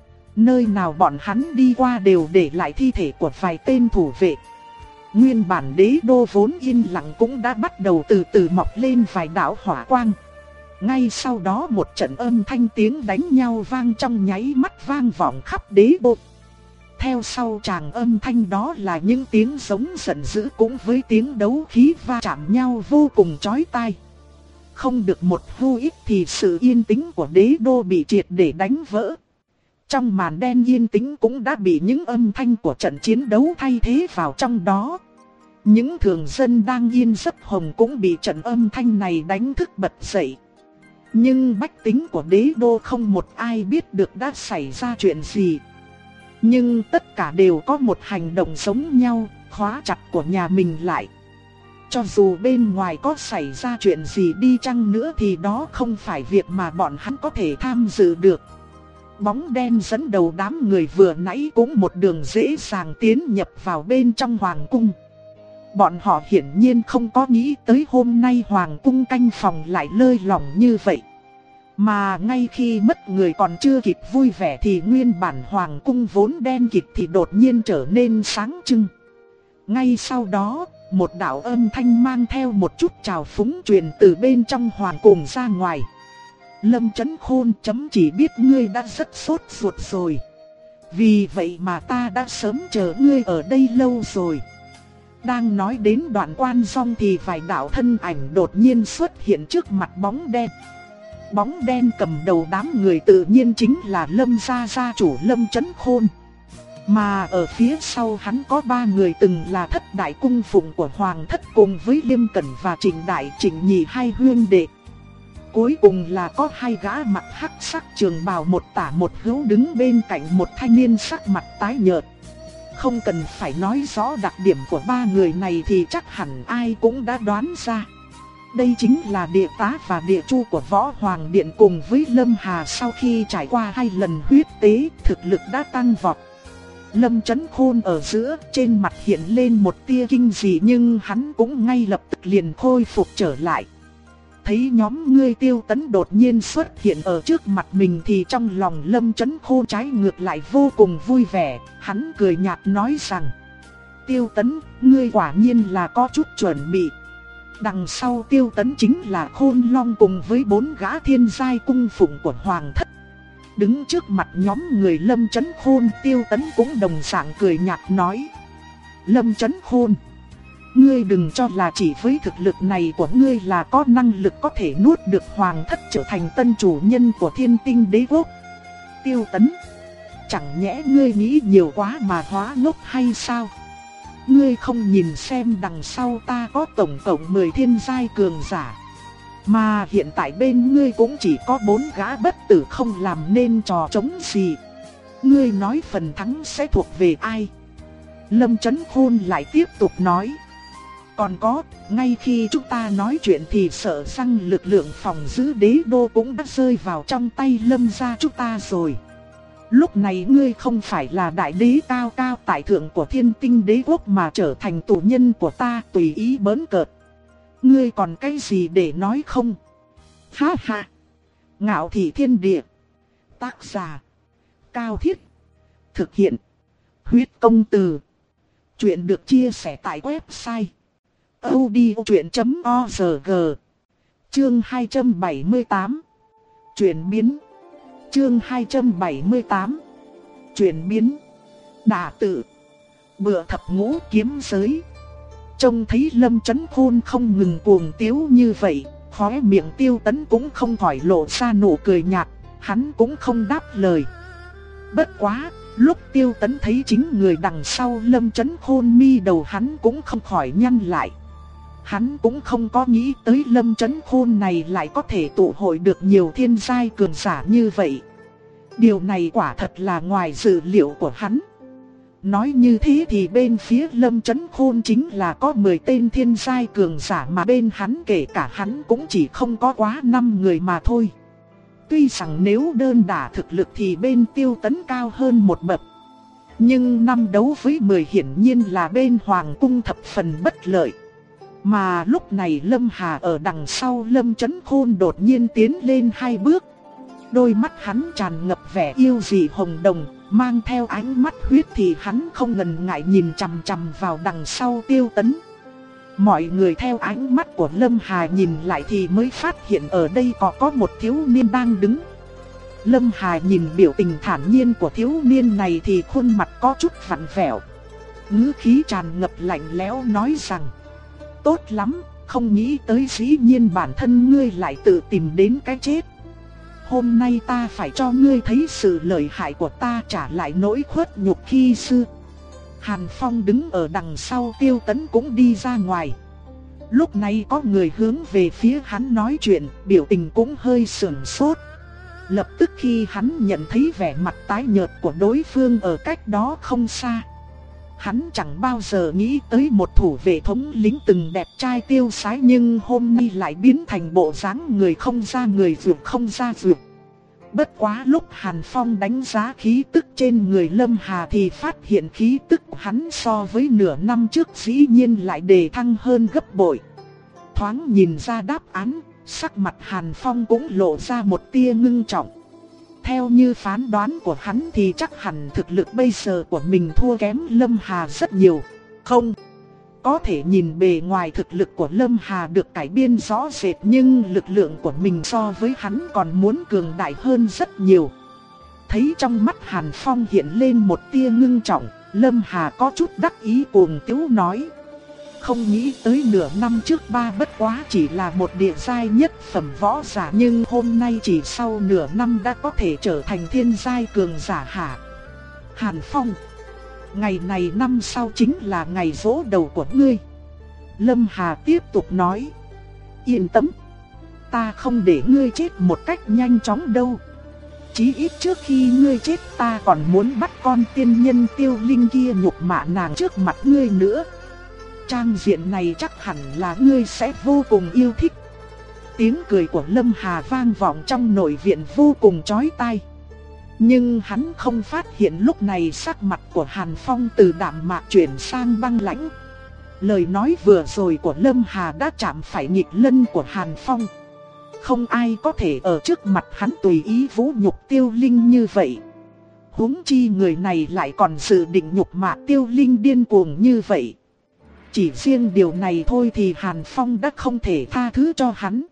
Nơi nào bọn hắn đi qua đều để lại thi thể của vài tên thủ vệ. Nguyên bản đế đô vốn yên lặng cũng đã bắt đầu từ từ mọc lên vài đạo hỏa quang. Ngay sau đó một trận âm thanh tiếng đánh nhau vang trong nháy mắt vang vọng khắp đế đô. theo sau tràng âm thanh đó là những tiếng giống giận dữ cũng với tiếng đấu khí va chạm nhau vô cùng chói tai. Không được một hô ít thì sự yên tĩnh của đế đô bị triệt để đánh vỡ. Trong màn đen yên tĩnh cũng đã bị những âm thanh của trận chiến đấu thay thế vào trong đó. Những thường dân đang yên giấc hồng cũng bị trận âm thanh này đánh thức bật dậy. Nhưng bách tính của đế đô không một ai biết được đã xảy ra chuyện gì. Nhưng tất cả đều có một hành động giống nhau, khóa chặt của nhà mình lại. Cho dù bên ngoài có xảy ra chuyện gì đi chăng nữa thì đó không phải việc mà bọn hắn có thể tham dự được. Bóng đen dẫn đầu đám người vừa nãy cũng một đường dễ dàng tiến nhập vào bên trong hoàng cung. Bọn họ hiển nhiên không có nghĩ tới hôm nay hoàng cung canh phòng lại lơi lỏng như vậy. Mà ngay khi mất người còn chưa kịp vui vẻ thì nguyên bản hoàng cung vốn đen kịt thì đột nhiên trở nên sáng trưng. Ngay sau đó, một đạo âm thanh mang theo một chút trào phúng truyền từ bên trong hoàng cung ra ngoài. Lâm Chấn Khôn chấm chỉ biết ngươi đã rất sốt ruột rồi. Vì vậy mà ta đã sớm chờ ngươi ở đây lâu rồi. Đang nói đến đoạn quan xong thì vài đạo thân ảnh đột nhiên xuất hiện trước mặt bóng đen. Bóng đen cầm đầu đám người tự nhiên chính là Lâm gia gia chủ Lâm Chấn Khôn. Mà ở phía sau hắn có ba người từng là thất đại cung phụng của Hoàng thất cùng với Liêm Cẩn và Trịnh Đại Trịnh Nhị hai huynh đệ. Cuối cùng là có hai gã mặt hắc sắc trường bào một tả một hữu đứng bên cạnh một thanh niên sắc mặt tái nhợt. Không cần phải nói rõ đặc điểm của ba người này thì chắc hẳn ai cũng đã đoán ra. Đây chính là địa tá và địa chu của Võ Hoàng Điện cùng với Lâm Hà sau khi trải qua hai lần huyết tế, thực lực đã tăng vọt. Lâm Chấn Khôn ở giữa, trên mặt hiện lên một tia kinh dị nhưng hắn cũng ngay lập tức liền khôi phục trở lại. Thấy nhóm ngươi Tiêu Tấn đột nhiên xuất hiện ở trước mặt mình thì trong lòng Lâm Chấn Khôn trái ngược lại vô cùng vui vẻ, hắn cười nhạt nói rằng: Tiêu Tấn, ngươi quả nhiên là có chút chuẩn bị. Đằng sau Tiêu Tấn chính là Khôn Long cùng với bốn gã thiên giai cung phụng của Hoàng thất. Đứng trước mặt nhóm người Lâm Chấn Khôn, Tiêu Tấn cũng đồng dạng cười nhạt nói: Lâm Chấn Khôn, ngươi đừng cho là chỉ với thực lực này của ngươi là có năng lực có thể nuốt được Hoàng thất trở thành tân chủ nhân của Thiên Tinh Đế Quốc. Tiêu Tấn, chẳng nhẽ ngươi nghĩ nhiều quá mà hóa ngốc hay sao? Ngươi không nhìn xem đằng sau ta có tổng cộng mười thiên giai cường giả. Mà hiện tại bên ngươi cũng chỉ có bốn gã bất tử không làm nên trò trống gì. Ngươi nói phần thắng sẽ thuộc về ai? Lâm Chấn Khôn lại tiếp tục nói: Còn có, ngay khi chúng ta nói chuyện thì sợ rằng lực lượng phòng giữ đế đô cũng đã rơi vào trong tay Lâm gia chúng ta rồi. Lúc này ngươi không phải là đại đế cao cao tại thượng của Thiên Tinh Đế Quốc mà trở thành tù nhân của ta tùy ý bỡn cợt. Ngươi còn cái gì để nói không? Ha ha! Ngạo thị thiên địa. Tác giả: Cao Thiết. Thực hiện: Huyết Công Từ. Chuyện được chia sẻ tại website audiochuyện chấm org. Chương hai trăm bảy mươi tám. Chuyển biến. Chương hai trăm bảy mươi tám. Chuyển biến. Đả tự. Bựa thập ngũ kiếm giới. Trông thấy Lâm Chấn Khôn không ngừng cuồng tiếu như vậy, khóe miệng Tiêu Tấn cũng không khỏi lộ ra nụ cười nhạt, hắn cũng không đáp lời. Bất quá, lúc Tiêu Tấn thấy chính người đằng sau Lâm Chấn Khôn, mi đầu hắn cũng không khỏi nhăn lại. Hắn cũng không có nghĩ tới Lâm Chấn Khôn này lại có thể tụ hội được nhiều thiên giai cường giả như vậy. Điều này quả thật là ngoài dự liệu của hắn. Nói như thế thì bên phía Lâm Chấn Khôn chính là có mười tên thiên giai cường giả mà bên hắn kể cả hắn cũng chỉ không có quá năm người mà thôi. Tuy rằng nếu đơn đả thực lực thì bên Tiêu Tấn cao hơn một bậc. Nhưng năm đấu với mười hiển nhiên là bên Hoàng cung thập phần bất lợi. Mà lúc này Lâm Hà ở đằng sau Lâm Chấn Khôn đột nhiên tiến lên hai bước. Đôi mắt hắn tràn ngập vẻ yêu dị hồng đồng, mang theo ánh mắt huyết thì hắn không ngần ngại nhìn chằm chằm vào đằng sau Tiêu Tấn. Mọi người theo ánh mắt của Lâm Hà nhìn lại thì mới phát hiện ở đây có có một thiếu niên đang đứng. Lâm Hà nhìn biểu tình thản nhiên của thiếu niên này thì khuôn mặt có chút vặn vẹo. Ngữ khí tràn ngập lạnh lẽo nói rằng: tốt lắm, không nghĩ tới dĩ nhiên bản thân ngươi lại tự tìm đến cái chết. Hôm nay ta phải cho ngươi thấy sự lợi hại của ta, trả lại nỗi khuất nhục khi xưa. Hàn Phong đứng ở đằng sau Tiêu Tấn cũng đi ra ngoài. Lúc này có người hướng về phía hắn nói chuyện, biểu tình cũng hơi sửng sốt. Lập tức khi hắn nhận thấy vẻ mặt tái nhợt của đối phương ở cách đó không xa, hắn chẳng bao giờ nghĩ tới một thủ vệ thống lĩnh từng đẹp trai tiêu sái nhưng hôm nay lại biến thành bộ dáng người không ra người vượt không ra vượt. Bất quá lúc Hàn Phong đánh giá khí tức trên người Lâm Hà thì phát hiện khí tức của hắn so với nửa năm trước dĩ nhiên lại đề thăng hơn gấp bội. Thoáng nhìn ra đáp án, sắc mặt Hàn Phong cũng lộ ra một tia ngưng trọng. Theo như phán đoán của hắn thì chắc hẳn thực lực bây giờ của mình thua kém Lâm Hà rất nhiều. Không, có thể nhìn bề ngoài thực lực của Lâm Hà được cải biên rõ rệt nhưng lực lượng của mình so với hắn còn muốn cường đại hơn rất nhiều. Thấy trong mắt Hàn Phong hiện lên một tia ngưng trọng, Lâm Hà có chút đắc ý cuồng tiếu nói: không nghĩ tới nửa năm trước ba bất quá chỉ là một địa giai nhất phẩm võ giả, nhưng hôm nay chỉ sau nửa năm đã có thể trở thành thiên giai cường giả hả? Hàn Phong, ngày này năm sau chính là ngày giỗ đầu của ngươi. Lâm Hà tiếp tục nói: yên tâm, ta không để ngươi chết một cách nhanh chóng đâu. Chí ít trước khi ngươi chết ta còn muốn bắt con tiên nhân Tiêu Linh kia nhục mạ nàng trước mặt ngươi nữa. Trang diện này chắc hẳn là ngươi sẽ vô cùng yêu thích. Tiếng cười của Lâm Hà vang vọng trong nội viện vô cùng chói tai. Nhưng hắn không phát hiện lúc này sắc mặt của Hàn Phong từ đạm mạc chuyển sang băng lãnh. Lời nói vừa rồi của Lâm Hà đã chạm phải nghịch lân của Hàn Phong. Không ai có thể ở trước mặt hắn tùy ý vũ nhục Tiêu Linh như vậy. Huống chi người này lại còn dự định nhục mạ Tiêu Linh điên cuồng như vậy. Chỉ riêng điều này thôi thì Hàn Phong đã không thể tha thứ cho hắn.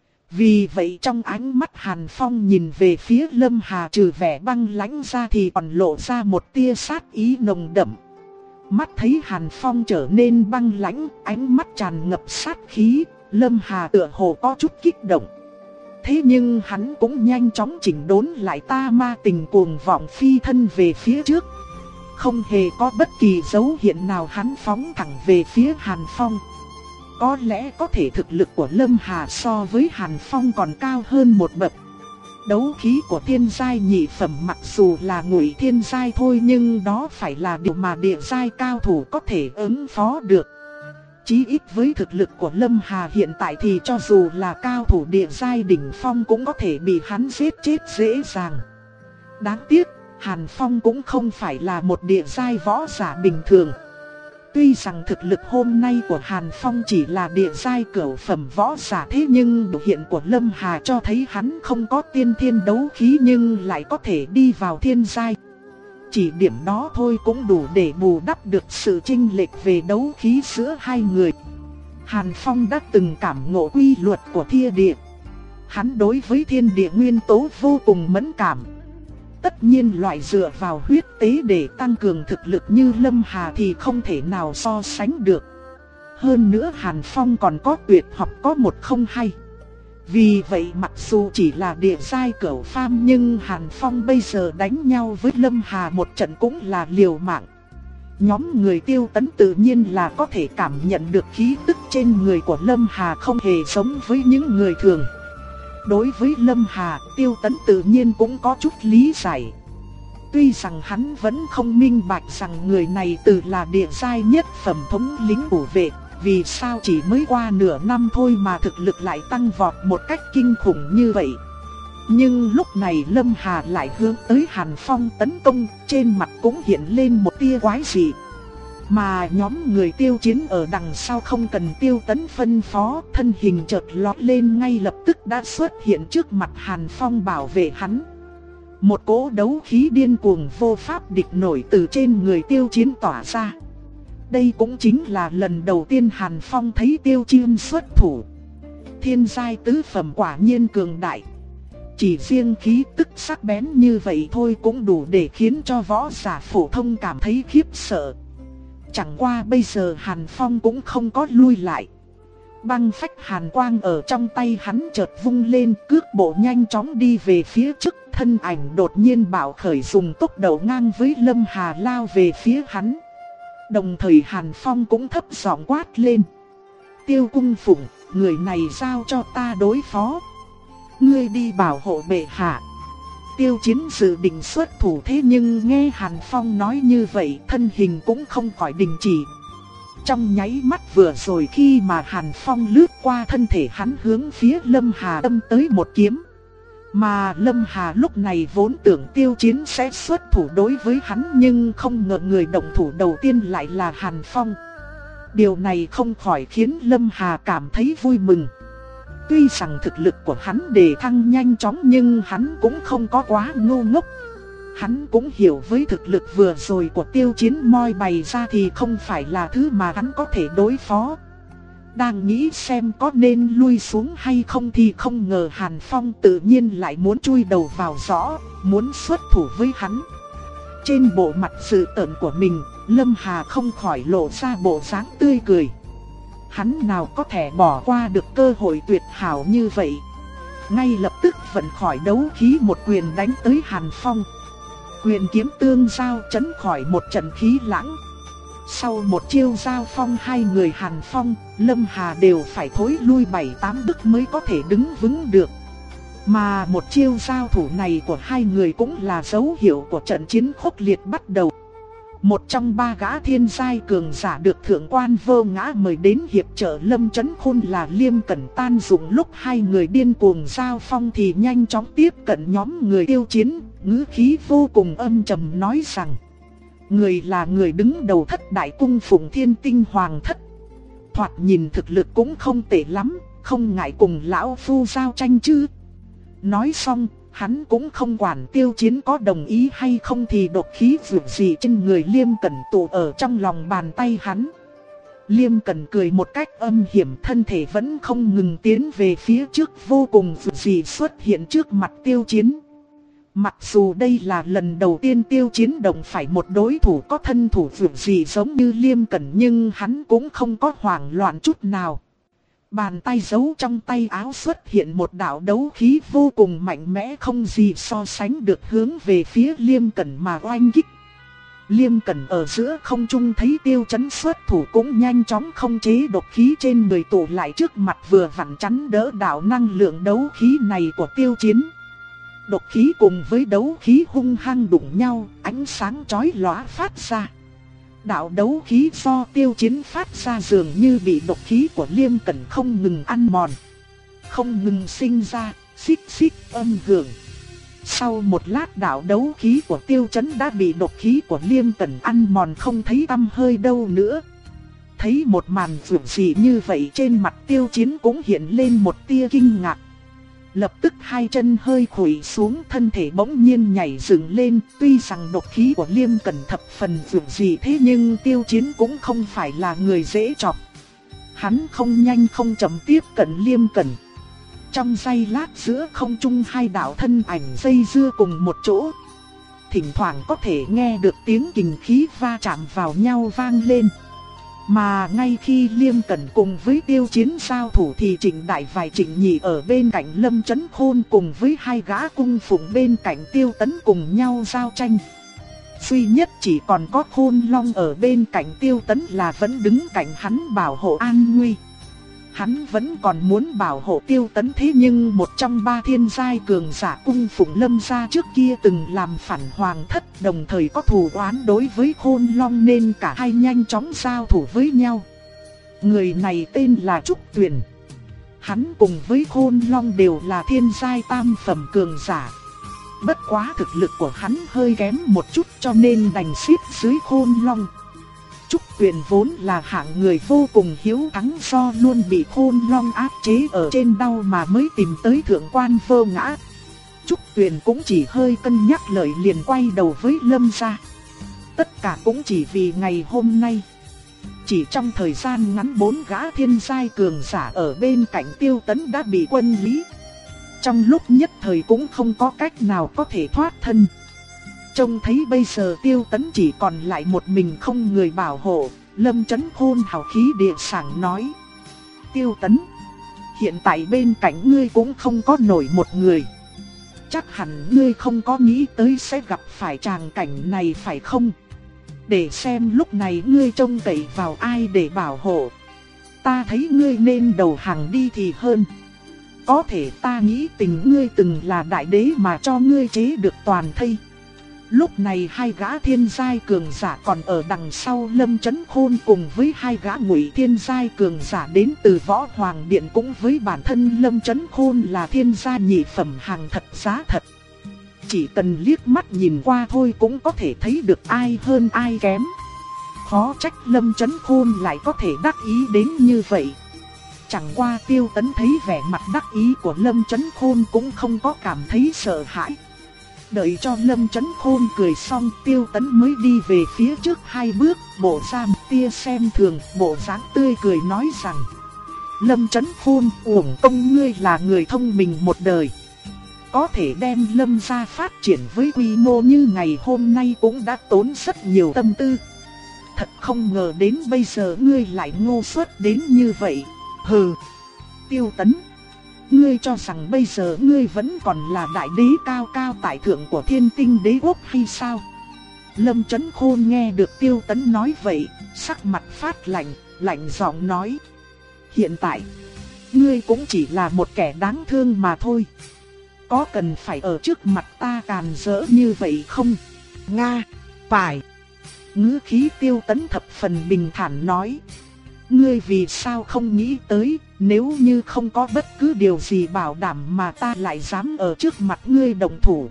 Vì vậy trong ánh mắt Hàn Phong nhìn về phía Lâm Hà trừ vẻ băng lãnh ra thì còn lộ ra một tia sát ý nồng đậm. Mắt thấy Hàn Phong trở nên băng lãnh, ánh mắt tràn ngập sát khí, Lâm Hà tựa hồ có chút kích động. Thế nhưng hắn cũng nhanh chóng chỉnh đốn lại ta ma tình cuồng vọng phi thân về phía trước. Không hề có bất kỳ dấu hiện nào hắn phóng thẳng về phía Hàn Phong. Có lẽ có thể thực lực của Lâm Hà so với Hàn Phong còn cao hơn một bậc. Đấu khí của thiên giai nhị phẩm mặc dù là ngụy thiên giai thôi nhưng đó phải là điều mà địa giai cao thủ có thể ứng phó được. Chí ít với thực lực của Lâm Hà hiện tại thì cho dù là cao thủ địa giai đỉnh phong cũng có thể bị hắn giết chết dễ dàng. Đáng tiếc, Hàn Phong cũng không phải là một địa giai võ giả bình thường. Tuy rằng thực lực hôm nay của Hàn Phong chỉ là địa giai cửu phẩm võ giả, thế nhưng biểu hiện của Lâm Hà cho thấy hắn không có tiên thiên đấu khí nhưng lại có thể đi vào thiên giai. Chỉ điểm đó thôi cũng đủ để bù đắp được sự chênh lệch về đấu khí giữa hai người. Hàn Phong đã từng cảm ngộ quy luật của thiên địa. Hắn đối với thiên địa nguyên tố vô cùng mẫn cảm. Tất nhiên loại dựa vào huyết tế để tăng cường thực lực như Lâm Hà thì không thể nào so sánh được. Hơn nữa Hàn Phong còn có tuyệt học có một không hai. Vì vậy mặc dù chỉ là địa giai cửu phàm nhưng Hàn Phong bây giờ đánh nhau với Lâm Hà một trận cũng là liều mạng. Nhóm người Tiêu Tấn tự nhiên là có thể cảm nhận được khí tức trên người của Lâm Hà không hề giống với những người thường. Đối với Lâm Hà, Tiêu Tấn tự nhiên cũng có chút lý giải. Tuy rằng hắn vẫn không minh bạch rằng người này từ là địa giai nhất phẩm thống lĩnh thủ vệ, vì sao chỉ mới qua nửa năm thôi mà thực lực lại tăng vọt một cách kinh khủng như vậy. Nhưng lúc này Lâm Hà lại hướng tới Hàn Phong tấn công, trên mặt cũng hiện lên một tia quái dị. Mà nhóm người Tiêu Chiến ở đằng sau không cần Tiêu Tấn phân phó, thân hình chợt lói lên ngay lập tức đã xuất hiện trước mặt Hàn Phong bảo vệ hắn. Một cỗ đấu khí điên cuồng vô pháp địch nổi từ trên người Tiêu Chiến tỏa ra. Đây cũng chính là lần đầu tiên Hàn Phong thấy Tiêu Chiến xuất thủ. Thiên giai tứ phẩm quả nhiên cường đại. Chỉ riêng khí tức sắc bén như vậy thôi cũng đủ để khiến cho võ giả phổ thông cảm thấy khiếp sợ. Chẳng qua bây giờ Hàn Phong cũng không có lui lại. Băng phách hàn quang ở trong tay hắn chợt vung lên, cước bộ nhanh chóng đi về phía trước, thân ảnh đột nhiên bạo khởi dùng tốc độ ngang với Lâm Hà lao về phía hắn. Đồng thời Hàn Phong cũng thấp giọng quát lên: Tiêu Cung Phụng, người này giao cho ta đối phó. Ngươi đi bảo hộ bệ hạ. Tiêu Chiến dự định xuất thủ, thế nhưng nghe Hàn Phong nói như vậy, thân hình cũng không khỏi đình chỉ. Trong nháy mắt vừa rồi khi mà Hàn Phong lướt qua thân thể hắn hướng phía Lâm Hà đâm tới một kiếm. Mà Lâm Hà lúc này vốn tưởng Tiêu Chiến sẽ xuất thủ đối với hắn, nhưng không ngờ người động thủ đầu tiên lại là Hàn Phong. Điều này không khỏi khiến Lâm Hà cảm thấy vui mừng. Tuy rằng thực lực của hắn đề thăng nhanh chóng nhưng hắn cũng không có quá ngu ngốc. Hắn cũng hiểu với thực lực vừa rồi của Tiêu Chiến moi bày ra thì không phải là thứ mà hắn có thể đối phó. Đang nghĩ xem có nên lui xuống hay không thì không ngờ Hàn Phong tự nhiên lại muốn chui đầu vào giỏ, muốn xuất thủ với hắn. Trên bộ mặt sự tợn của mình, Lâm Hà không khỏi lộ ra bộ dáng tươi cười. Hắn nào có thể bỏ qua được cơ hội tuyệt hảo như vậy. Ngay lập tức vận khỏi đấu khí một quyền đánh tới Hàn Phong. Quyền kiếm tương giao chấn khỏi một trận khí lãng. Sau một chiêu giao phong, hai người Hàn Phong, Lâm Hà đều phải thối lui bảy tám bước mới có thể đứng vững được. Mà một chiêu giao thủ này của hai người cũng là dấu hiệu của trận chiến khốc liệt bắt đầu. Một trong ba gã thiên giai cường giả được thượng quan Vô Ngã mời đến hiệp trợ Lâm Chấn Khôn là Liêm Cẩn tan dụng lúc hai người điên cuồng giao phong thì nhanh chóng tiếp cận nhóm người Tiêu Chiến, ngữ khí vô cùng âm trầm nói rằng: người là người đứng đầu Thất Đại Cung Phụng Thiên Tinh Hoàng Thất. Thoạt nhìn thực lực cũng không tệ lắm, không ngại cùng lão phu giao tranh chứ. Nói xong, hắn cũng không quản Tiêu Chiến có đồng ý hay không thì độc khí vượt gì trên người Liêm Cẩn tụ ở trong lòng bàn tay hắn. Liêm Cẩn cười một cách âm hiểm, thân thể vẫn không ngừng tiến về phía trước, vô cùng vượt gì xuất hiện trước mặt Tiêu Chiến. Mặc dù đây là lần đầu tiên Tiêu Chiến động phải một đối thủ có thân thủ vượt gì giống như Liêm Cẩn, nhưng hắn cũng không có hoảng loạn chút nào. Bàn tay giấu trong tay áo xuất hiện một đạo đấu khí vô cùng mạnh mẽ không gì so sánh được, hướng về phía Liêm Cẩn mà oanh kích. Liêm Cẩn ở giữa không trung thấy Tiêu Chấn xuất thủ cũng nhanh chóng không chế độc khí trên người tụ lại trước mặt, vừa vặn chắn đỡ đạo năng lượng đấu khí này của Tiêu Chiến. Độc khí cùng với đấu khí hung hăng đụng nhau, ánh sáng chói lóa phát ra. Đạo đấu khí do Tiêu Chiến phát ra dường như bị độc khí của Liêm Cẩn không ngừng ăn mòn, không ngừng sinh ra xích xích âm hưởng. Sau một lát, đạo đấu khí của Tiêu Chấn đã bị độc khí của Liêm Cẩn ăn mòn không thấy tăm hơi đâu nữa. Thấy một màn vượt dị như vậy, trên mặt Tiêu Chiến cũng hiện lên một tia kinh ngạc. Lập tức hai chân hơi khuỵu xuống, thân thể bỗng nhiên nhảy dựng lên. Tuy rằng độc khí của Liêm Cẩn thập phần vượt dị thế nhưng Tiêu Chiến cũng không phải là người dễ chọc. Hắn không nhanh không chậm tiếp cận Liêm Cẩn. Trong giây lát giữa không trung hai đạo thân ảnh dây dưa cùng một chỗ. Thỉnh thoảng có thể nghe được tiếng kình khí va chạm vào nhau vang lên. Mà ngay khi Liêm Cẩn cùng với Tiêu Chiến giao thủ thì Trịnh Đại và Trịnh Nhị ở bên cạnh Lâm Chấn Khôn cùng với hai gã cung phụng bên cạnh Tiêu Tấn cùng nhau giao tranh. Duy nhất chỉ còn có Khôn Long ở bên cạnh Tiêu Tấn là vẫn đứng cạnh hắn bảo hộ an nguy. Hắn vẫn còn muốn bảo hộ Tiêu Tấn, thế nhưng một trong ba thiên giai cường giả cung phụng Lâm gia trước kia từng làm phản hoàng thất, đồng thời có thù oán đối với Khôn Long nên cả hai nhanh chóng giao thủ với nhau. Người này tên là Trúc Tuyền. Hắn cùng với Khôn Long đều là thiên giai tam phẩm cường giả. Bất quá thực lực của hắn hơi kém một chút cho nên đành xếp dưới Khôn Long. Trúc Tuyền vốn là hạng người vô cùng hiếu thắng, do luôn bị Khôn Long áp chế ở trên đau mà mới tìm tới thượng quan Vô Ngã. Trúc Tuyền cũng chỉ hơi cân nhắc lời liền quay đầu với Lâm gia. Tất cả cũng chỉ vì ngày hôm nay. Chỉ trong thời gian ngắn, bốn gã thiên giai cường giả ở bên cạnh Tiêu Tấn đã bị quân Lý trong lúc nhất thời cũng không có cách nào có thể thoát thân. Trông thấy bây giờ Tiêu Tấn chỉ còn lại một mình không người bảo hộ, Lâm Chấn Khôn hào khí địa sảng nói: Tiêu Tấn, hiện tại bên cạnh ngươi cũng không có nổi một người. Chắc hẳn ngươi không có nghĩ tới sẽ gặp phải tràng cảnh này phải không? Để xem lúc này ngươi trông cậy vào ai để bảo hộ. Ta thấy ngươi nên đầu hàng đi thì hơn. Có thể ta nghĩ tình ngươi từng là đại đế mà cho ngươi chế được toàn thây. Lúc này hai gã thiên giai cường giả còn ở đằng sau Lâm Chấn Khôn cùng với hai gã ngụy thiên giai cường giả đến từ Võ Hoàng Điện, cũng với bản thân Lâm Chấn Khôn là thiên giai nhị phẩm hàng thật giá thật. Chỉ cần liếc mắt nhìn qua thôi cũng có thể thấy được ai hơn ai kém. Khó trách Lâm Chấn Khôn lại có thể đắc ý đến như vậy. Chẳng qua Tiêu Tấn thấy vẻ mặt đắc ý của Lâm Chấn Khôn cũng không có cảm thấy sợ hãi. Đợi cho Lâm Chấn Khôn cười xong, Tiêu Tấn mới đi về phía trước hai bước, bộ ra một tia xem thường, bộ dáng tươi cười nói rằng: Lâm Chấn Khôn, uổng công ngươi là người thông minh một đời. Có thể đem Lâm gia phát triển với quy mô như ngày hôm nay cũng đã tốn rất nhiều tâm tư. Thật không ngờ đến bây giờ ngươi lại ngu xuẩn đến như vậy. Hừ, Tiêu Tấn, ngươi cho rằng bây giờ ngươi vẫn còn là đại đế cao cao tại thượng của Thiên Tinh Đế quốc hay sao? Lâm Chấn Khôn nghe được Tiêu Tấn nói vậy, sắc mặt phát lạnh, lạnh giọng nói: Hiện tại, ngươi cũng chỉ là một kẻ đáng thương mà thôi. Có cần phải ở trước mặt ta càn rỡ như vậy không? Nga, phải. Ngữ khí Tiêu Tấn thập phần bình thản nói: Ngươi vì sao không nghĩ tới, nếu như không có bất cứ điều gì bảo đảm mà ta lại dám ở trước mặt ngươi động thủ.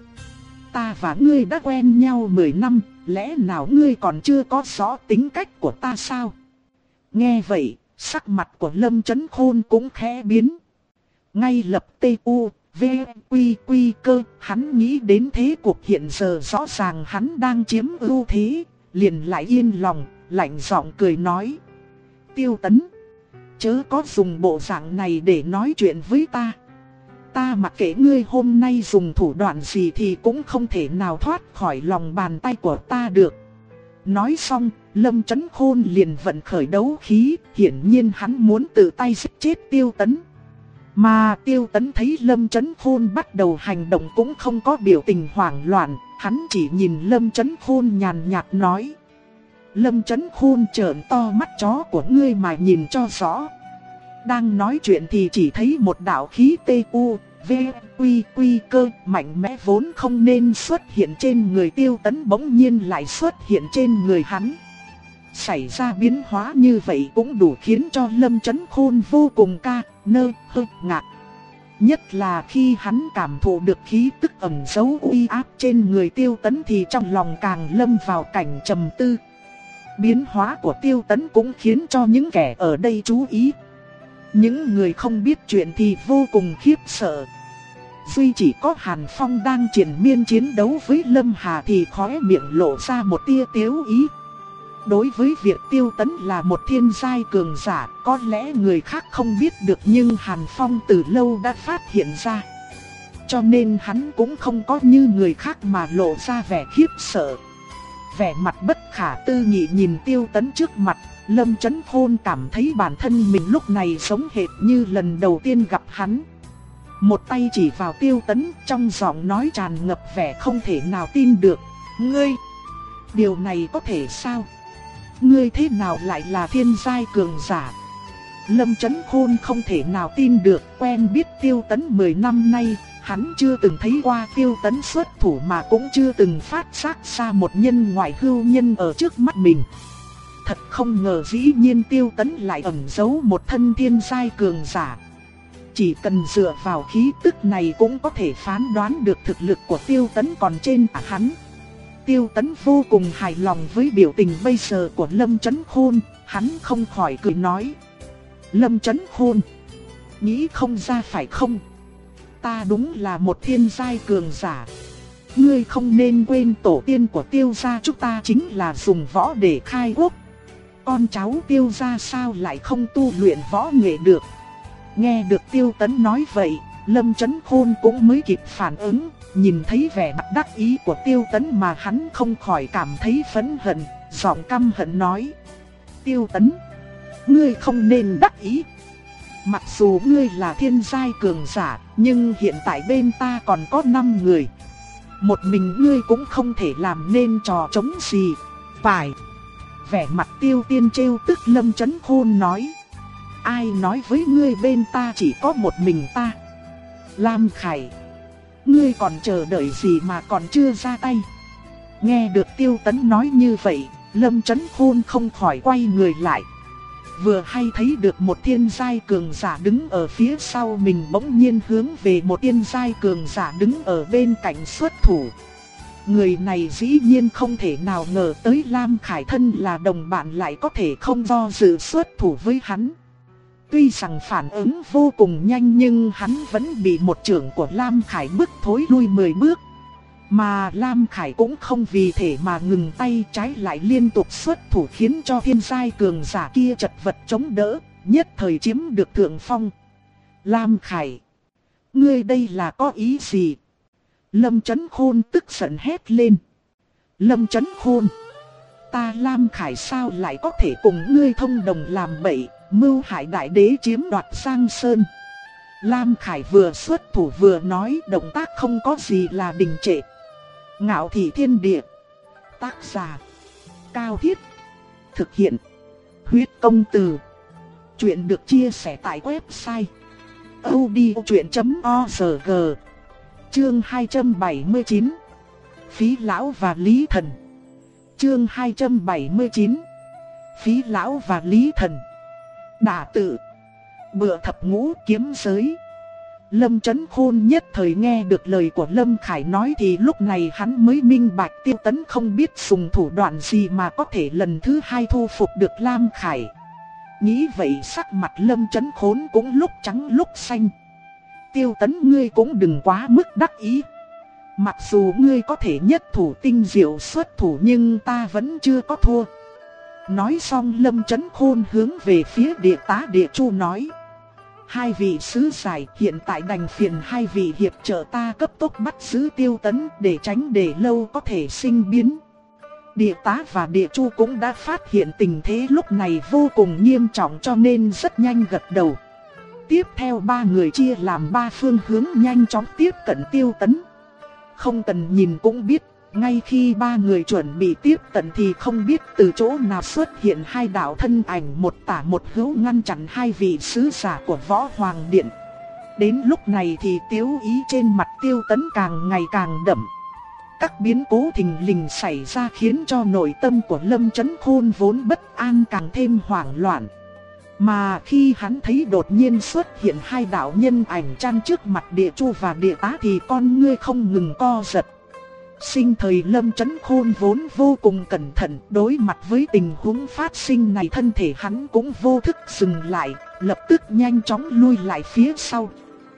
Ta và ngươi đã quen nhau mười năm, lẽ nào ngươi còn chưa có rõ tính cách của ta sao? Nghe vậy, sắc mặt của Lâm Chấn Khôn cũng khẽ biến. Ngay lập tê u, v, quy quy cơ, hắn nghĩ đến thế cuộc hiện giờ rõ ràng hắn đang chiếm ưu thế, liền lại yên lòng, lạnh giọng cười nói: Tiêu Tấn, chớ có dùng bộ dạng này để nói chuyện với ta. Ta mặc kệ ngươi hôm nay dùng thủ đoạn gì thì cũng không thể nào thoát khỏi lòng bàn tay của ta được. Nói xong, Lâm Chấn Khôn liền vận khởi đấu khí, hiển nhiên hắn muốn tự tay giết chết Tiêu Tấn. Mà Tiêu Tấn thấy Lâm Chấn Khôn bắt đầu hành động cũng không có biểu tình hoảng loạn, hắn chỉ nhìn Lâm Chấn Khôn nhàn nhạt nói: Lâm Chấn Khôn, trợn to mắt chó của ngươi mà nhìn cho rõ. Đang nói chuyện thì chỉ thấy một đạo khí tê u, v, quy quy cơ mạnh mẽ vốn không nên xuất hiện trên người Tiêu Tấn bỗng nhiên lại xuất hiện trên người hắn. Xảy ra biến hóa như vậy cũng đủ khiến cho Lâm Chấn Khôn vô cùng ca, nơ, hơ, ngạc. Nhất là khi hắn cảm thụ được khí tức ẩn giấu uy áp trên người Tiêu Tấn thì trong lòng càng lâm vào cảnh trầm tư. Biến hóa của Tiêu Tấn cũng khiến cho những kẻ ở đây chú ý. Những người không biết chuyện thì vô cùng khiếp sợ. Duy chỉ có Hàn Phong đang triển miên chiến đấu với Lâm Hà thì khóe miệng lộ ra một tia tiếu ý. Đối với việc Tiêu Tấn là một thiên giai cường giả, có lẽ người khác không biết được nhưng Hàn Phong từ lâu đã phát hiện ra. Cho nên hắn cũng không có như người khác mà lộ ra vẻ khiếp sợ. Vẻ mặt bất khả tư nghị nhìn Tiêu Tấn trước mặt, Lâm Chấn Khôn cảm thấy bản thân mình lúc này sống hệt như lần đầu tiên gặp hắn. Một tay chỉ vào Tiêu Tấn, trong giọng nói tràn ngập vẻ không thể nào tin được: Ngươi, điều này có thể sao? Ngươi thế nào lại là thiên giai cường giả? Lâm Chấn Khôn không thể nào tin được, quen biết Tiêu Tấn mười năm nay, hắn chưa từng thấy qua Tiêu Tấn xuất thủ mà cũng chưa từng phát giác ra một nhân ngoại hữu nhân ở trước mắt mình. Thật không ngờ dĩ nhiên Tiêu Tấn lại ẩn giấu một thân thiên giai cường giả. Chỉ cần dựa vào khí tức này cũng có thể phán đoán được thực lực của Tiêu Tấn còn trên cả hắn. Tiêu Tấn vô cùng hài lòng với biểu tình bây giờ của Lâm Chấn Khôn, hắn không khỏi cười nói: Lâm Chấn Khôn, nghĩ không ra phải không? Ta đúng là một thiên giai cường giả. Ngươi không nên quên tổ tiên của Tiêu gia chúng ta chính là dùng võ để khai quốc. Con cháu Tiêu gia sao lại không tu luyện võ nghệ được? Nghe được Tiêu Tấn nói vậy, Lâm Chấn Khôn cũng mới kịp phản ứng, nhìn thấy vẻ mặt đắc ý của Tiêu Tấn mà hắn không khỏi cảm thấy phẫn hận, giọng căm hận nói: Tiêu Tấn, ngươi không nên đắc ý. Mặc dù ngươi là thiên giai cường giả, nhưng hiện tại bên ta còn có năm người. Một mình ngươi cũng không thể làm nên trò trống gì. Phải. Vẻ mặt Tiêu Tiên trêu tức Lâm Chấn Khôn nói: Ai nói với ngươi bên ta chỉ có một mình ta? Lam Khải, ngươi còn chờ đợi gì mà còn chưa ra tay? Nghe được Tiêu Tấn nói như vậy, Lâm Chấn Khôn không khỏi quay người lại. Vừa hay thấy được một thiên giai cường giả đứng ở phía sau mình bỗng nhiên hướng về một thiên giai cường giả đứng ở bên cạnh xuất thủ. Người này dĩ nhiên không thể nào ngờ tới Lam Khải thân là đồng bạn lại có thể không do dự xuất thủ với hắn. Tuy rằng phản ứng vô cùng nhanh nhưng hắn vẫn bị một chưởng của Lam Khải bức thối lui mười bước. Mà Lam Khải cũng không vì thế mà ngừng tay, trái lại liên tục xuất thủ khiến cho thiên giai cường giả kia chật vật chống đỡ, nhất thời chiếm được thượng phong. Lam Khải, ngươi đây là có ý gì? Lâm Chấn Khôn tức giận hét lên. Lâm Chấn Khôn, ta Lam Khải sao lại có thể cùng ngươi thông đồng làm bậy, mưu hại đại đế chiếm đoạt Giang Sơn? Lam Khải vừa xuất thủ vừa nói, động tác không có gì là đình trệ. Ngạo Thị Thiên Địa. Tác giả: Cao Thiết. Thực hiện: Huyết Công Từ. Chuyện được chia sẻ tại website audiochuyện chấm org. Chương hai trăm bảy mươi chín. Phí Lão và Lý Thần. Chương hai trăm bảy mươi chín. Phí Lão và Lý Thần. Đả tự. Bựa thập ngũ kiếm giới. Lâm Chấn Khôn nhất thời nghe được lời của Lâm Khải nói thì lúc này hắn mới minh bạch Tiêu Tấn không biết dùng thủ đoạn gì mà có thể lần thứ hai thu phục được Lam Khải. Nghĩ vậy sắc mặt Lâm Chấn Khôn cũng lúc trắng lúc xanh. Tiêu Tấn, ngươi cũng đừng quá mức đắc ý. Mặc dù ngươi có thể nhất thủ tinh diệu xuất thủ nhưng ta vẫn chưa có thua. Nói xong Lâm Chấn Khôn hướng về phía Địa Tá Địa Chu nói: Hai vị sứ giải, hiện tại đành phiền hai vị hiệp trợ ta cấp tốc bắt giữ Tiêu Tấn để tránh để lâu có thể sinh biến. Địa Tá và Địa Chu cũng đã phát hiện tình thế lúc này vô cùng nghiêm trọng cho nên rất nhanh gật đầu. Tiếp theo ba người chia làm ba phương hướng nhanh chóng tiếp cận Tiêu Tấn. Không cần nhìn cũng biết, ngay khi ba người chuẩn bị tiếp cận thì không biết từ chỗ nào xuất hiện hai đạo thân ảnh một tả một hữu ngăn chặn hai vị sứ giả của Võ Hoàng Điện. Đến lúc này thì tiếu ý trên mặt Tiêu Tấn càng ngày càng đậm. Các biến cố thình lình xảy ra khiến cho nội tâm của Lâm Chấn Khôn vốn bất an càng thêm hoảng loạn. Mà khi hắn thấy đột nhiên xuất hiện hai đạo nhân ảnh chắn trước mặt Địa Chu và Địa Tá thì con ngươi không ngừng co giật. Sinh thời Lâm Chấn Khôn vốn vô cùng cẩn thận, đối mặt với tình huống phát sinh này thân thể hắn cũng vô thức dừng lại, lập tức nhanh chóng lui lại phía sau.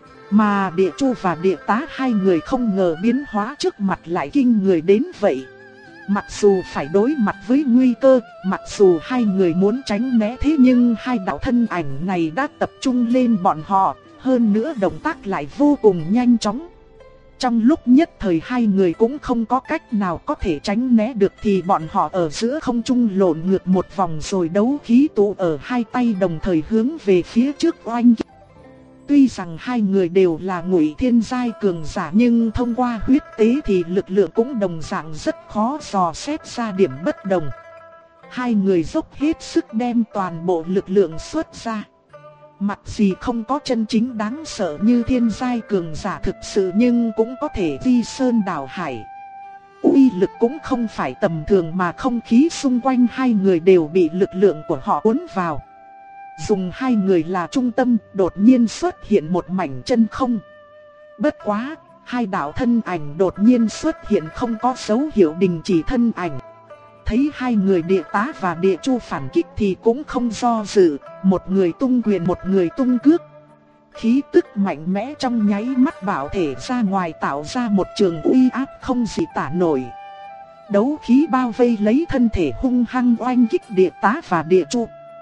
Mà Địa Chu và Địa Tá hai người không ngờ biến hóa trước mặt lại kinh người đến vậy. Mặc dù phải đối mặt với nguy cơ, mặc dù hai người muốn tránh né thế nhưng hai đạo thân ảnh này đã tập trung lên bọn họ, hơn nữa động tác lại vô cùng nhanh chóng. Trong lúc nhất thời hai người cũng không có cách nào có thể tránh né được thì bọn họ ở giữa không trung lộn ngược một vòng rồi đấu khí tụ ở hai tay đồng thời hướng về phía trước oanh. Tuy rằng hai người đều là ngụy thiên giai cường giả nhưng thông qua huyết tế thì lực lượng cũng đồng dạng rất khó dò xét ra điểm bất đồng. Hai người dốc hết sức đem toàn bộ lực lượng xuất ra. Mặc gì không có chân chính đáng sợ như thiên giai cường giả thực sự nhưng cũng có thể di sơn đảo hải. Uy lực cũng không phải tầm thường mà không khí xung quanh hai người đều bị lực lượng của họ cuốn vào. Dùng hai người là trung tâm, đột nhiên xuất hiện một mảnh chân không. Bất quá, hai đạo thân ảnh đột nhiên xuất hiện không có dấu hiệu đình chỉ thân ảnh. Thấy hai người Địa Tá và Địa Chu phản kích thì cũng không do dự, một người tung quyền một người tung cước. Khí tức mạnh mẽ trong nháy mắt bảo thể ra ngoài tạo ra một trường uy áp không gì tả nổi. Đấu khí bao vây lấy thân thể hung hăng oanh kích Địa Tá và Địa Chu.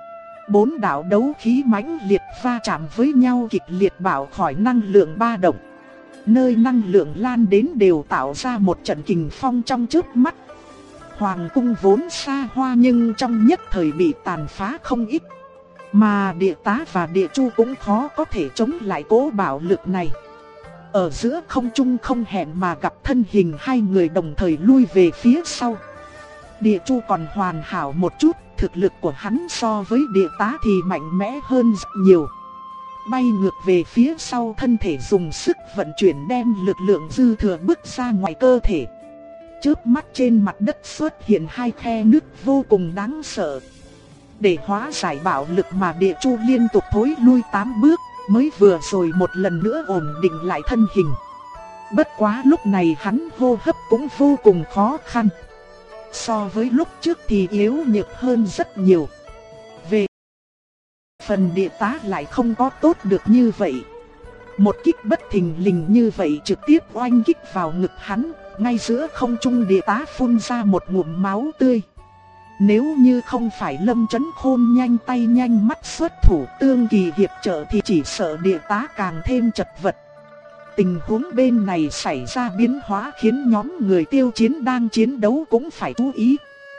Bốn đạo đấu khí mãnh liệt va chạm với nhau kịch liệt bạo khỏi năng lượng ba động. Nơi năng lượng lan đến đều tạo ra một trận kình phong trong chớp mắt. Hoàng cung vốn xa hoa nhưng trong nhất thời bị tàn phá không ít. Mà địa tá và địa chu cũng khó có thể chống lại cỗ bạo lực này. Ở giữa không trung không hẹn mà gặp thân hình hai người đồng thời lui về phía sau. Địa chu còn hoàn hảo một chút, thực lực của hắn so với địa tá thì mạnh mẽ hơn rất nhiều. Bay ngược về phía sau, thân thể dùng sức vận chuyển đem lực lượng dư thừa bước ra ngoài cơ thể. Chớp mắt trên mặt đất xuất hiện hai khe nứt vô cùng đáng sợ. Để hóa giải bạo lực mà địa chu liên tục thối lui tám bước, mới vừa rồi một lần nữa ổn định lại thân hình. Bất quá lúc này hắn hô hấp cũng vô cùng khó khăn. So với lúc trước thì yếu nhược hơn rất nhiều. Về phần địa tá lại không có tốt được như vậy. Một kích bất thình lình như vậy trực tiếp oanh kích vào ngực hắn. Ngay giữa không trung địa tá phun ra một ngụm máu tươi. Nếu như không phải Lâm Chấn Khôn nhanh tay nhanh mắt xuất thủ tương kỳ hiệp trợ thì chỉ sợ địa tá càng thêm chật vật. Tình huống bên này xảy ra biến hóa khiến nhóm người Tiêu Chiến đang chiến đấu cũng phải chú ý.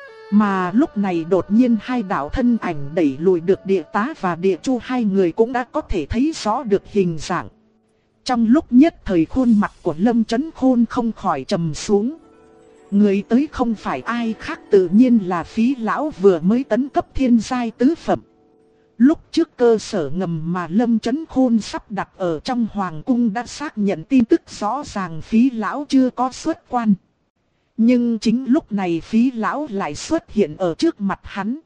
Mà lúc này đột nhiên hai đạo thân ảnh đẩy lùi được địa tá và địa chu, hai người cũng đã có thể thấy rõ được hình dạng. Trong lúc nhất thời khuôn mặt của Lâm Chấn Khôn không khỏi trầm xuống. Người tới không phải ai khác tự nhiên là Phí lão vừa mới tấn cấp thiên giai tứ phẩm. Lúc trước cơ sở ngầm mà Lâm Chấn Khôn sắp đặt ở trong hoàng cung đã xác nhận tin tức rõ ràng Phí lão chưa có xuất quan. Nhưng chính lúc này Phí lão lại xuất hiện ở trước mặt hắn.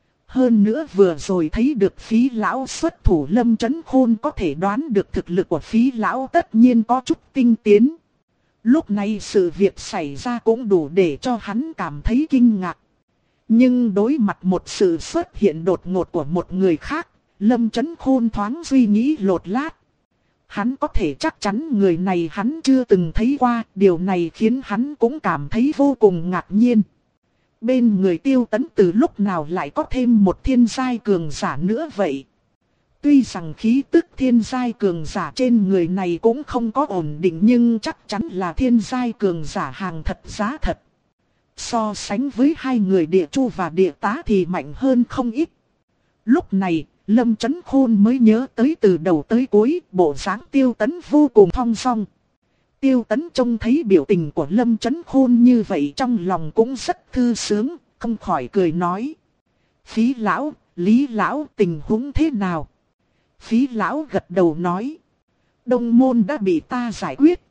Hơn nữa vừa rồi thấy được Phí lão xuất thủ, Lâm Chấn Khôn có thể đoán được thực lực của Phí lão tất nhiên có chút tinh tiến. Lúc này sự việc xảy ra cũng đủ để cho hắn cảm thấy kinh ngạc. Nhưng đối mặt một sự xuất hiện đột ngột của một người khác, Lâm Chấn Khôn thoáng suy nghĩ lột lát. Hắn có thể chắc chắn người này hắn chưa từng thấy qua, điều này khiến hắn cũng cảm thấy vô cùng ngạc nhiên. Bên người Tiêu Tấn từ lúc nào lại có thêm một thiên giai cường giả nữa vậy? Tuy rằng khí tức thiên giai cường giả trên người này cũng không có ổn định nhưng chắc chắn là thiên giai cường giả hàng thật giá thật. So sánh với hai người địa chu và địa tá thì mạnh hơn không ít. Lúc này, Lâm Chấn Khôn mới nhớ tới từ đầu tới cuối, bộ dáng Tiêu Tấn vô cùng thong dong. Tiêu Tấn trông thấy biểu tình của Lâm Chấn Khôn như vậy trong lòng cũng rất thư sướng, không khỏi cười nói. Phí lão, Lý lão, tình huống thế nào? Phí lão gật đầu nói. Đông môn đã bị ta giải quyết.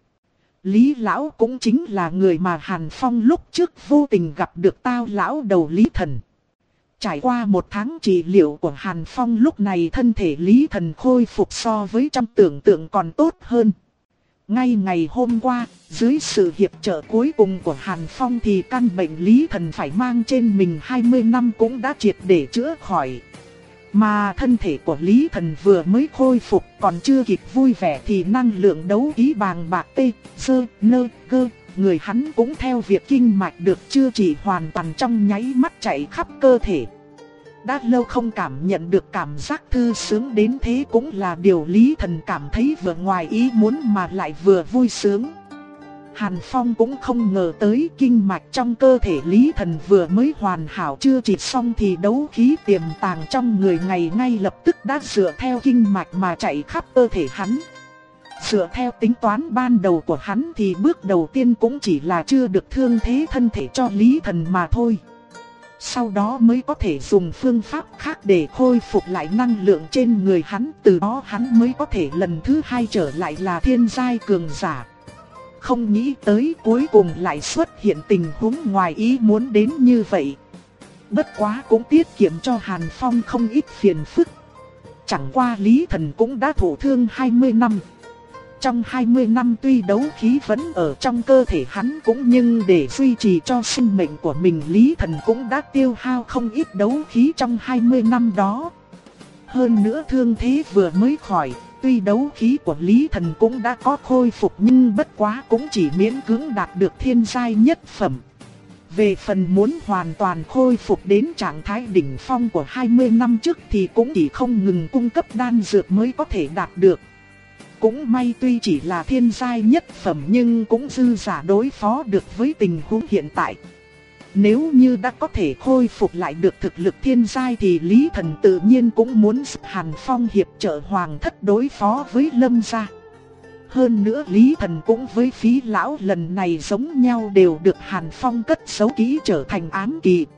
Lý lão cũng chính là người mà Hàn Phong lúc trước vô tình gặp được tao lão đầu Lý Thần. Trải qua một tháng trị liệu của Hàn Phong, lúc này thân thể Lý Thần khôi phục so với trong tưởng tượng còn tốt hơn. Ngay ngày hôm qua, dưới sự hiệp trợ cuối cùng của Hàn Phong thì căn bệnh Lý Thần phải mang trên mình hai mươi năm cũng đã triệt để chữa khỏi. Mà thân thể của Lý Thần vừa mới khôi phục còn chưa kịp vui vẻ thì năng lượng đấu khí bàng bạc tê, sơ, nơ, cơ, người hắn cũng theo việc kinh mạch được chữa trị hoàn toàn trong nháy mắt chạy khắp cơ thể. Đã lâu không cảm nhận được cảm giác thư sướng đến thế cũng là điều Lý Thần cảm thấy vừa ngoài ý muốn mà lại vừa vui sướng. Hàn Phong cũng không ngờ tới kinh mạch trong cơ thể Lý Thần vừa mới hoàn hảo chưa trị xong thì đấu khí tiềm tàng trong người ngày ngay lập tức đã dựa theo kinh mạch mà chạy khắp cơ thể hắn. Dựa theo tính toán ban đầu của hắn thì bước đầu tiên cũng chỉ là chưa được thương thế thân thể cho Lý Thần mà thôi. Sau đó mới có thể dùng phương pháp khác để khôi phục lại năng lượng trên người hắn, từ đó hắn mới có thể lần thứ hai trở lại là thiên giai cường giả. Không nghĩ tới cuối cùng lại xuất hiện tình huống ngoài ý muốn đến như vậy. Bất quá cũng tiết kiệm cho Hàn Phong không ít phiền phức. Chẳng qua Lý Thần cũng đã thụ thương hai mươi năm. Trong hai mươi năm tuy đấu khí vẫn ở trong cơ thể hắn cũng nhưng để duy trì cho sinh mệnh của mình Lý Thần cũng đã tiêu hao không ít đấu khí trong hai mươi năm đó. Hơn nữa thương thế vừa mới khỏi, tuy đấu khí của Lý Thần cũng đã có khôi phục nhưng bất quá cũng chỉ miễn cưỡng đạt được thiên giai nhất phẩm. Về phần muốn hoàn toàn khôi phục đến trạng thái đỉnh phong của hai mươi năm trước thì cũng chỉ không ngừng cung cấp đan dược mới có thể đạt được. Cũng may tuy chỉ là thiên giai nhất phẩm nhưng cũng dư giả đối phó được với tình huống hiện tại. Nếu như đã có thể khôi phục lại được thực lực thiên giai thì Lý Thần tự nhiên cũng muốn giúp Hàn Phong hiệp trợ Hoàng thất đối phó với Lâm gia. Hơn nữa Lý Thần cũng với Phí lão lần này giống nhau đều được Hàn Phong cất giấu kỹ trở thành ám kỳ.